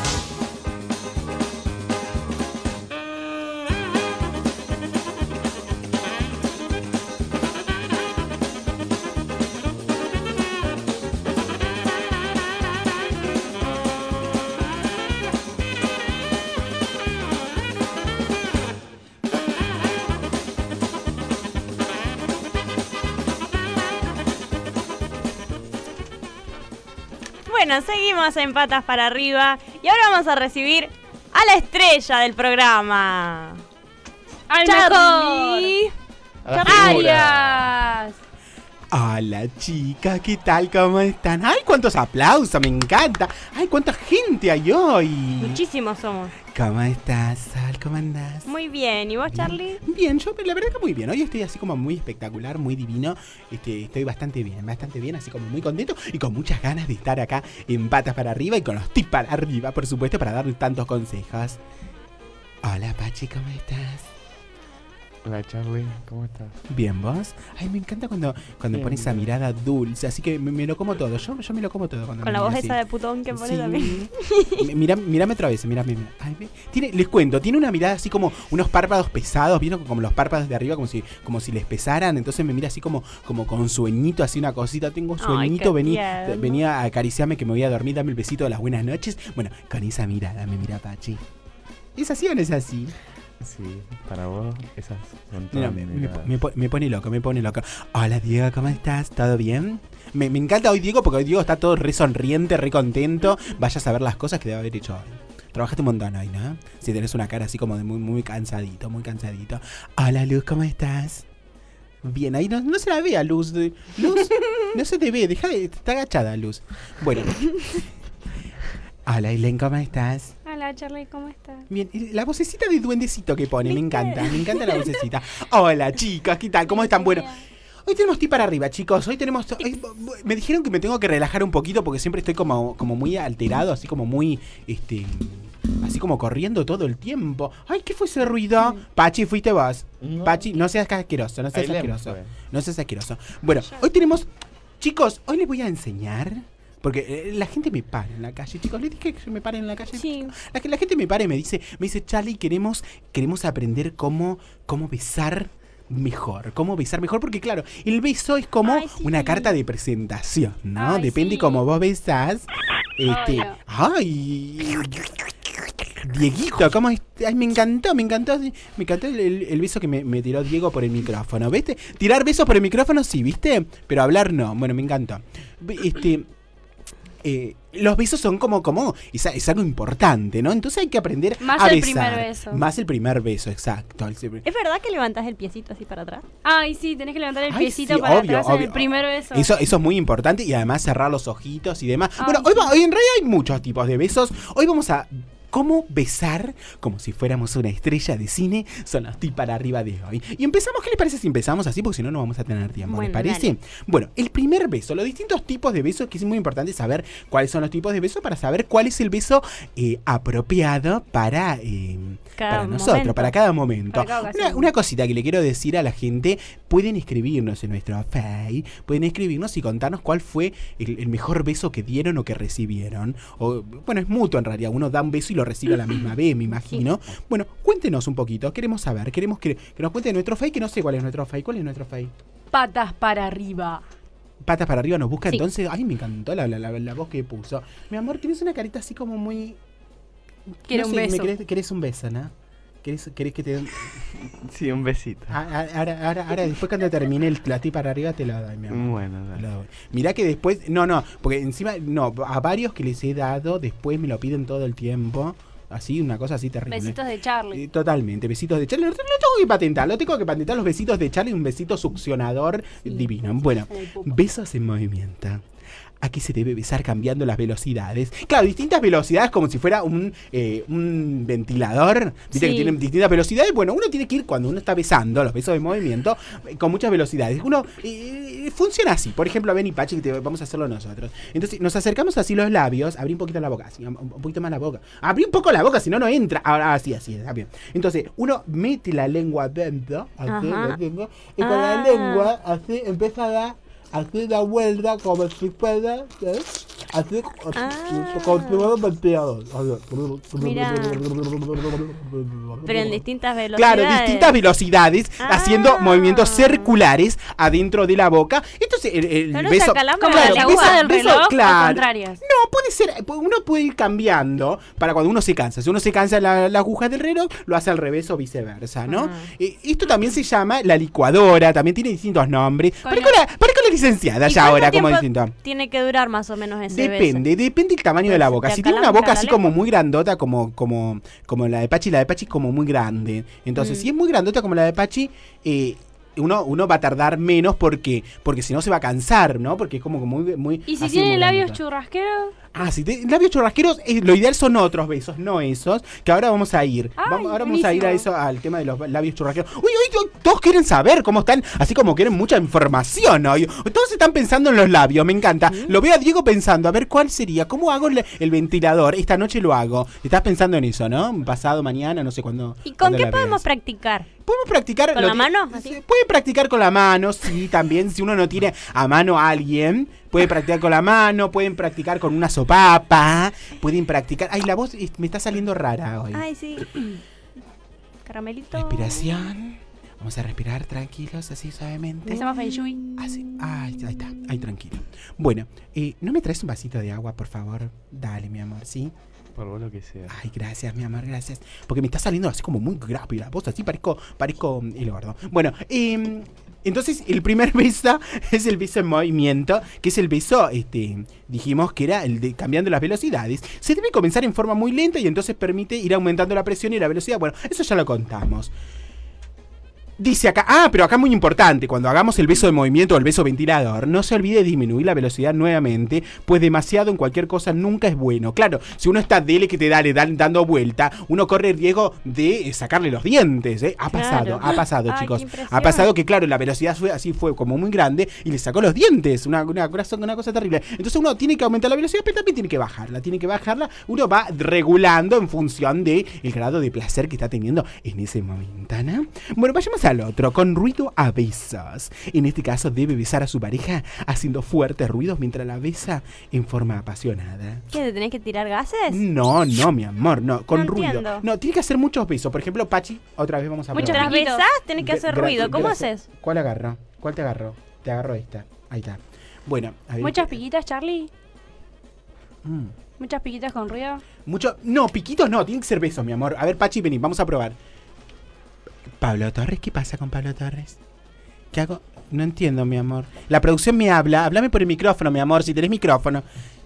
E: Bueno, seguimos en Patas para Arriba y ahora vamos a recibir a la estrella del programa.
A: ¡Al
E: Charlie Arias.
D: Hola chicas, ¿qué tal? ¿Cómo están? ¡Ay, cuántos aplausos! Me encanta. ¡Ay, cuánta gente hay hoy!
E: Muchísimos somos.
D: ¿Cómo estás, Sol? ¿Cómo andás?
E: Muy bien, ¿y vos, Charlie?
D: Bien, yo la verdad que muy bien. Hoy estoy así como muy espectacular, muy divino. Este, estoy bastante bien, bastante bien, así como muy contento y con muchas ganas de estar acá en Patas para Arriba y con los tips para arriba, por supuesto, para darle tantos consejos. Hola, Pachi, ¿cómo estás?
K: Hola Charlie, ¿cómo estás?
D: Bien, ¿vos? Ay, me encanta cuando, cuando
K: Bien,
D: pone esa
K: bien.
D: mirada dulce, así que me, me lo como todo. Yo, yo me lo como todo cuando
E: Con
D: me
E: la voz
D: mira
E: esa
D: así.
E: de putón que pone
D: Sí.
E: también.
D: Mi- Mira, mírame otra vez, mírame. mira. Ay, ve- tiene, les cuento, tiene una mirada así como unos párpados pesados, ¿vieron? Como los párpados de arriba, como si, como si les pesaran. Entonces me mira así como, como con sueñito, así una cosita. Tengo
E: Ay,
D: sueñito,
E: qué
D: vení,
E: tierno.
D: venía a acariciarme que me voy a dormir, dame el besito de las buenas noches. Bueno, con esa mirada me mira Pachi. ¿Es así o no es así?
K: Sí, para vos esas son
D: Mira,
K: todas
D: me, me,
K: miradas.
D: me po- me pone loco, me pone loco. Hola Diego, ¿cómo estás? ¿Todo bien? Me, me encanta hoy Diego porque hoy Diego está todo re sonriente, re contento. Vaya a saber las cosas que debe haber hecho hoy. Trabajaste un montón hoy, ¿no? Si tenés una cara así como de muy, muy cansadito, muy cansadito. Hola Luz, ¿cómo estás? Bien, ahí no, no se la ve a Luz. de- Luz, no se te ve, deja de... Está agachada Luz. Bueno. Hola Aileen, ¿cómo estás?
P: Hola Charlie, ¿cómo estás?
D: Bien, y la vocecita de duendecito que pone, me encanta, me encanta la vocecita. Hola chicas, ¿qué tal? ¿Cómo están? Bueno, hoy tenemos tip para arriba, chicos. Hoy tenemos. hoy- me dijeron que me tengo que relajar un poquito porque siempre estoy como, como muy alterado, así como muy. Este. Así como corriendo todo el tiempo. Ay, ¿qué fue ese ruido? Pachi, fuiste vos.
K: No.
D: Pachi, no seas asqueroso, no seas
K: Ailén
D: asqueroso.
K: fue.
D: No seas asqueroso. Bueno, hoy tenemos. Chicos, hoy les voy a enseñar. Porque eh, la gente me para en la calle, chicos. ¿Les dije que me paren en la calle?
P: Sí.
D: La, que- la gente me para y me dice, me dice, Charlie, queremos, queremos aprender cómo, cómo besar mejor. Cómo besar mejor. Porque claro, el beso es como
P: Ay, sí.
D: una carta de presentación, ¿no?
P: Ay,
D: Depende
P: sí.
D: cómo vos besás. Este.
P: Obvio.
D: Ay. Dieguito, ¿cómo es? Ay, me encantó, me encantó. Me encantó el, el- el beso que me, me tiró Diego por el micrófono, ¿viste? Tirar besos por el micrófono, sí, ¿viste? Pero hablar no. Bueno, me encantó. Este. eh, los besos son como, como es, es algo importante, ¿no? Entonces hay que aprender
P: Más
D: a
P: el
D: besar.
P: primer beso.
D: Más el primer beso, exacto. El-
E: ¿Es verdad que levantás el piecito así para atrás?
P: Ay, sí, tenés que levantar el
D: Ay,
P: piecito
D: sí,
P: para
D: obvio,
P: atrás en
D: obvio.
P: el primer beso.
D: Eso, eso es muy importante y además cerrar los ojitos y demás.
P: Ay,
D: bueno, hoy,
P: sí.
D: va- hoy en realidad hay muchos tipos de besos. Hoy vamos a cómo besar como si fuéramos una estrella de cine. Son los tips para arriba de hoy. Y empezamos, ¿qué les parece si empezamos así? Porque si no, no vamos a tener tiempo. ¿Les
E: Bueno,
D: parece?
E: dale.
D: Bueno, el primer beso, los distintos tipos de besos, que es muy importante saber cuáles son los tipos de besos para saber cuál es el beso eh, apropiado para, eh,
E: Cada
D: para nosotros,
E: momento.
D: para cada momento.
E: Para cada
D: Una,
E: ocasión.
D: una cosita que le quiero decir a la gente, pueden escribirnos en nuestro Face, pueden escribirnos y contarnos cuál fue el, el mejor beso que dieron o que recibieron. O, bueno, es mutuo en realidad, uno da un beso y lo recibe a la misma vez, me imagino. Bueno, cuéntenos un poquito, queremos saber, queremos que, que nos cuenten nuestro Face, que no sé cuál es nuestro Face, ¿cuál es nuestro Face?
A: Patas para arriba.
D: Patas para arriba nos busca
A: Sí.
D: entonces. Ay, me encantó la, la, la, la voz que puso. Mi amor, tienes una carita así como muy...
A: Quiere
D: no
A: un
D: sé,
A: beso.
D: Me querés, querés un beso, ¿no? ¿Querés, querés que te den...
K: Sí, un besito.
D: Ah, ah, Ahora, ahora, ahora, después cuando termine el platí para arriba te lo doy, mi amor.
K: Bueno, dale.
D: Te lo doy. Mirá que después, no, no, porque encima, no, a varios que les he dado, después me lo piden todo el tiempo. Así, una cosa así terrible.
P: Besitos de Charlie.
D: Eh, Totalmente, besitos de Charlie. Lo, lo tengo que patentar, lo tengo que patentar los besitos de Charlie, un besito succionador divino. Bueno, besos en movimiento. Aquí se debe besar cambiando las velocidades. Claro, distintas velocidades como si fuera un, eh, un ventilador. Viste
P: Sí.
D: que tienen distintas velocidades. Bueno, uno tiene que ir cuando uno está besando los besos de movimiento eh, con muchas velocidades. Uno eh, funciona así. Por ejemplo, ven y Pachi, que te- vamos a hacerlo nosotros. Entonces, nos acercamos así los labios. Abrí un poquito la boca, así, un, un poquito más la boca. Abrí un poco la boca, si no, no entra. Ahora, así, así, está bien. Entonces, uno mete la lengua dentro. Así,
E: Ajá.
D: la lengua, y con
E: Ah.
D: la lengua, así, empieza a dar. Así da vuelta como si fuera, ¿sabes? Así,
E: Ah.
D: como si fuera un ventilador.
E: Mirá. Pero en distintas velocidades.
D: Claro, distintas velocidades,
E: Ah.
D: haciendo movimientos circulares adentro de la boca. Entonces, el, el
E: No nos
D: beso.
E: acalambra
P: Como
E: la
P: la
E: aguja
P: aguja del
D: beso-
P: reloj
D: claro.
P: o contrarias.
D: No, puede ser, uno puede ir cambiando para cuando uno se cansa. Si uno se cansa la, la aguja del reloj, lo hace al revés o viceversa, ¿no?
E: Ah.
D: Eh, esto también se llama la licuadora, también tiene distintos nombres.
P: Con
D: Parezco la, parezco la licenciada
E: ¿Y
D: ya
E: cuánto
D: ahora, como
E: tiempo
D: distinto.
E: tiene que durar más o menos ese
D: Depende, depende del tamaño de la
E: Pues,
D: boca.
E: te
D: Si tiene una
E: acalambra
D: boca
E: la
D: así
E: lengua.
D: como muy grandota, como, como, como la de Pachi, la de Pachi es como muy grande. Entonces,
E: Mm.
D: si es muy grandota como la de Pachi, eh, uno, uno va a tardar menos porque, porque si no se va a cansar, ¿no? Porque es como que muy, muy.
P: ¿Y si
D: así,
P: tiene
D: muy
P: labios
D: grandota.
P: churrasqueros?
D: Ah, si te, labios churrasqueros, eh, lo ideal son otros besos, no esos, que ahora vamos a ir.
P: Ay,
D: Vamos- ahora vamos a ir a
P: buenísimo.
D: eso, al tema de los labios churrasqueros. Uy, uy, uy, todos quieren saber cómo están, así como quieren mucha información hoy. Todos están pensando en los labios, me encanta. Lo veo a Diego pensando, a ver cuál sería, cómo hago el, el ventilador. Esta noche lo hago. Estás pensando en eso, ¿no? Pasado, mañana, no sé cuándo.
E: ¿Y con
D: cuándo
E: qué
D: la
E: podemos
D: veas.
E: practicar?
D: Podemos practicar...
E: ¿Con
D: lo
E: la
D: ti-
E: mano? ¿Así?
D: Puede practicar con la mano, sí, también. Si uno no tiene a mano a alguien, puede practicar con la mano, pueden practicar con una sopapa, pueden practicar... Ay, la voz es- me está saliendo rara hoy.
E: Ay, sí. Caramelito.
D: Respiración. Vamos a respirar tranquilos, así suavemente.
P: Hacemos feng shui.
D: Así. Ay, ahí está. Ahí, tranquilo. Bueno, eh, ¿no me traes un vasito de agua, por favor? Dale, mi amor, ¿sí?
K: Por vos lo que sea.
D: Ay, gracias, mi amor, gracias. Porque me está saliendo así como muy grave la voz, así parezco, parezco el gordo. Bueno, eh, entonces el primer beso es el beso en movimiento, que es el beso, este, dijimos que era el de cambiando las velocidades. Se debe comenzar en forma muy lenta y entonces permite ir aumentando la presión y la velocidad. Bueno, eso ya lo contamos. Dice acá, ah, pero acá muy importante, cuando hagamos el beso de movimiento o el beso ventilador, no se olvide disminuir la velocidad nuevamente, pues demasiado en cualquier cosa nunca es bueno. Claro, si uno está dele que te dale dan, dando vuelta, uno corre el riesgo de eh, sacarle los dientes, ¿eh? Ha pasado,
E: Claro.
D: ha pasado,
E: Ay,
D: chicos.
E: qué impresión.
D: Ha pasado que, claro, la velocidad fue así, fue como muy grande y le sacó los dientes, una, una, cosa, una cosa terrible. Entonces uno tiene que aumentar la velocidad, pero también tiene que bajarla, tiene que bajarla. Uno va regulando en función del grado de placer que está teniendo en ese momento, ¿no? Bueno, vayamos al otro, con ruido a besos. En este caso debe besar a su pareja haciendo fuertes ruidos mientras la besa en forma apasionada.
E: ¿Qué? ¿Te tenés que tirar gases?
D: No, no, mi amor, no, con
E: No
D: ruido.
E: entiendo.
D: No, tiene que hacer muchos besos. Por ejemplo, Pachi, otra vez vamos a
E: Muchas
D: probar.
E: las besás, tenés que hacer
D: Gra-
E: ruido. ¿Cómo
D: gracias.
E: haces?
D: ¿Cuál agarró? ¿Cuál te agarró? Te agarró esta. Ahí está. Bueno, a ver.
P: Muchas piquitas, Charlie.
D: Mm.
P: Muchas piquitas con ruido.
D: Mucho. No, piquitos no, tienen que ser besos, mi amor. A ver, Pachi, vení, vamos a probar. Pablo Torres, ¿qué pasa con Pablo Torres? ¿Qué hago? No entiendo, mi amor. La producción me habla. Háblame por el micrófono, mi amor, si tenés micrófono.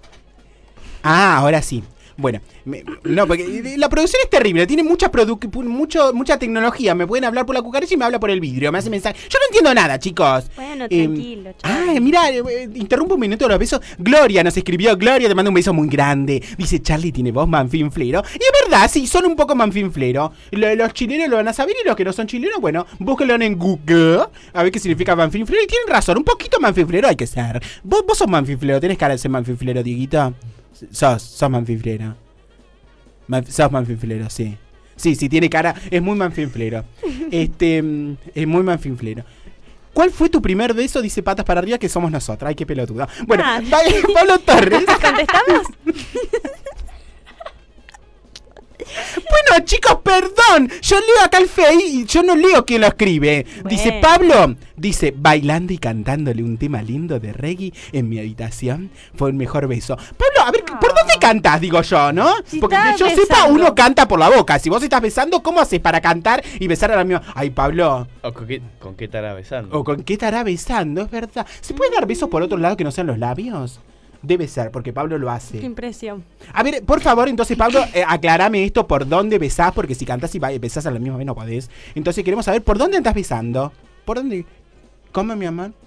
D: Ah, ahora sí. Bueno, me- no, porque la producción es terrible, tiene mucha produ- mucho, mucha tecnología. Me pueden hablar por la cucaracha y me habla por el vidrio, me hace mensaje. Yo no entiendo nada, chicos.
E: Bueno,
D: Eh,
E: tranquilo,
D: Ay, mira, eh, eh, interrumpo un minuto de los besos. Gloria nos escribió, Gloria te manda un beso muy grande. Dice, Charlie tiene voz manfinflero. Y es verdad, sí, son un poco manfinflero. Lo- Los chilenos lo van a saber y los que no son chilenos, bueno, búsquenlo en Google. A ver qué significa manfinflero. Y tienen razón, un poquito manfinflero hay que ser. Vos, vos sos manfinflero, tenés cara de ser manfinflero, Dieguito. Sos, sos manfinflero. Man- sos manfinflero, sí. Sí, sí, tiene cara, es muy manfinflero. Este, mm, es muy manfinflero. ¿Cuál fue tu primer beso? Dice patas para arriba que somos nosotras. Ay, qué pelotuda. Bueno,
E: Ah.
D: va- Pablo Torres.
E: ¿Contestamos?
D: Bueno, chicos, perdón. Yo leo acá el F I y yo no leo quién lo escribe. Dice
E: Bueno.
D: Pablo, dice, bailando y cantándole un tema lindo de reggae en mi habitación. Fue el mejor beso. Pablo, a ver, ¿por dónde cantas? Digo yo, ¿no?
E: Si
D: Porque que
E: estás
D: yo sepa,
E: besando.
D: uno canta por la boca. Si vos estás besando, ¿cómo haces para cantar y besar a la misma? Ay, Pablo.
K: ¿O con qué, con qué estará besando?
D: ¿O con qué estará besando? Es verdad. ¿Se pueden dar besos por otro lado que no sean los labios? Debe ser, porque Pablo lo hace.
P: Qué impresión.
D: A ver, por favor, entonces, Pablo, eh, aclarame esto por dónde besás, porque si cantás y ba- besás a la misma vez no podés. Entonces queremos saber por dónde estás besando. ¿Por dónde? ¿Cómo, mi amor?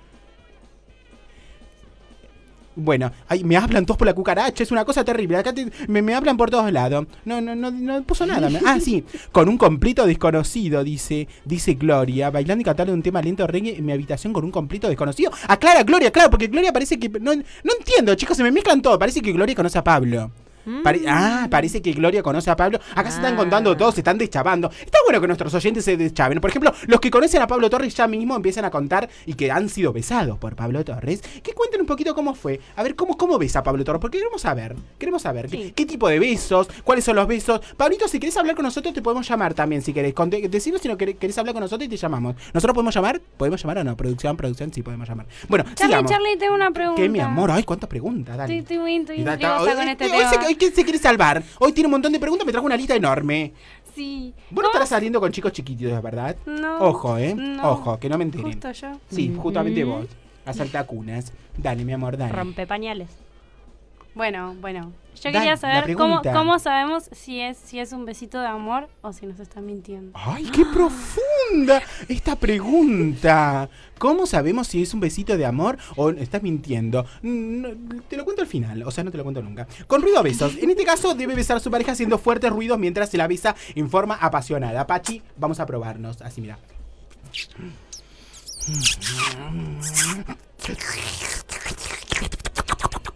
D: Bueno, ay, me hablan todos por la cucaracha, es una cosa terrible. Acá te- me, me hablan por todos lados. No, no, no, no puso nada. Me- ah, sí, con un completo desconocido, dice, dice Gloria, bailando y cantando un tema lento reggae en mi habitación con un completo desconocido. Aclara, Gloria, claro, porque Gloria parece que. No, no entiendo, chicos, se me mezclan todo. Parece que Gloria conoce a Pablo. Pare- ah, parece que Gloria conoce a Pablo. Acá se están contando todos, se están deschavando. Está bueno que nuestros oyentes se deschaven. Por ejemplo, los que conocen a Pablo Torres ya mismo empiezan a contar y que han sido besados por Pablo Torres. Que cuenten un poquito cómo fue. A ver, cómo, cómo besa a Pablo Torres. Porque queremos saber. Queremos saber qué, qué tipo de besos, cuáles son los besos. Pablito, si querés hablar con nosotros, te podemos llamar también si querés. Conte- Decinos si no querés, querés hablar con nosotros y te llamamos. ¿Nosotros podemos llamar? ¿Podemos llamar o no? Producción, producción, sí podemos llamar. Bueno,
P: Charlie,
D: sigamos.
P: Charlie, tengo una pregunta.
D: ¿Qué, mi amor? Ay, cuántas preguntas, dale.
P: Estoy, estoy muy estoy
D: Y da-
P: intrigada
D: hoy-
P: con este
D: hoy
P: tema.
D: se- hoy ¿quién se quiere salvar? Hoy tiene un montón de preguntas, me trajo una lista enorme.
P: Sí.
D: Vos no estarás saliendo con chicos chiquititos, ¿verdad?
P: No.
D: Ojo, ¿eh?
P: No.
D: Ojo, que no me entere.
P: Justo yo.
D: Sí, justamente
P: Mm.
D: vos. A saltacunas. Dale, mi amor, dale.
E: Rompe pañales.
P: Bueno, bueno. Yo
D: Dale,
P: quería
D: la
P: saber cómo,
D: pregunta.
P: cómo sabemos si es, si es un besito de amor o si nos están mintiendo.
D: ¡Ay, qué profunda esta pregunta! ¿Cómo sabemos si es un besito de amor o estás mintiendo? Mm, no, te lo cuento al final, o sea, no te lo cuento nunca. Con ruido a besos. En este caso, debe besar a su pareja haciendo fuertes ruidos mientras se la besa en forma apasionada. Pachi, vamos a probarnos. Así, mira.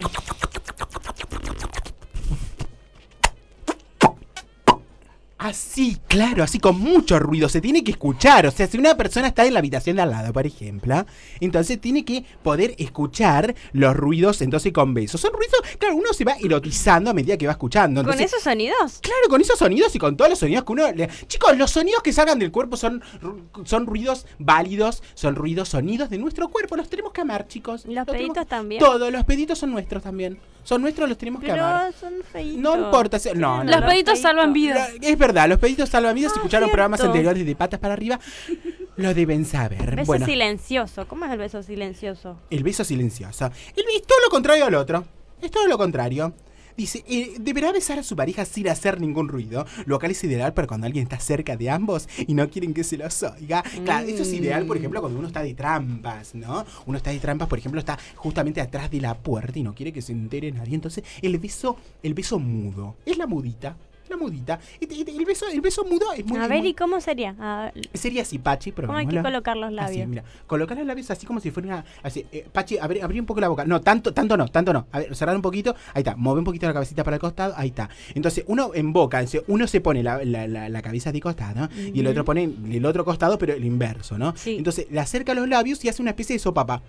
D: Así Sí, claro, así con mucho ruido, se tiene que escuchar. O sea, si una persona está en la habitación de al lado, por ejemplo, entonces tiene que poder escuchar los ruidos, entonces con besos. Son ruidos, claro, uno se va erotizando a medida que va escuchando.
E: ¿Con
D: Entonces,
E: esos sonidos?
D: claro, con esos sonidos y con todos los sonidos que uno... Le... Chicos, los sonidos que salgan del cuerpo son, ru- son ruidos válidos, son ruidos, sonidos de nuestro cuerpo. Los tenemos que amar, chicos.
E: Los peditos también.
D: Todos los peditos son nuestros también. Son nuestros, los tenemos que
E: Pero
D: amar.
E: son feitos.
D: No importa. si- No, no,
A: Los
D: no.
A: peditos salvan vidas.
D: Es verdad, los peditos salvan vidas. Si escucharon
E: cierto.
D: programas anteriores de patas para arriba, lo deben saber.
E: Beso
D: Bueno,
E: silencioso. ¿Cómo es el beso silencioso?
D: el beso silencioso. El, es todo lo contrario al otro. Es todo lo contrario. Dice, eh, deberá besar a su pareja sin hacer ningún ruido, lo cual es ideal para cuando alguien está cerca de ambos y no quieren que se los oiga. Claro, eso es ideal, por ejemplo, cuando uno está de trampas, ¿no? Uno está de trampas, por ejemplo, está justamente atrás de la puerta y no quiere que se entere nadie. Entonces, el beso, el beso mudo, es la mudita. La mudita. Y- y- El beso, el beso mudo es muy...
E: A ver,
D: muy-
E: ¿y cómo sería? A ver,
D: Sería así, Pachi,
E: ¿cómo hay que
D: probémoslo.
E: colocar los
D: Así,
E: labios?
D: mira, colocar los labios así como si fuera una... Así, eh, Pachi, abrí, abrí un poco la boca. No, tanto, tanto no, tanto no. A ver, cerrar un poquito. Ahí está, mueve un poquito la cabecita para el costado. Ahí está. Entonces, uno en boca, entonces, uno se pone la, la, la, la cabeza de costado y el
E: Ujú.
D: otro pone el otro costado, pero el inverso, ¿no?
E: Sí.
D: Entonces, le acerca los labios y hace una especie de sopapa.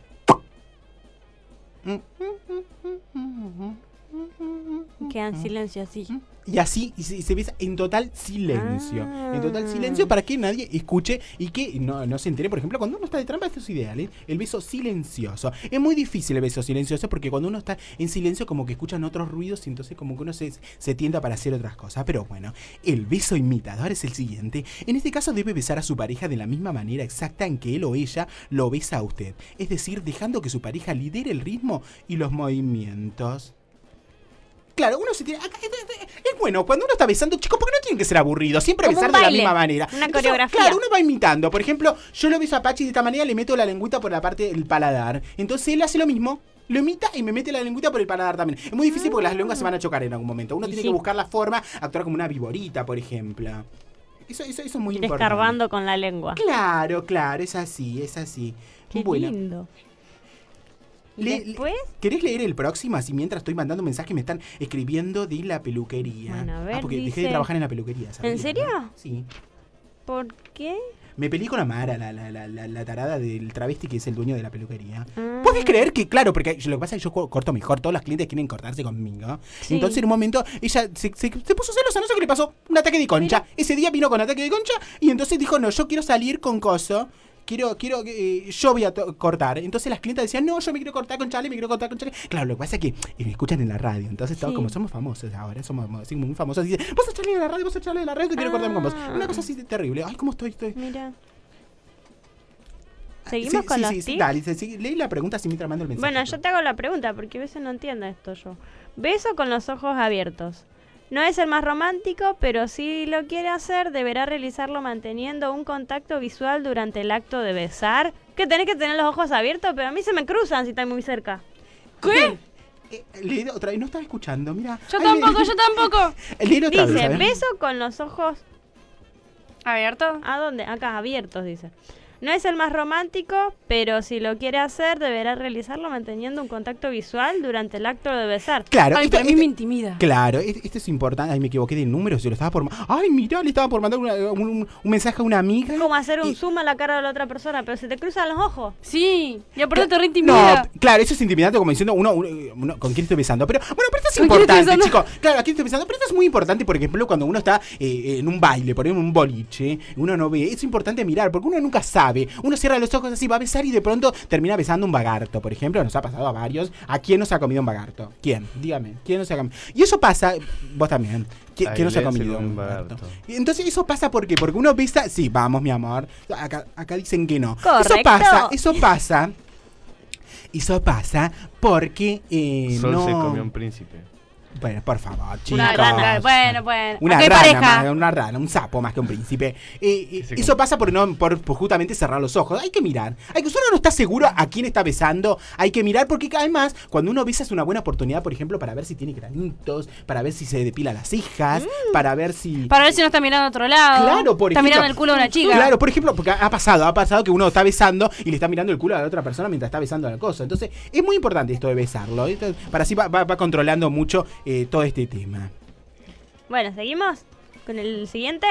E: Quedan en silencio así.
D: Y así y se, y se besa en total silencio.
E: Ah.
D: En total silencio para que nadie escuche y que no, no se entere. Por ejemplo, cuando uno está de trampa, esto es ideal, ¿eh? El beso silencioso. Es muy difícil el beso silencioso porque cuando uno está en silencio como que escuchan otros ruidos y entonces como que uno se, se tienta para hacer otras cosas. Pero bueno, el beso imitador es el siguiente. En este caso debe besar a su pareja de la misma manera exacta en que él o ella lo besa a usted. Es decir, dejando que su pareja lidere el ritmo y los movimientos. Claro, uno se tiene. acá- Es, es- es bueno cuando uno está besando, chicos, porque no tienen que ser aburridos. Siempre
E: Como un
D: besar de la
E: baile,
D: misma manera.
E: una
D: Entonces,
E: coreografía.
D: Claro, uno va imitando. Por ejemplo, yo lo beso a Pachi de esta manera, le meto la lengüita por la parte del paladar. Entonces él hace lo mismo. Lo imita y me mete la lengüita por el paladar también. Es muy difícil porque las lenguas se van a chocar en algún momento. Uno
E: Y
D: tiene
E: sí.
D: que buscar la forma, actuar como una viborita, por ejemplo. Eso, eso, eso es muy importante.
E: Escarbando con la lengua.
D: Claro, claro, es así, es así.
E: Qué
D: Bueno,
E: lindo. ¿Y
D: Le-
E: después?
D: ¿querés leer el próximo? Así mientras estoy mandando mensajes me están escribiendo de la peluquería.
E: Bueno, a ver,
D: ah, porque dejé
E: dice-
D: de trabajar en la peluquería. ¿sabías?
E: ¿En serio?
D: Sí.
E: ¿Por qué?
D: Me peleé con Amara, la, la, la, la, la tarada del travesti que es el dueño de la peluquería.
E: Ah.
D: ¿Puedes creer que, claro, porque yo- lo que pasa es que yo co- corto mejor, todos los clientes quieren cortarse conmigo.
E: Sí.
D: Entonces en un momento ella se, se, se puso celosa, no sé qué le pasó, un ataque de concha. Ese día vino con ataque de concha y entonces dijo, no, yo quiero salir con coso. Quiero, quiero, eh, yo voy a to- cortar. Entonces las clientas decían, no, yo me quiero cortar con Charlie, me quiero cortar con Charlie. Claro, lo que pasa es que eh, me escuchan en la radio. Entonces, todos
E: Sí.
D: como somos famosos ahora, somos así como muy famosos. Dicen, vos sos Charlie de la radio, vos sos Charlie de la radio, te quiero cortar con vos.
E: Ah.
D: Una cosa así de terrible. Ay, ¿cómo estoy? estoy...
E: Mira. ¿Seguimos
D: Sí,
E: con
D: sí,
E: los
D: sí, sí,
E: tips?
D: dale, sí, sí, leí la pregunta así mientras mando el mensaje.
E: Bueno, yo te hago la pregunta porque a veces no entiendo esto yo. Beso con los ojos abiertos. No es el más romántico, pero si lo quiere hacer, deberá realizarlo manteniendo un contacto visual durante el acto de besar. Que tenés que tener los ojos abiertos, pero a mí se me cruzan si están muy cerca.
D: ¿Qué? Eh, leí otra vez, no estaba escuchando, mira.
A: Yo
D: Ay,
A: tampoco,
D: le-
A: yo tampoco.
D: Leí otra vez,
E: Dice,
D: a ver.
E: beso con los ojos...
A: ¿Abierto?
E: ¿A dónde? Acá, abiertos, dice. No es el más romántico, pero si lo quiere hacer, deberá realizarlo manteniendo un contacto visual durante el acto de besar.
D: Claro,
A: Ay,
D: esto-
A: pero a mí
D: este-
A: me intimida.
D: Claro, es- esto es importante. Ay, me equivoqué de número, se lo estaba por... ma- Ay, mirá, le estaba por mandar una- un, un- un mensaje a una amiga.
E: Como hacer un zoom a la cara de la otra persona, pero se te cruzan los ojos.
A: Sí, y aparte te re
D: No,
A: intimida.
D: claro, eso es intimidante como diciendo uno, uno- uno- con quién estoy besando. Pero bueno, pero esto es
A: ¿Con quién estoy
D: importante,
A: besando?
D: chicos. Claro, ¿a quién estoy besando? Pero esto es muy importante, por ejemplo, cuando uno está eh, en un baile, por ejemplo, en un boliche, uno no ve. Es importante mirar, porque uno nunca sabe. Uno cierra los ojos así, va a besar y de pronto termina besando un lagarto, por ejemplo. Nos ha pasado a varios. ¿A quién no se ha comido un lagarto? ¿Quién? Dígame. ¿Quién no se ha comido? Y eso pasa, vos también. ¿Qui- ¿Quién no se ha
K: Ailén se
D: comido
K: comió
D: un
K: un
D: lagarto?
K: lagarto.
D: Y entonces eso pasa porque porque uno besa, sí, vamos mi amor. Acá, acá dicen que no. Eso
E: Correcto.
D: pasa, eso pasa. Eso pasa porque eh,
K: Sol
D: no.
K: se comió un príncipe.
D: Bueno, por favor, chicos.
A: Una rana, bueno, bueno.
D: Una
A: Acá hay
D: rana,
A: pareja.
D: más- una rana, un sapo más que un príncipe. Eh, eh,
K: Ese
D: eso pasa por no por, por justamente cerrar los ojos. Hay que mirar. Hay que uno no está seguro a quién está besando. Hay que mirar porque además cuando uno besa es una buena oportunidad, por ejemplo, para ver si tiene granitos, para ver si se depila las cejas, para ver si
A: Para ver si no está mirando a otro lado.
D: Claro, por
A: Está
D: ejemplo.
A: mirando el culo de una chica.
D: Claro, por ejemplo, porque ha pasado, ha pasado que uno está besando y le está mirando el culo a la otra persona mientras está besando la cosa. Entonces, es muy importante esto de besarlo. Esto- para así va, va- va controlando mucho eh, todo este tema.
E: Bueno, ¿seguimos con el siguiente?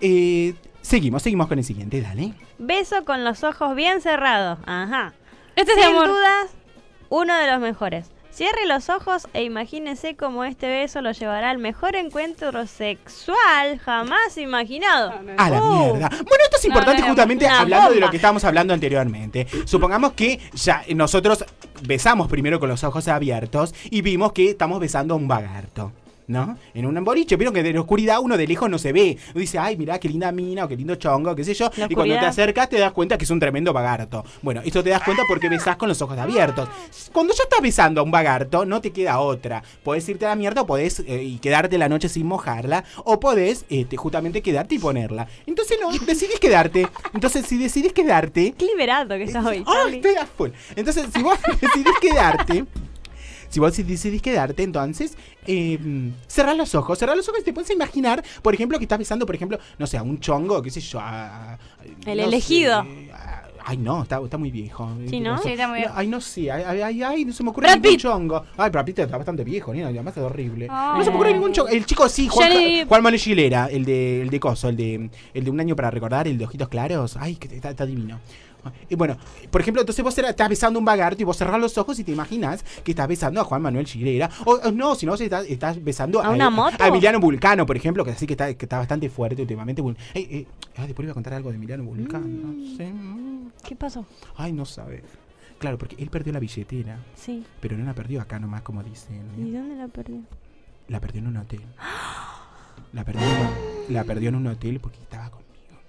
D: Eh, seguimos, seguimos con el siguiente, dale.
E: Beso con los ojos bien cerrados. Ajá.
A: Este es de
E: Sin
A: amor.
E: dudas, uno de los mejores. Cierre los ojos e imagínese cómo este beso lo llevará al mejor encuentro sexual jamás imaginado.
D: A la
E: Uh.
D: mierda. Bueno, esto es importante
E: No, no,
D: justamente
E: una
D: hablando de
E: bomba.
D: lo que estábamos hablando anteriormente. Supongamos que ya nosotros besamos primero con los ojos abiertos y vimos que estamos besando a un lagarto. ¿No? En un boliche, pero que de la oscuridad uno de lejos no se ve. Uno dice, ay, mirá, qué linda mina o qué lindo chongo, qué sé yo.
E: La
D: Y cuando te
E: oscuridad.
D: acercas te das cuenta que es un tremendo lagarto. Bueno, esto te das cuenta porque besás con los ojos abiertos. Cuando ya estás besando a un lagarto, no te queda otra. Podés irte a la mierda o podés eh, y quedarte la noche sin mojarla. O podés este, justamente quedarte y ponerla. Entonces no, decidís quedarte. Entonces si decidís quedarte...
E: Qué liberado que estás hoy,
D: ¡Ah,
E: Charlie.
D: estoy a full! Entonces, si vos decidís quedarte, si vos decidís quedarte, entonces, eh, cerrás los ojos, cerrás los ojos y te puedes imaginar, por ejemplo, que estás besando, por ejemplo, no sé, a un chongo, qué sé yo, a, a-
E: El
D: no
E: elegido.
D: sé, a- ay, no, está, está muy viejo.
E: Sí, ¿no?
D: sé.
E: Sí, está muy viejo.
D: Ay, no sé, ay, ay, ay, ay, no se me ocurre
A: Brad
D: ningún
A: Pitt.
D: chongo. Ay, Brad Pitt está bastante viejo, ¿no? Además es horrible.
A: Ay.
D: No se me ocurre ningún chongo. El chico sí, Juan,
A: Johnny-
D: Juan Manuel Gilera, el de, el de Coso, el de, el de Un Año para Recordar, el de Ojitos Claros. Ay, que está, está divino. Y bueno, por ejemplo, entonces vos era- estás besando un lagarto y vos cerrás los ojos y te imaginas que estás besando a Juan Manuel Gilera. O, o no, si no, si estás, estás besando
E: ¿A una moto?
D: a Emiliano Vulcano, por ejemplo, que así que está, que está bastante fuerte últimamente. Vul- Ey, ey, ah, después iba a contar algo de Emiliano Vulcano. No sé.
E: ¿Qué pasó?
D: Ay, no sabe. Claro, porque él perdió la billetera.
E: Sí.
D: Pero no la perdió acá nomás, como dicen.
E: ¿Y dónde la perdió?
D: La perdió en un hotel. La perdió, en- la perdió en un hotel porque estaba conmigo.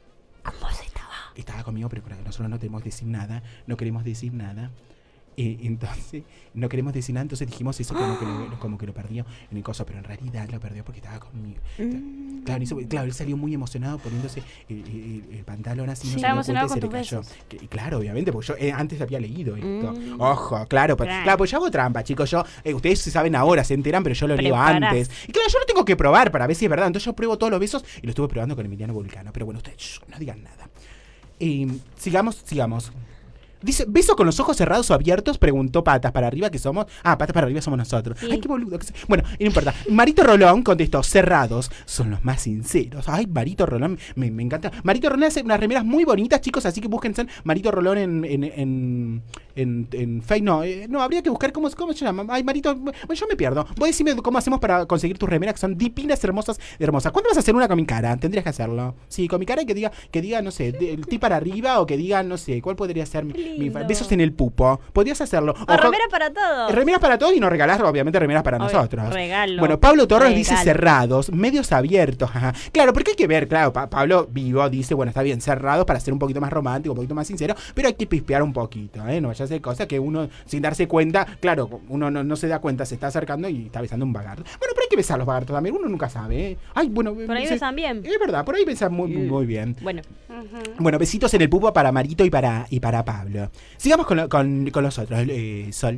D: Estaba conmigo, pero nosotros no tenemos que decir nada. No queremos decir nada. Eh, entonces, no queremos decir nada. Entonces dijimos eso como que, lo, como que lo perdió en el coso. Pero en realidad lo perdió porque estaba conmigo.
E: Mm.
D: Claro, hizo- claro, él salió muy emocionado poniéndose el, el- el pantalón así.
E: Sí.
D: no se
E: Estaba
D: dio
E: emocionado
D: cuenta y
E: con
D: se le
E: tus
D: cayó. Que- claro, obviamente, porque yo eh, antes había leído esto.
E: Mm.
D: Ojo, claro, pues,
E: Claro.
D: claro, pues yo hago trampa, chicos. Yo, eh, ustedes se saben ahora, se enteran, pero yo lo leo
E: Preparás.
D: antes. Y claro, yo lo tengo que probar para ver si es verdad. Entonces yo pruebo todos los besos y lo estuve probando con Emiliano Vulcano. Pero bueno, ustedes shh, no digan nada. Eh, sigamos, sigamos. Dice, ¿beso con los ojos cerrados o abiertos? Preguntó Patas para arriba, que somos. Ah, Patas para arriba somos nosotros.
E: Sí.
D: Ay, qué boludo. que se- Bueno, no importa. Marito Rolón contestó, cerrados son los más sinceros. Ay, Marito Rolón, me, me encanta. Marito Rolón hace unas remeras muy bonitas, chicos, así que búsquense Marito Rolón en en en, en, en Facebook. No, eh, no, habría que buscar cómo, cómo se llama. Ay, Marito, bueno, yo me pierdo. Vos decime cómo hacemos para conseguir tus remeras, que son divinas, hermosas, hermosas. ¿Cuándo vas a hacer una con mi cara? Tendrías que hacerlo. Sí, con mi cara y que diga, que diga, no sé, de- el ti para arriba o que diga, no sé, ¿cuál podría ser mi, mi-
E: lindo.
D: besos en el pupo? Podrías hacerlo.
E: O
D: co-
E: remera para todos.
D: Remeras para todos y nos regalás, obviamente, remeras para
E: Obvio,
D: nosotros.
E: regalo,
D: Bueno, Pablo Torres dice
E: regalo.
D: cerrados, medios abiertos. Ajá. Claro, porque hay que ver, claro, Pa- Pablo Vivo dice, bueno, está bien, cerrados para ser un poquito más romántico, un poquito más sincero, pero hay que pispear un poquito, ¿eh? No vaya a ser cosa que uno, sin darse cuenta, claro, uno no, no se da cuenta, se está acercando y está besando un lagarto. Bueno, pero hay que besar los lagartos también, uno nunca sabe, ¿eh? Ay, bueno,
E: Por ahí
D: sí,
E: besan bien.
D: es verdad, por ahí besan muy, muy, muy bien.
E: Bueno.
D: Bueno, besitos en el pupo para Marito y para, y para Pablo. Sigamos con, lo- con, con los otros, eh, Sol.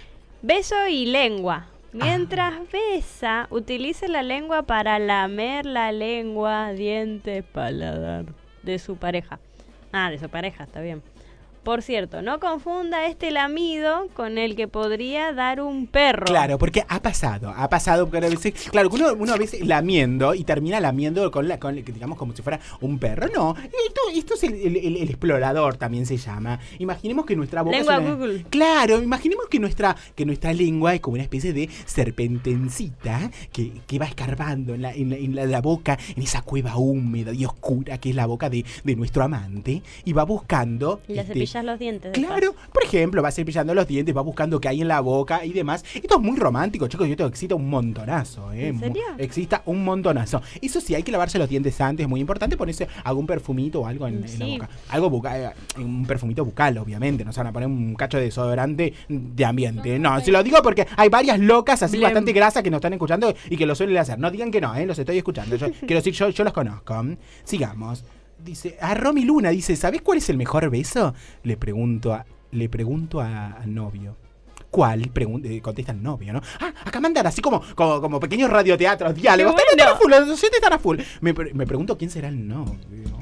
E: Beso y lengua. Mientras besa, utilice la lengua para lamer la lengua, diente, paladar de su pareja. Ah, de su pareja, está bien. Por cierto, no confunda este lamido con el que podría dar un perro.
D: Claro, porque ha pasado, ha pasado, porque a veces, claro, que uno, uno a veces lamiendo y termina lamiendo con la, con, digamos, como si fuera un perro. No, esto, esto es el, el- el- el explorador, también se llama. Imaginemos que nuestra boca
E: Lengua
D: es una-
E: Google.
D: Claro, imaginemos que nuestra, que nuestra lengua es como una especie de serpentencita que, que va escarbando en la, en, la, en la- la boca, en esa cueva húmeda y oscura que es la boca de, de nuestro amante, y va buscando.
E: Y le
D: este,
E: cepillas los dientes. de
D: Claro, por ejemplo, va cepillando los dientes, va buscando qué hay en la boca y demás. Esto es muy romántico, chicos, y esto excita un montonazo, ¿eh?
E: ¿En serio?
D: Mu- Excita un montonazo. Eso sí, hay que lavarse los dientes antes, es muy importante ponerse algún perfumito o algo en, en la
E: Sí.
D: boca. Algo bucal, un perfumito bucal, obviamente, no se van a poner un cacho de desodorante de ambiente. No, se lo digo porque hay varias locas así
E: Blem.
D: bastante grasas que nos están escuchando y que lo suelen hacer. No digan que no, ¿eh? Los estoy escuchando. Yo, quiero decir, yo, yo los conozco. Sigamos. Dice, a Romy Luna dice, ¿sabés cuál es el mejor beso? Le pregunto a, le pregunto a- al novio. ¿Cuál? Pregun- eh, contesta el novio, ¿no? Ah, acá mandan así como, como, como pequeños radioteatros, diálogos.
E: ¡Qué
D: Están,
E: bueno!
D: están a full, los oyentes están a full. Me, pre- me pregunto quién será el novio.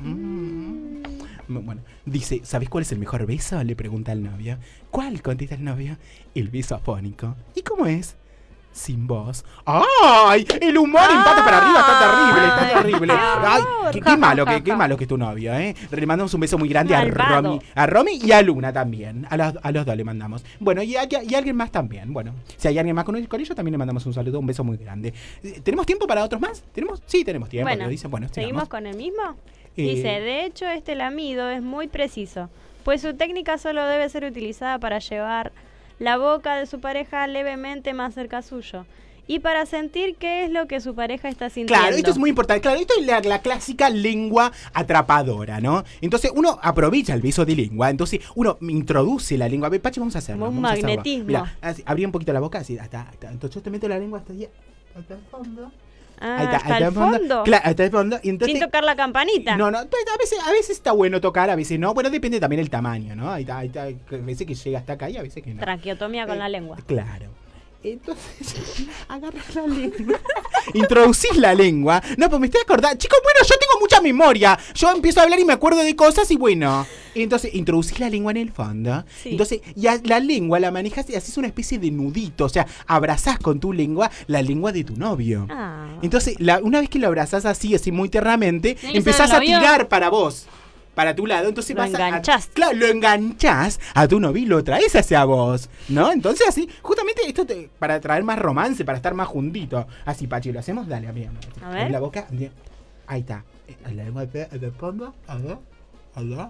D: Mm. Bueno, dice, ¿sabés cuál es el mejor beso? Le pregunta al novio. ¿Cuál? Contesta el novio. El beso afónico. ¿Y cómo es? sin voz. ¡Ay! El humor en Patas para Arriba está terrible, está terrible. Ay, qué, qué malo que, qué malo que es tu novio, ¿eh? Le mandamos un beso muy grande a
E: Malvado.
D: Romy, a Romy y a Luna también. A los, a los dos le mandamos. Bueno, y a, y a alguien más también. Bueno, si hay alguien más con, con ellos, también le mandamos un saludo, un beso muy grande. ¿Tenemos tiempo para otros más? ¿Tenemos? Sí, tenemos tiempo.
E: Bueno,
D: lo dicen. Bueno,
E: ¿seguimos
D: sigamos.
E: con el mismo?
D: Eh,
E: Dice, de hecho, este lamido es muy preciso, pues su técnica solo debe ser utilizada para llevar la boca de su pareja levemente más cerca suyo y para sentir qué es lo que su pareja está sintiendo.
D: Claro, esto es muy importante. Claro, esto es la, la clásica lengua atrapadora, ¿no? Entonces uno aprovecha el beso de lengua, entonces uno introduce la lengua. A ver, Pachi, vamos a hacerlo.
E: Como un
D: vamos a hacerlo.
E: magnetismo.
D: Mira, así, abrí un poquito la boca, así, hasta, hasta. Entonces yo te meto la lengua hasta allí, hasta el fondo.
E: Ah,
D: Ahí está,
E: hasta
D: ahí
E: el
D: está el fondo.
E: fondo.
D: Claro, hasta el fondo. Y entonces,
E: Sin tocar la campanita.
D: No, no, entonces, a veces, a veces está bueno tocar, a veces no. Bueno, depende también del tamaño, ¿no? Ahí está, ahí está. A veces que llega hasta acá y a veces que no.
E: Traqueotomía con
D: Eh,
E: la lengua.
D: Claro. Entonces, agarras la lengua. Introducís la lengua. No, pues me estoy acordando. Chicos, bueno, yo tengo mucha memoria. Yo empiezo a hablar y me acuerdo de cosas y bueno. Entonces, introducís la lengua en el fondo.
E: Sí.
D: Entonces, y a la lengua la manejas y haces una especie de nudito. O sea, abrazás con tu lengua la lengua de tu novio.
E: Ah.
D: Entonces, la, una vez que lo abrazás así, así muy ternamente,
P: ¿Tiene que
D: empezás
P: ser
D: a
P: el novio?
D: tirar para vos. Para tu lado, entonces
E: Lo
D: vas a-
E: enganchás.
D: a, claro, lo enganchás a tu novio y lo traes hacia vos, ¿no? Entonces así, justamente esto te, para traer más romance, para estar más juntitos. Así, Pachi, lo hacemos, dale, amiga.
E: A ver.
D: En la boca, ahí está. La lengua de de fondo, allá, allá.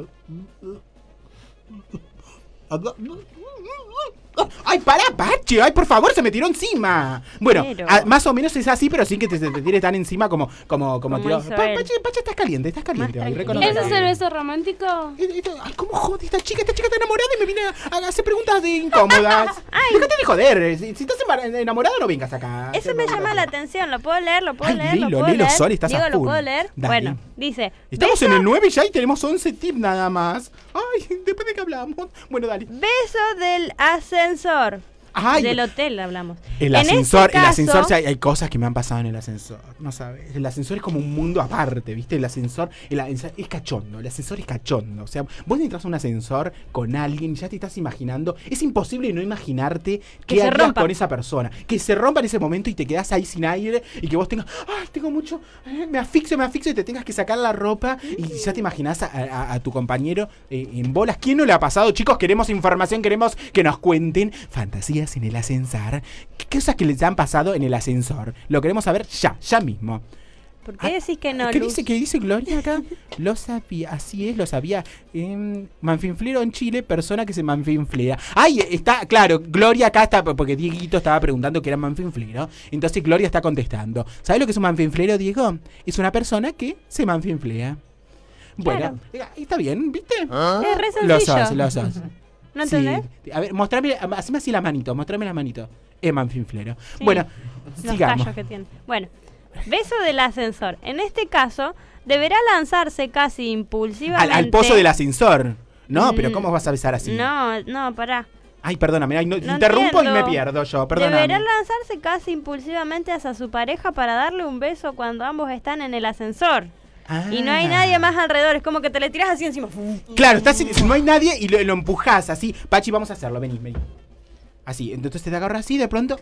D: ¡Ay, pará, Pachi! ¡Ay, por favor, se me tiró encima! Bueno,
E: Pero-
D: a- más o menos es así, pero sin que te, te, te tire tan encima como, como, como
E: Como
D: tiró.
E: hizo
D: Pa-
E: él.
D: Pachi, Pachi, estás caliente, estás caliente. hoy,
E: tranquilo.
D: reconozco.
P: ¿Ese es el beso romántico?
D: Eh, eh, Ay, ¿cómo jode esta chica? Esta chica está enamorada y me viene a, a hacer preguntas de incómodas. Déjate de joder. Si, si estás embar- enamorado, no vengas acá.
E: Eso me llama la atención, ¿lo puedo leer? ¿Lo puedo
D: Ay,
E: leer? ¿Lo
D: léelo,
E: puedo
D: léelo,
E: leer?
D: Sol, estás a
E: Digo, ¿lo
D: full.
E: puedo leer?
D: Dale.
E: Bueno, dice...
D: Estamos
E: beso,
D: en el nueve ya y tenemos once tips nada más. Ay, después de que hablamos. Bueno, dale.
E: Beso del ascensor.
D: Ay.
E: Del hotel hablamos.
D: El
E: En
D: ascensor,
E: este
D: el
E: caso-
D: ascensor, o sea, hay, hay cosas que me han pasado en el ascensor, no sabes. El ascensor es como un mundo aparte, ¿viste? El ascensor, el ascensor es cachondo, el ascensor es cachondo. O sea, vos entras a un ascensor con alguien y ya te estás imaginando. Es imposible no imaginarte
E: Que
D: qué
E: se
D: harías
E: rompa.
D: con esa persona. Que se rompa en ese momento y te quedás ahí sin aire y que vos tengas, ay, tengo mucho, eh, me asfixio, me asfixio y te tengas que sacar la ropa y ya te imaginás a, a- a tu compañero eh, en bolas. ¿Quién no le ha pasado? Chicos, queremos información, queremos que nos cuenten fantasías en el ascensor. ¿Qué cosas que les han pasado en el ascensor? Lo queremos saber ya, ya mismo.
E: ¿Por qué decís que no,
D: ¿Qué
E: Luz?
D: dice, qué dice Gloria acá? Lo sabía, así es, lo sabía. Eh, manfinflero en Chile, persona que se manfinflera. Ay, está, claro, Gloria acá está, porque Dieguito estaba preguntando qué era manfinflero. Entonces Gloria está contestando. ¿Sabes lo que es un manfinflero, Diego? Es una persona que se manfinflea. Bueno, eh, está bien, ¿viste?
E: Es re
D: Lo
E: sencillo.
D: sos, lo sos.
E: ¿No
D: Sí.
E: entendés?
D: A ver, mostrame, haceme así la manito, mostrame la manito. Es manfinflero.
E: Sí,
D: Bueno,
E: los
D: sigamos.
E: callos que tiene. Bueno, beso del ascensor. En este caso, deberá lanzarse casi
D: Al,
E: impulsivamente.
D: al pozo del ascensor. No, pero
E: Mm,
D: ¿cómo vas a besar así?
E: No, no, pará.
D: Ay, perdóname, ay, no,
E: No
D: interrumpo
E: entiendo.
D: y me pierdo yo, perdóname.
E: Deberá lanzarse casi impulsivamente hacia su pareja para darle un beso cuando ambos están en el ascensor. Y no hay
D: Ah.
E: nadie más alrededor, es como que te le tiras así encima.
D: Claro, estás en- no hay nadie y lo, lo empujás así. Pachi, vamos a hacerlo, vení, vení. Así, entonces te agarras así de pronto.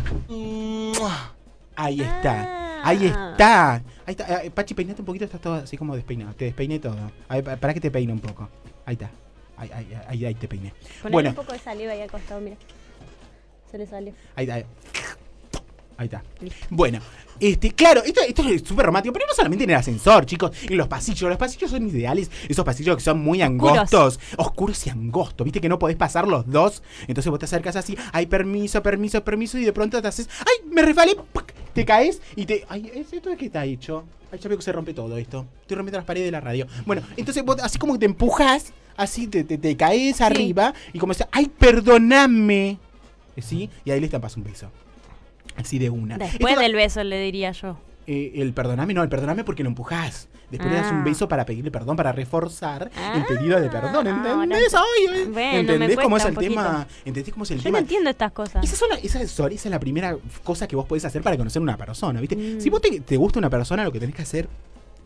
D: Ahí está, ahí está. Ahí está. Eh, Pachi, peinate un poquito, estás todo así como despeinado. Te despeiné todo. A ver, pa- para que te peine un poco. Ahí está. Ahí, ahí, ahí, ahí te peiné.
E: Ponle
D: Bueno,
E: un poco de saliva ahí al costado, mira. Se le salió.
D: ahí está. Ahí está. Bueno, este, claro, esto, esto es súper romántico, pero no solamente en el ascensor, chicos, en los pasillos. Los pasillos son ideales, esos pasillos que son muy angostos, oscuros y angostos, viste que no podés pasar los dos. Entonces vos te acercas así, ay, permiso, permiso, permiso, y de pronto te haces, ay, me resbalé, ¡pac! Te caes y te, ay, ¿esto de qué está hecho? Ay, ya veo que se rompe todo esto. Estoy rompiendo las paredes de la radio. Bueno, entonces vos así como que te empujas, así te, te, te caes arriba y como dices, ay, perdóname. ¿Sí? Y ahí le estampas un beso. Así de una.
E: Después
D: Esto-
E: del beso le diría yo.
D: eh, el perdoname, no, el perdoname porque lo empujás. Después le das un
E: Ah.
D: beso para pedirle perdón, para reforzar el pedido de perdón. ¿Entendés?
E: ahora-
D: Ay, eh,
E: Bueno, me
D: ¿Entendés cómo es
E: cuesta
D: el
E: un
D: tema?
E: poquito.
D: ¿Entendés cómo es el
E: Yo
D: tema?
E: no entiendo estas cosas.
D: Esa, son la- esa, es, esa es la primera cosa que vos podés hacer para conocer a una persona, ¿viste?
E: Mm.
D: Si vos te, te gusta una persona, lo que tenés que hacer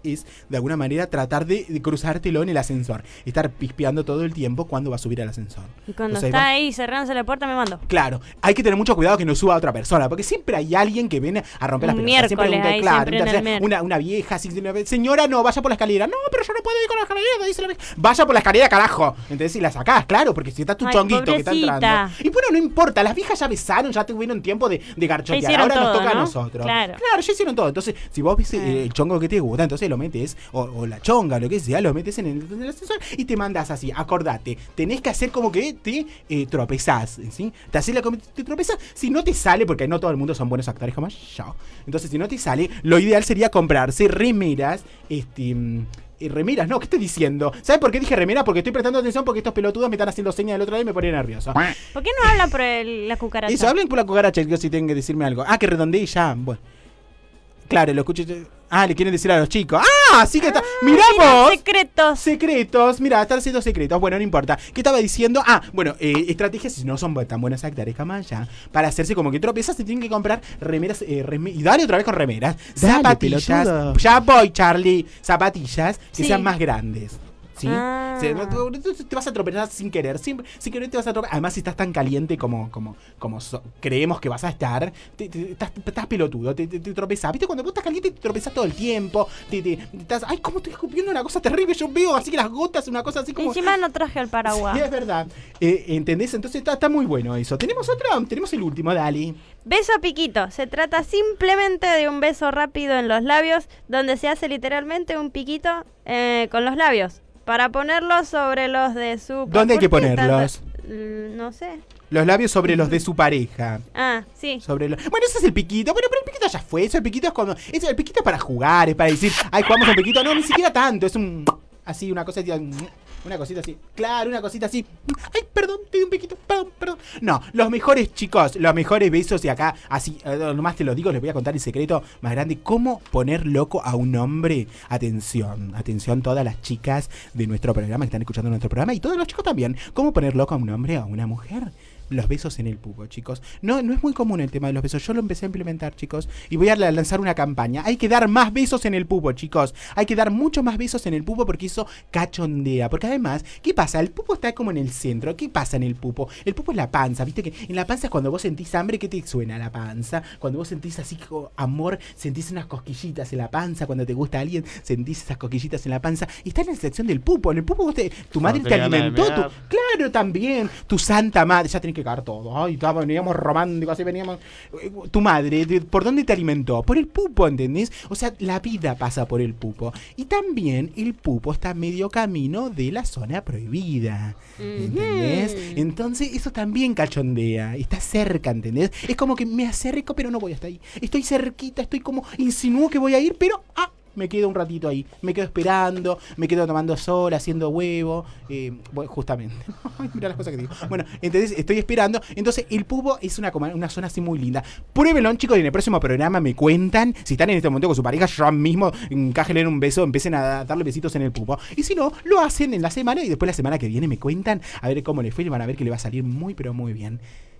D: es, de alguna manera, tratar de, de cruzártelo en el ascensor. Estar pispeando todo el tiempo cuando va a subir al ascensor.
E: Y cuando
D: Entonces,
E: está
D: va-
E: ahí cerrándose la puerta me mando.
D: Claro, hay que tener mucho cuidado que no suba a otra persona, porque siempre hay alguien que viene a romper las
E: Un
D: pelotas. Siempre
E: miércoles
D: un-
E: ahí,
D: claro,
E: siempre en
D: un
E: el
D: tercer-
E: miércoles.
D: una, una vieja, así, una- señora, no, vaya por la escalera. No, pero yo no puedo ir con la escalera, dice la vieja. Vaya por la escalera, carajo. Entonces, si la sacás, claro, porque si está tu
E: Ay,
D: chonguito que está
E: pobrecita.
D: entrando. Y bueno, no importa, las viejas ya besaron, ya tuvieron tiempo de, de garchotear.
E: Ya hicieron
D: Ahora nos
E: todo,
D: toca a
E: ¿no?
D: nosotros.
E: Claro.
D: Claro, ya hicieron todo. Entonces, si vos ves eh, el chongo que te gusta, entonces lo metes, o, o la chonga, lo que sea, lo metes en el, en el ascensor y te mandas así. Acordate, tenés que hacer como que te eh, tropezás, ¿sí? Te haces la com- te tropezás. Si no te sale, porque no todo el mundo son buenos actores como yo. Entonces, si no te sale, lo ideal sería comprarse remeras, este. mm, eh, remeras, no, ¿qué estoy diciendo? ¿Sabes por qué dije remera? Porque estoy prestando atención porque estos pelotudos me están haciendo señas del otro lado y me ponen nervioso.
E: ¿Por qué no hablan por el- la cucaracha?
D: Eso, hablen por la cucaracha, que si tienen que decirme algo. Ah, que redondeé y ya. Bueno. Claro, lo escucho. Ah, le quieren decir a los chicos. ¡Ah! Así que está. ¡Mirá
E: mira,
D: vos!
E: Secretos.
D: Secretos. Mira, están haciendo secretos. Bueno, no importa. ¿Qué estaba diciendo? Ah, bueno, eh, estrategias, si no son tan buenas actores jamás ya. Para hacerse como que tropezas, se tienen que comprar remeras. Eh, reme- y dale otra vez con remeras.
Q: Dale,
D: Zapatillas.
Q: pelotudo.
D: Ya voy, Charlie. Zapatillas que
E: Sí.
D: sean más grandes. ¿Sí?
E: Ah.
D: Se- tú- tú- tú te vas a tropezar sin querer, sin, sin querer te vas a tropezar. Además, si estás tan caliente como, como, como so- creemos que vas a estar, te- te- estás, estás pelotudo, te, te, te tropezás. ¿Viste? Cuando vos estás caliente te tropezás todo el tiempo. Te, te- te estás, ay, cómo estoy escupiendo una cosa terrible. Yo veo así que las gotas, una cosa así como.
E: Encima no traje el paraguas.
D: Sí, es verdad. Eh, ¿Entendés? Entonces está, está muy bueno eso. ¿Tenemos otro? Tenemos el último, dale.
E: Beso piquito. Se trata simplemente de un beso rápido en los labios, donde se hace literalmente un piquito eh, con los labios. Para ponerlos sobre los de su...
D: ¿Dónde hay que
E: porque tanto-
D: ponerlos?
E: Mm, No sé.
D: Los labios sobre los de su pareja.
E: Ah, sí.
D: Sobre lo- Bueno, ese es el piquito. Bueno, pero el piquito ya fue. Eso el piquito es cuando. Eso, el piquito es para jugar, es para decir, ay, jugamos un piquito. No, ni siquiera tanto. Es un. Así, una cosa así. Una cosita así. Claro, una cosita así. Ay, perdón, te di un piquito. Perdón, perdón. No, los mejores, chicos, los mejores besos. Y acá, así, eh, nomás te lo digo, les voy a contar el secreto más grande. ¿Cómo poner loco a un hombre? Atención, atención, todas las chicas de nuestro programa que están escuchando nuestro programa. Y todos los chicos también. ¿Cómo poner loco a un hombre o a una mujer? Los besos en el pupo, chicos. No, no es muy común el tema de los besos. Yo lo empecé a implementar, chicos. Y voy a la- lanzar una campaña. Hay que dar más besos en el pupo, chicos. Hay que dar muchos más besos en el pupo porque eso cachondea. Porque además, ¿qué pasa? El pupo está como en el centro. ¿Qué pasa en el pupo? El pupo es la panza. ¿Viste que en la panza es cuando vos sentís hambre? ¿Qué te suena la panza? Cuando vos sentís así como amor, sentís unas cosquillitas en la panza. Cuando te gusta alguien, sentís esas cosquillitas en la panza. Y está en la sección del pupo. En el pupo vos te, tu madre te
K: tenía ganas de
D: alimentó. Tu,
K: mear.
D: claro, también. Tu santa madre. Ya tenés que caer todo. Ay, estaba- veníamos románticos, así veníamos. Eh, Tu madre, de- ¿por dónde te alimentó? Por el pupo, ¿entendés? O sea, la vida pasa por el pupo. Y también el pupo está a medio camino de la zona prohibida. ¿Entendés? Entonces, eso también cachondea. Está cerca, ¿entendés? Es como que me acerco, pero no voy hasta ahí. Estoy cerquita, estoy como. Insinúo que voy a ir, pero. ¡Ah! Me quedo un ratito ahí, me quedo esperando, me quedo tomando sol, haciendo huevo, eh, bueno, justamente. Ay, mira las cosas que digo. Bueno, entonces estoy esperando. Entonces el pupo es una, coma- una zona así muy linda. Pruébenlo, chicos, y en el próximo programa me cuentan. Si están en este momento con su pareja, ya mismo encájenle en un beso, empiecen a darle besitos en el pupo. Y si no, lo hacen en la semana y después la semana que viene me cuentan a ver cómo les fue y van a ver que le va a salir muy, pero muy bien.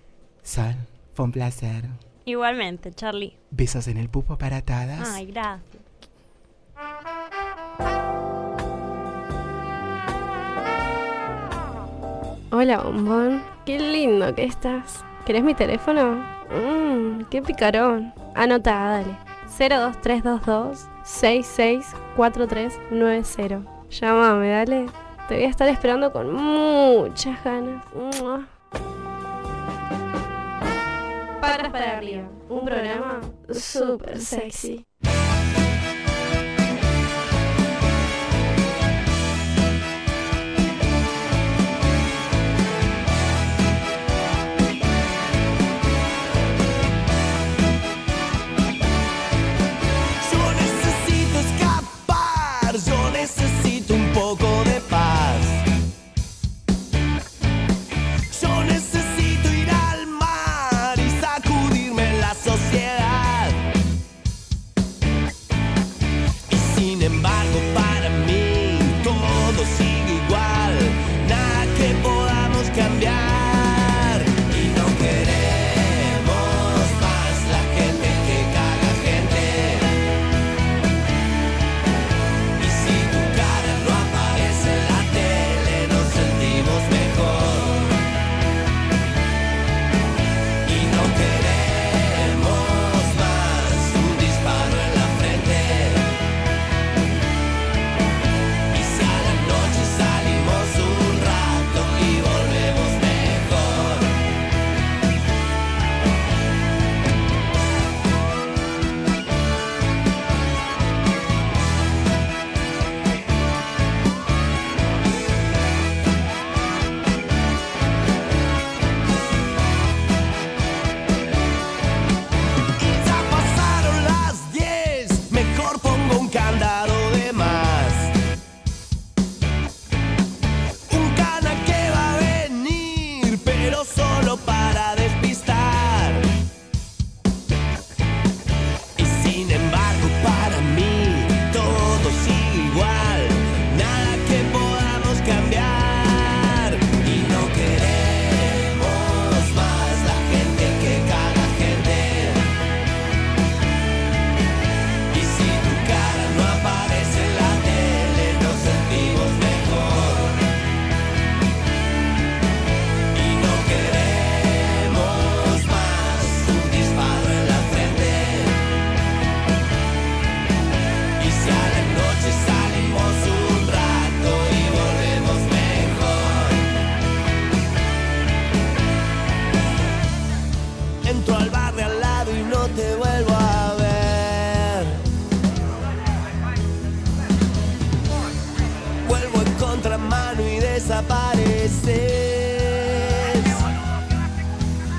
D: Sol, fue un placer.
E: Igualmente, Charlie.
D: Besos en el pupo para todas.
E: Ay, gracias.
A: Hola, bombón. Qué lindo que estás. ¿Querés mi teléfono? Mmm, qué picarón. Anota, dale. cero dos tres dos dos seis seis cuatro tres nueve cero. Llámame, dale. Te voy a estar esperando con muchas ganas. ¡Mua! Patas para arriba. Un programa súper sexy.
I: Yo necesito escapar, yo necesito un poco de paz. Yo necesito ir al mar y sacudirme la sociedad.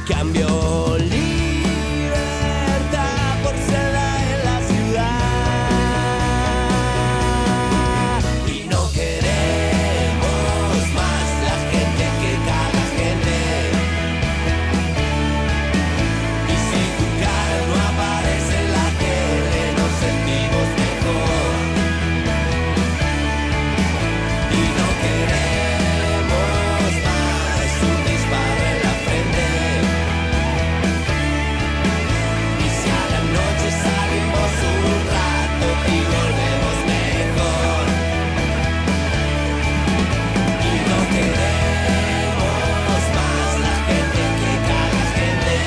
I: Cambio libertad por seda en la ciudad. Y no queremos más la gente que caga gente. Y si tu cara no aparece en la tele, nos sentimos mejor. Y no queremos más un disparo en la frente. Y si a la noche salimos un rato y volvemos mejor. Y no queremos más la gente que caga gente.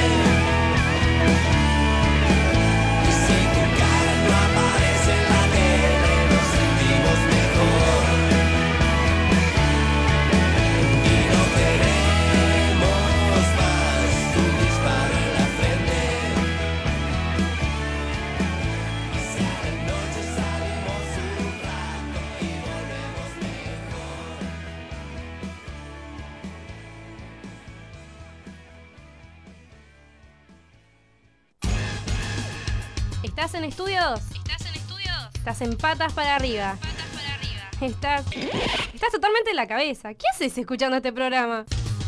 I: Y si tu cara no aparece en la tele, nos sentimos mejor. Y no queremos más un disparo en la frente. Y si a la noche salimos un rato y volvemos mejor.
A: ¿Estás en estudios? ¿Estás en estudios? Estás en patas para arriba. Patas para arriba. Estás. Estás totalmente en la cabeza. ¿Qué haces escuchando este programa?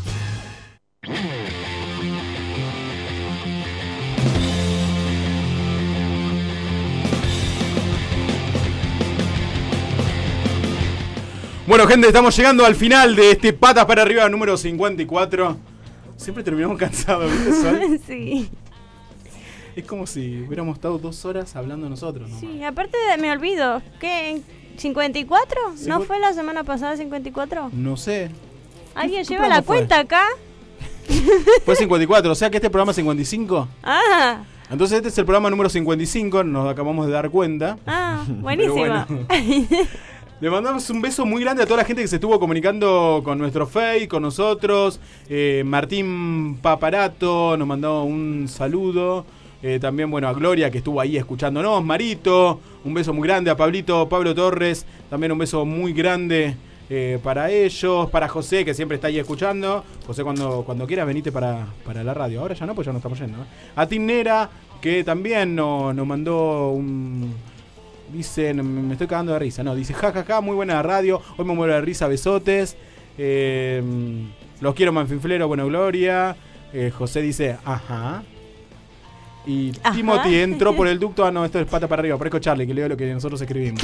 D: Bueno, gente, estamos llegando al final de este Patas para Arriba número cincuenta y cuatro. Siempre terminamos cansados, ¿viste, Sol?
E: Sí.
D: Es como si hubiéramos estado dos horas hablando nosotros, ¿no?
E: Sí, aparte de, me olvido, ¿qué? ¿cincuenta y cuatro? ¿No
D: Cincu-
E: fue la semana pasada cincuenta y cuatro?
D: No sé.
E: ¿Alguien
D: ¿Qué
E: lleva
D: programa
E: la
D: fue?
E: cuenta acá?
D: Fue cincuenta y cuatro, o sea que este programa es cincuenta y cinco.
E: Ah,
D: Entonces este es el programa número cincuenta y cinco, nos acabamos de dar cuenta.
E: ah,
D: Pero
E: buenísimo.
D: bueno. Le mandamos un beso muy grande a toda la gente que se estuvo comunicando con nuestro Face, con nosotros. Eh, Martín Paparato nos mandó un saludo. Eh, también, bueno, a Gloria que estuvo ahí escuchándonos. Marito, un beso muy grande. A Pablito, Pablo Torres, también un beso muy grande eh, para ellos. Para José, que siempre está ahí escuchando. José, cuando, cuando quieras, venite para, para la radio. Ahora ya no, pues ya no estamos yendo. ¿eh? A Tinera, que también nos, nos mandó un... Dice, no, me estoy cagando de risa. No, dice, jajaja, ja, ja, muy buena radio. Hoy me muero de risa, besotes. Eh, los quiero, manfinflero, bueno, Gloria. Eh, José dice, ajá. Y
E: Ajá.
D: Timothy entró por el ducto. Ah, no, esto es pata para arriba. Parezco Charlie, que leo lo que nosotros escribimos.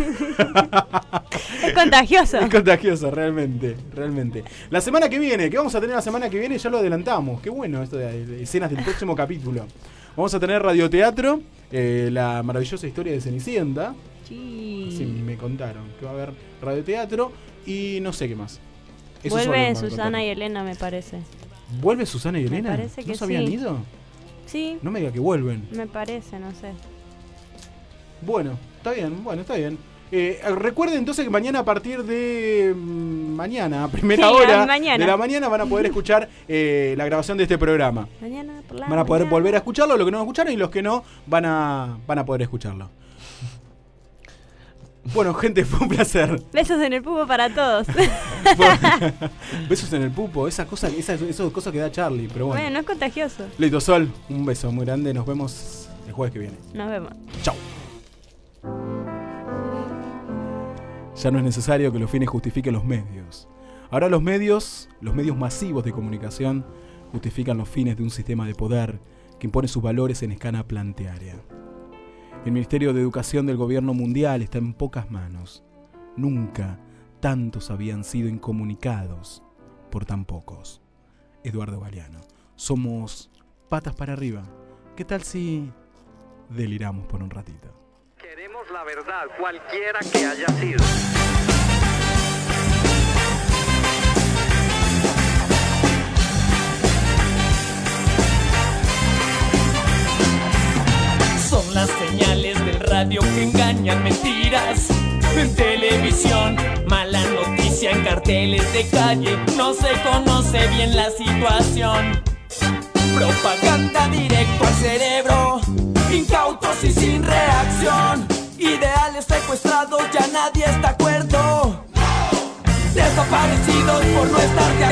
E: Es contagioso.
D: Es contagioso, realmente, realmente. La semana que viene, ¿qué vamos a tener la semana que viene? Ya lo adelantamos. Qué bueno esto de, de escenas del próximo capítulo. Vamos a tener radioteatro, eh, la maravillosa historia de Cenicienta.
E: Sí.
D: Sí, me contaron que va a haber radioteatro y no sé qué más. Eso solo
E: Vuelven
D: me
E: Susana
D: contaron.
E: y Elena, me parece.
D: ¿Vuelve Susana y Elena?
E: Me parece que
D: ¿No se habían
E: sí.
D: ido?
E: Sí.
D: No me diga que vuelven.
E: Me parece, no sé.
D: Bueno, está bien, bueno, está bien. Eh, recuerden entonces que mañana a partir de mm, mañana, a primera
E: Sí,
D: hora
E: a mañana.
D: de la mañana van a poder escuchar eh, la grabación de este programa.
E: Mañana por la
D: Van a poder
E: mañana.
D: volver a escucharlo, los que no lo escucharon y los que no van a, van a poder escucharlo. Bueno, gente, fue un placer.
E: Besos en el pupo para todos.
D: Besos en el pupo, esa cosa, esa, esa cosa que da Charlie, pero bueno.
E: Bueno, no es contagioso.
D: Listo, Sol, un beso muy grande, nos vemos el jueves que viene.
E: Nos vemos.
D: Chau. Ya no es necesario que los fines justifiquen los medios. Ahora los medios, los medios masivos de comunicación, justifican los fines de un sistema de poder que impone sus valores en escala planetaria. El Ministerio de Educación del Gobierno Mundial está en pocas manos. Nunca tantos habían sido incomunicados por tan pocos. Eduardo Galeano. Somos patas para arriba. ¿Qué tal si deliramos por un ratito?
Q: Queremos la verdad, cualquiera que haya sido.
I: Son las señales del radio que engañan mentiras. En televisión, mala noticia en carteles de calle. No se conoce bien la situación. Propaganda directo al cerebro. Incautos y sin reacción. Ideales secuestrados, ya nadie está de acuerdo. Desaparecidos por no estar de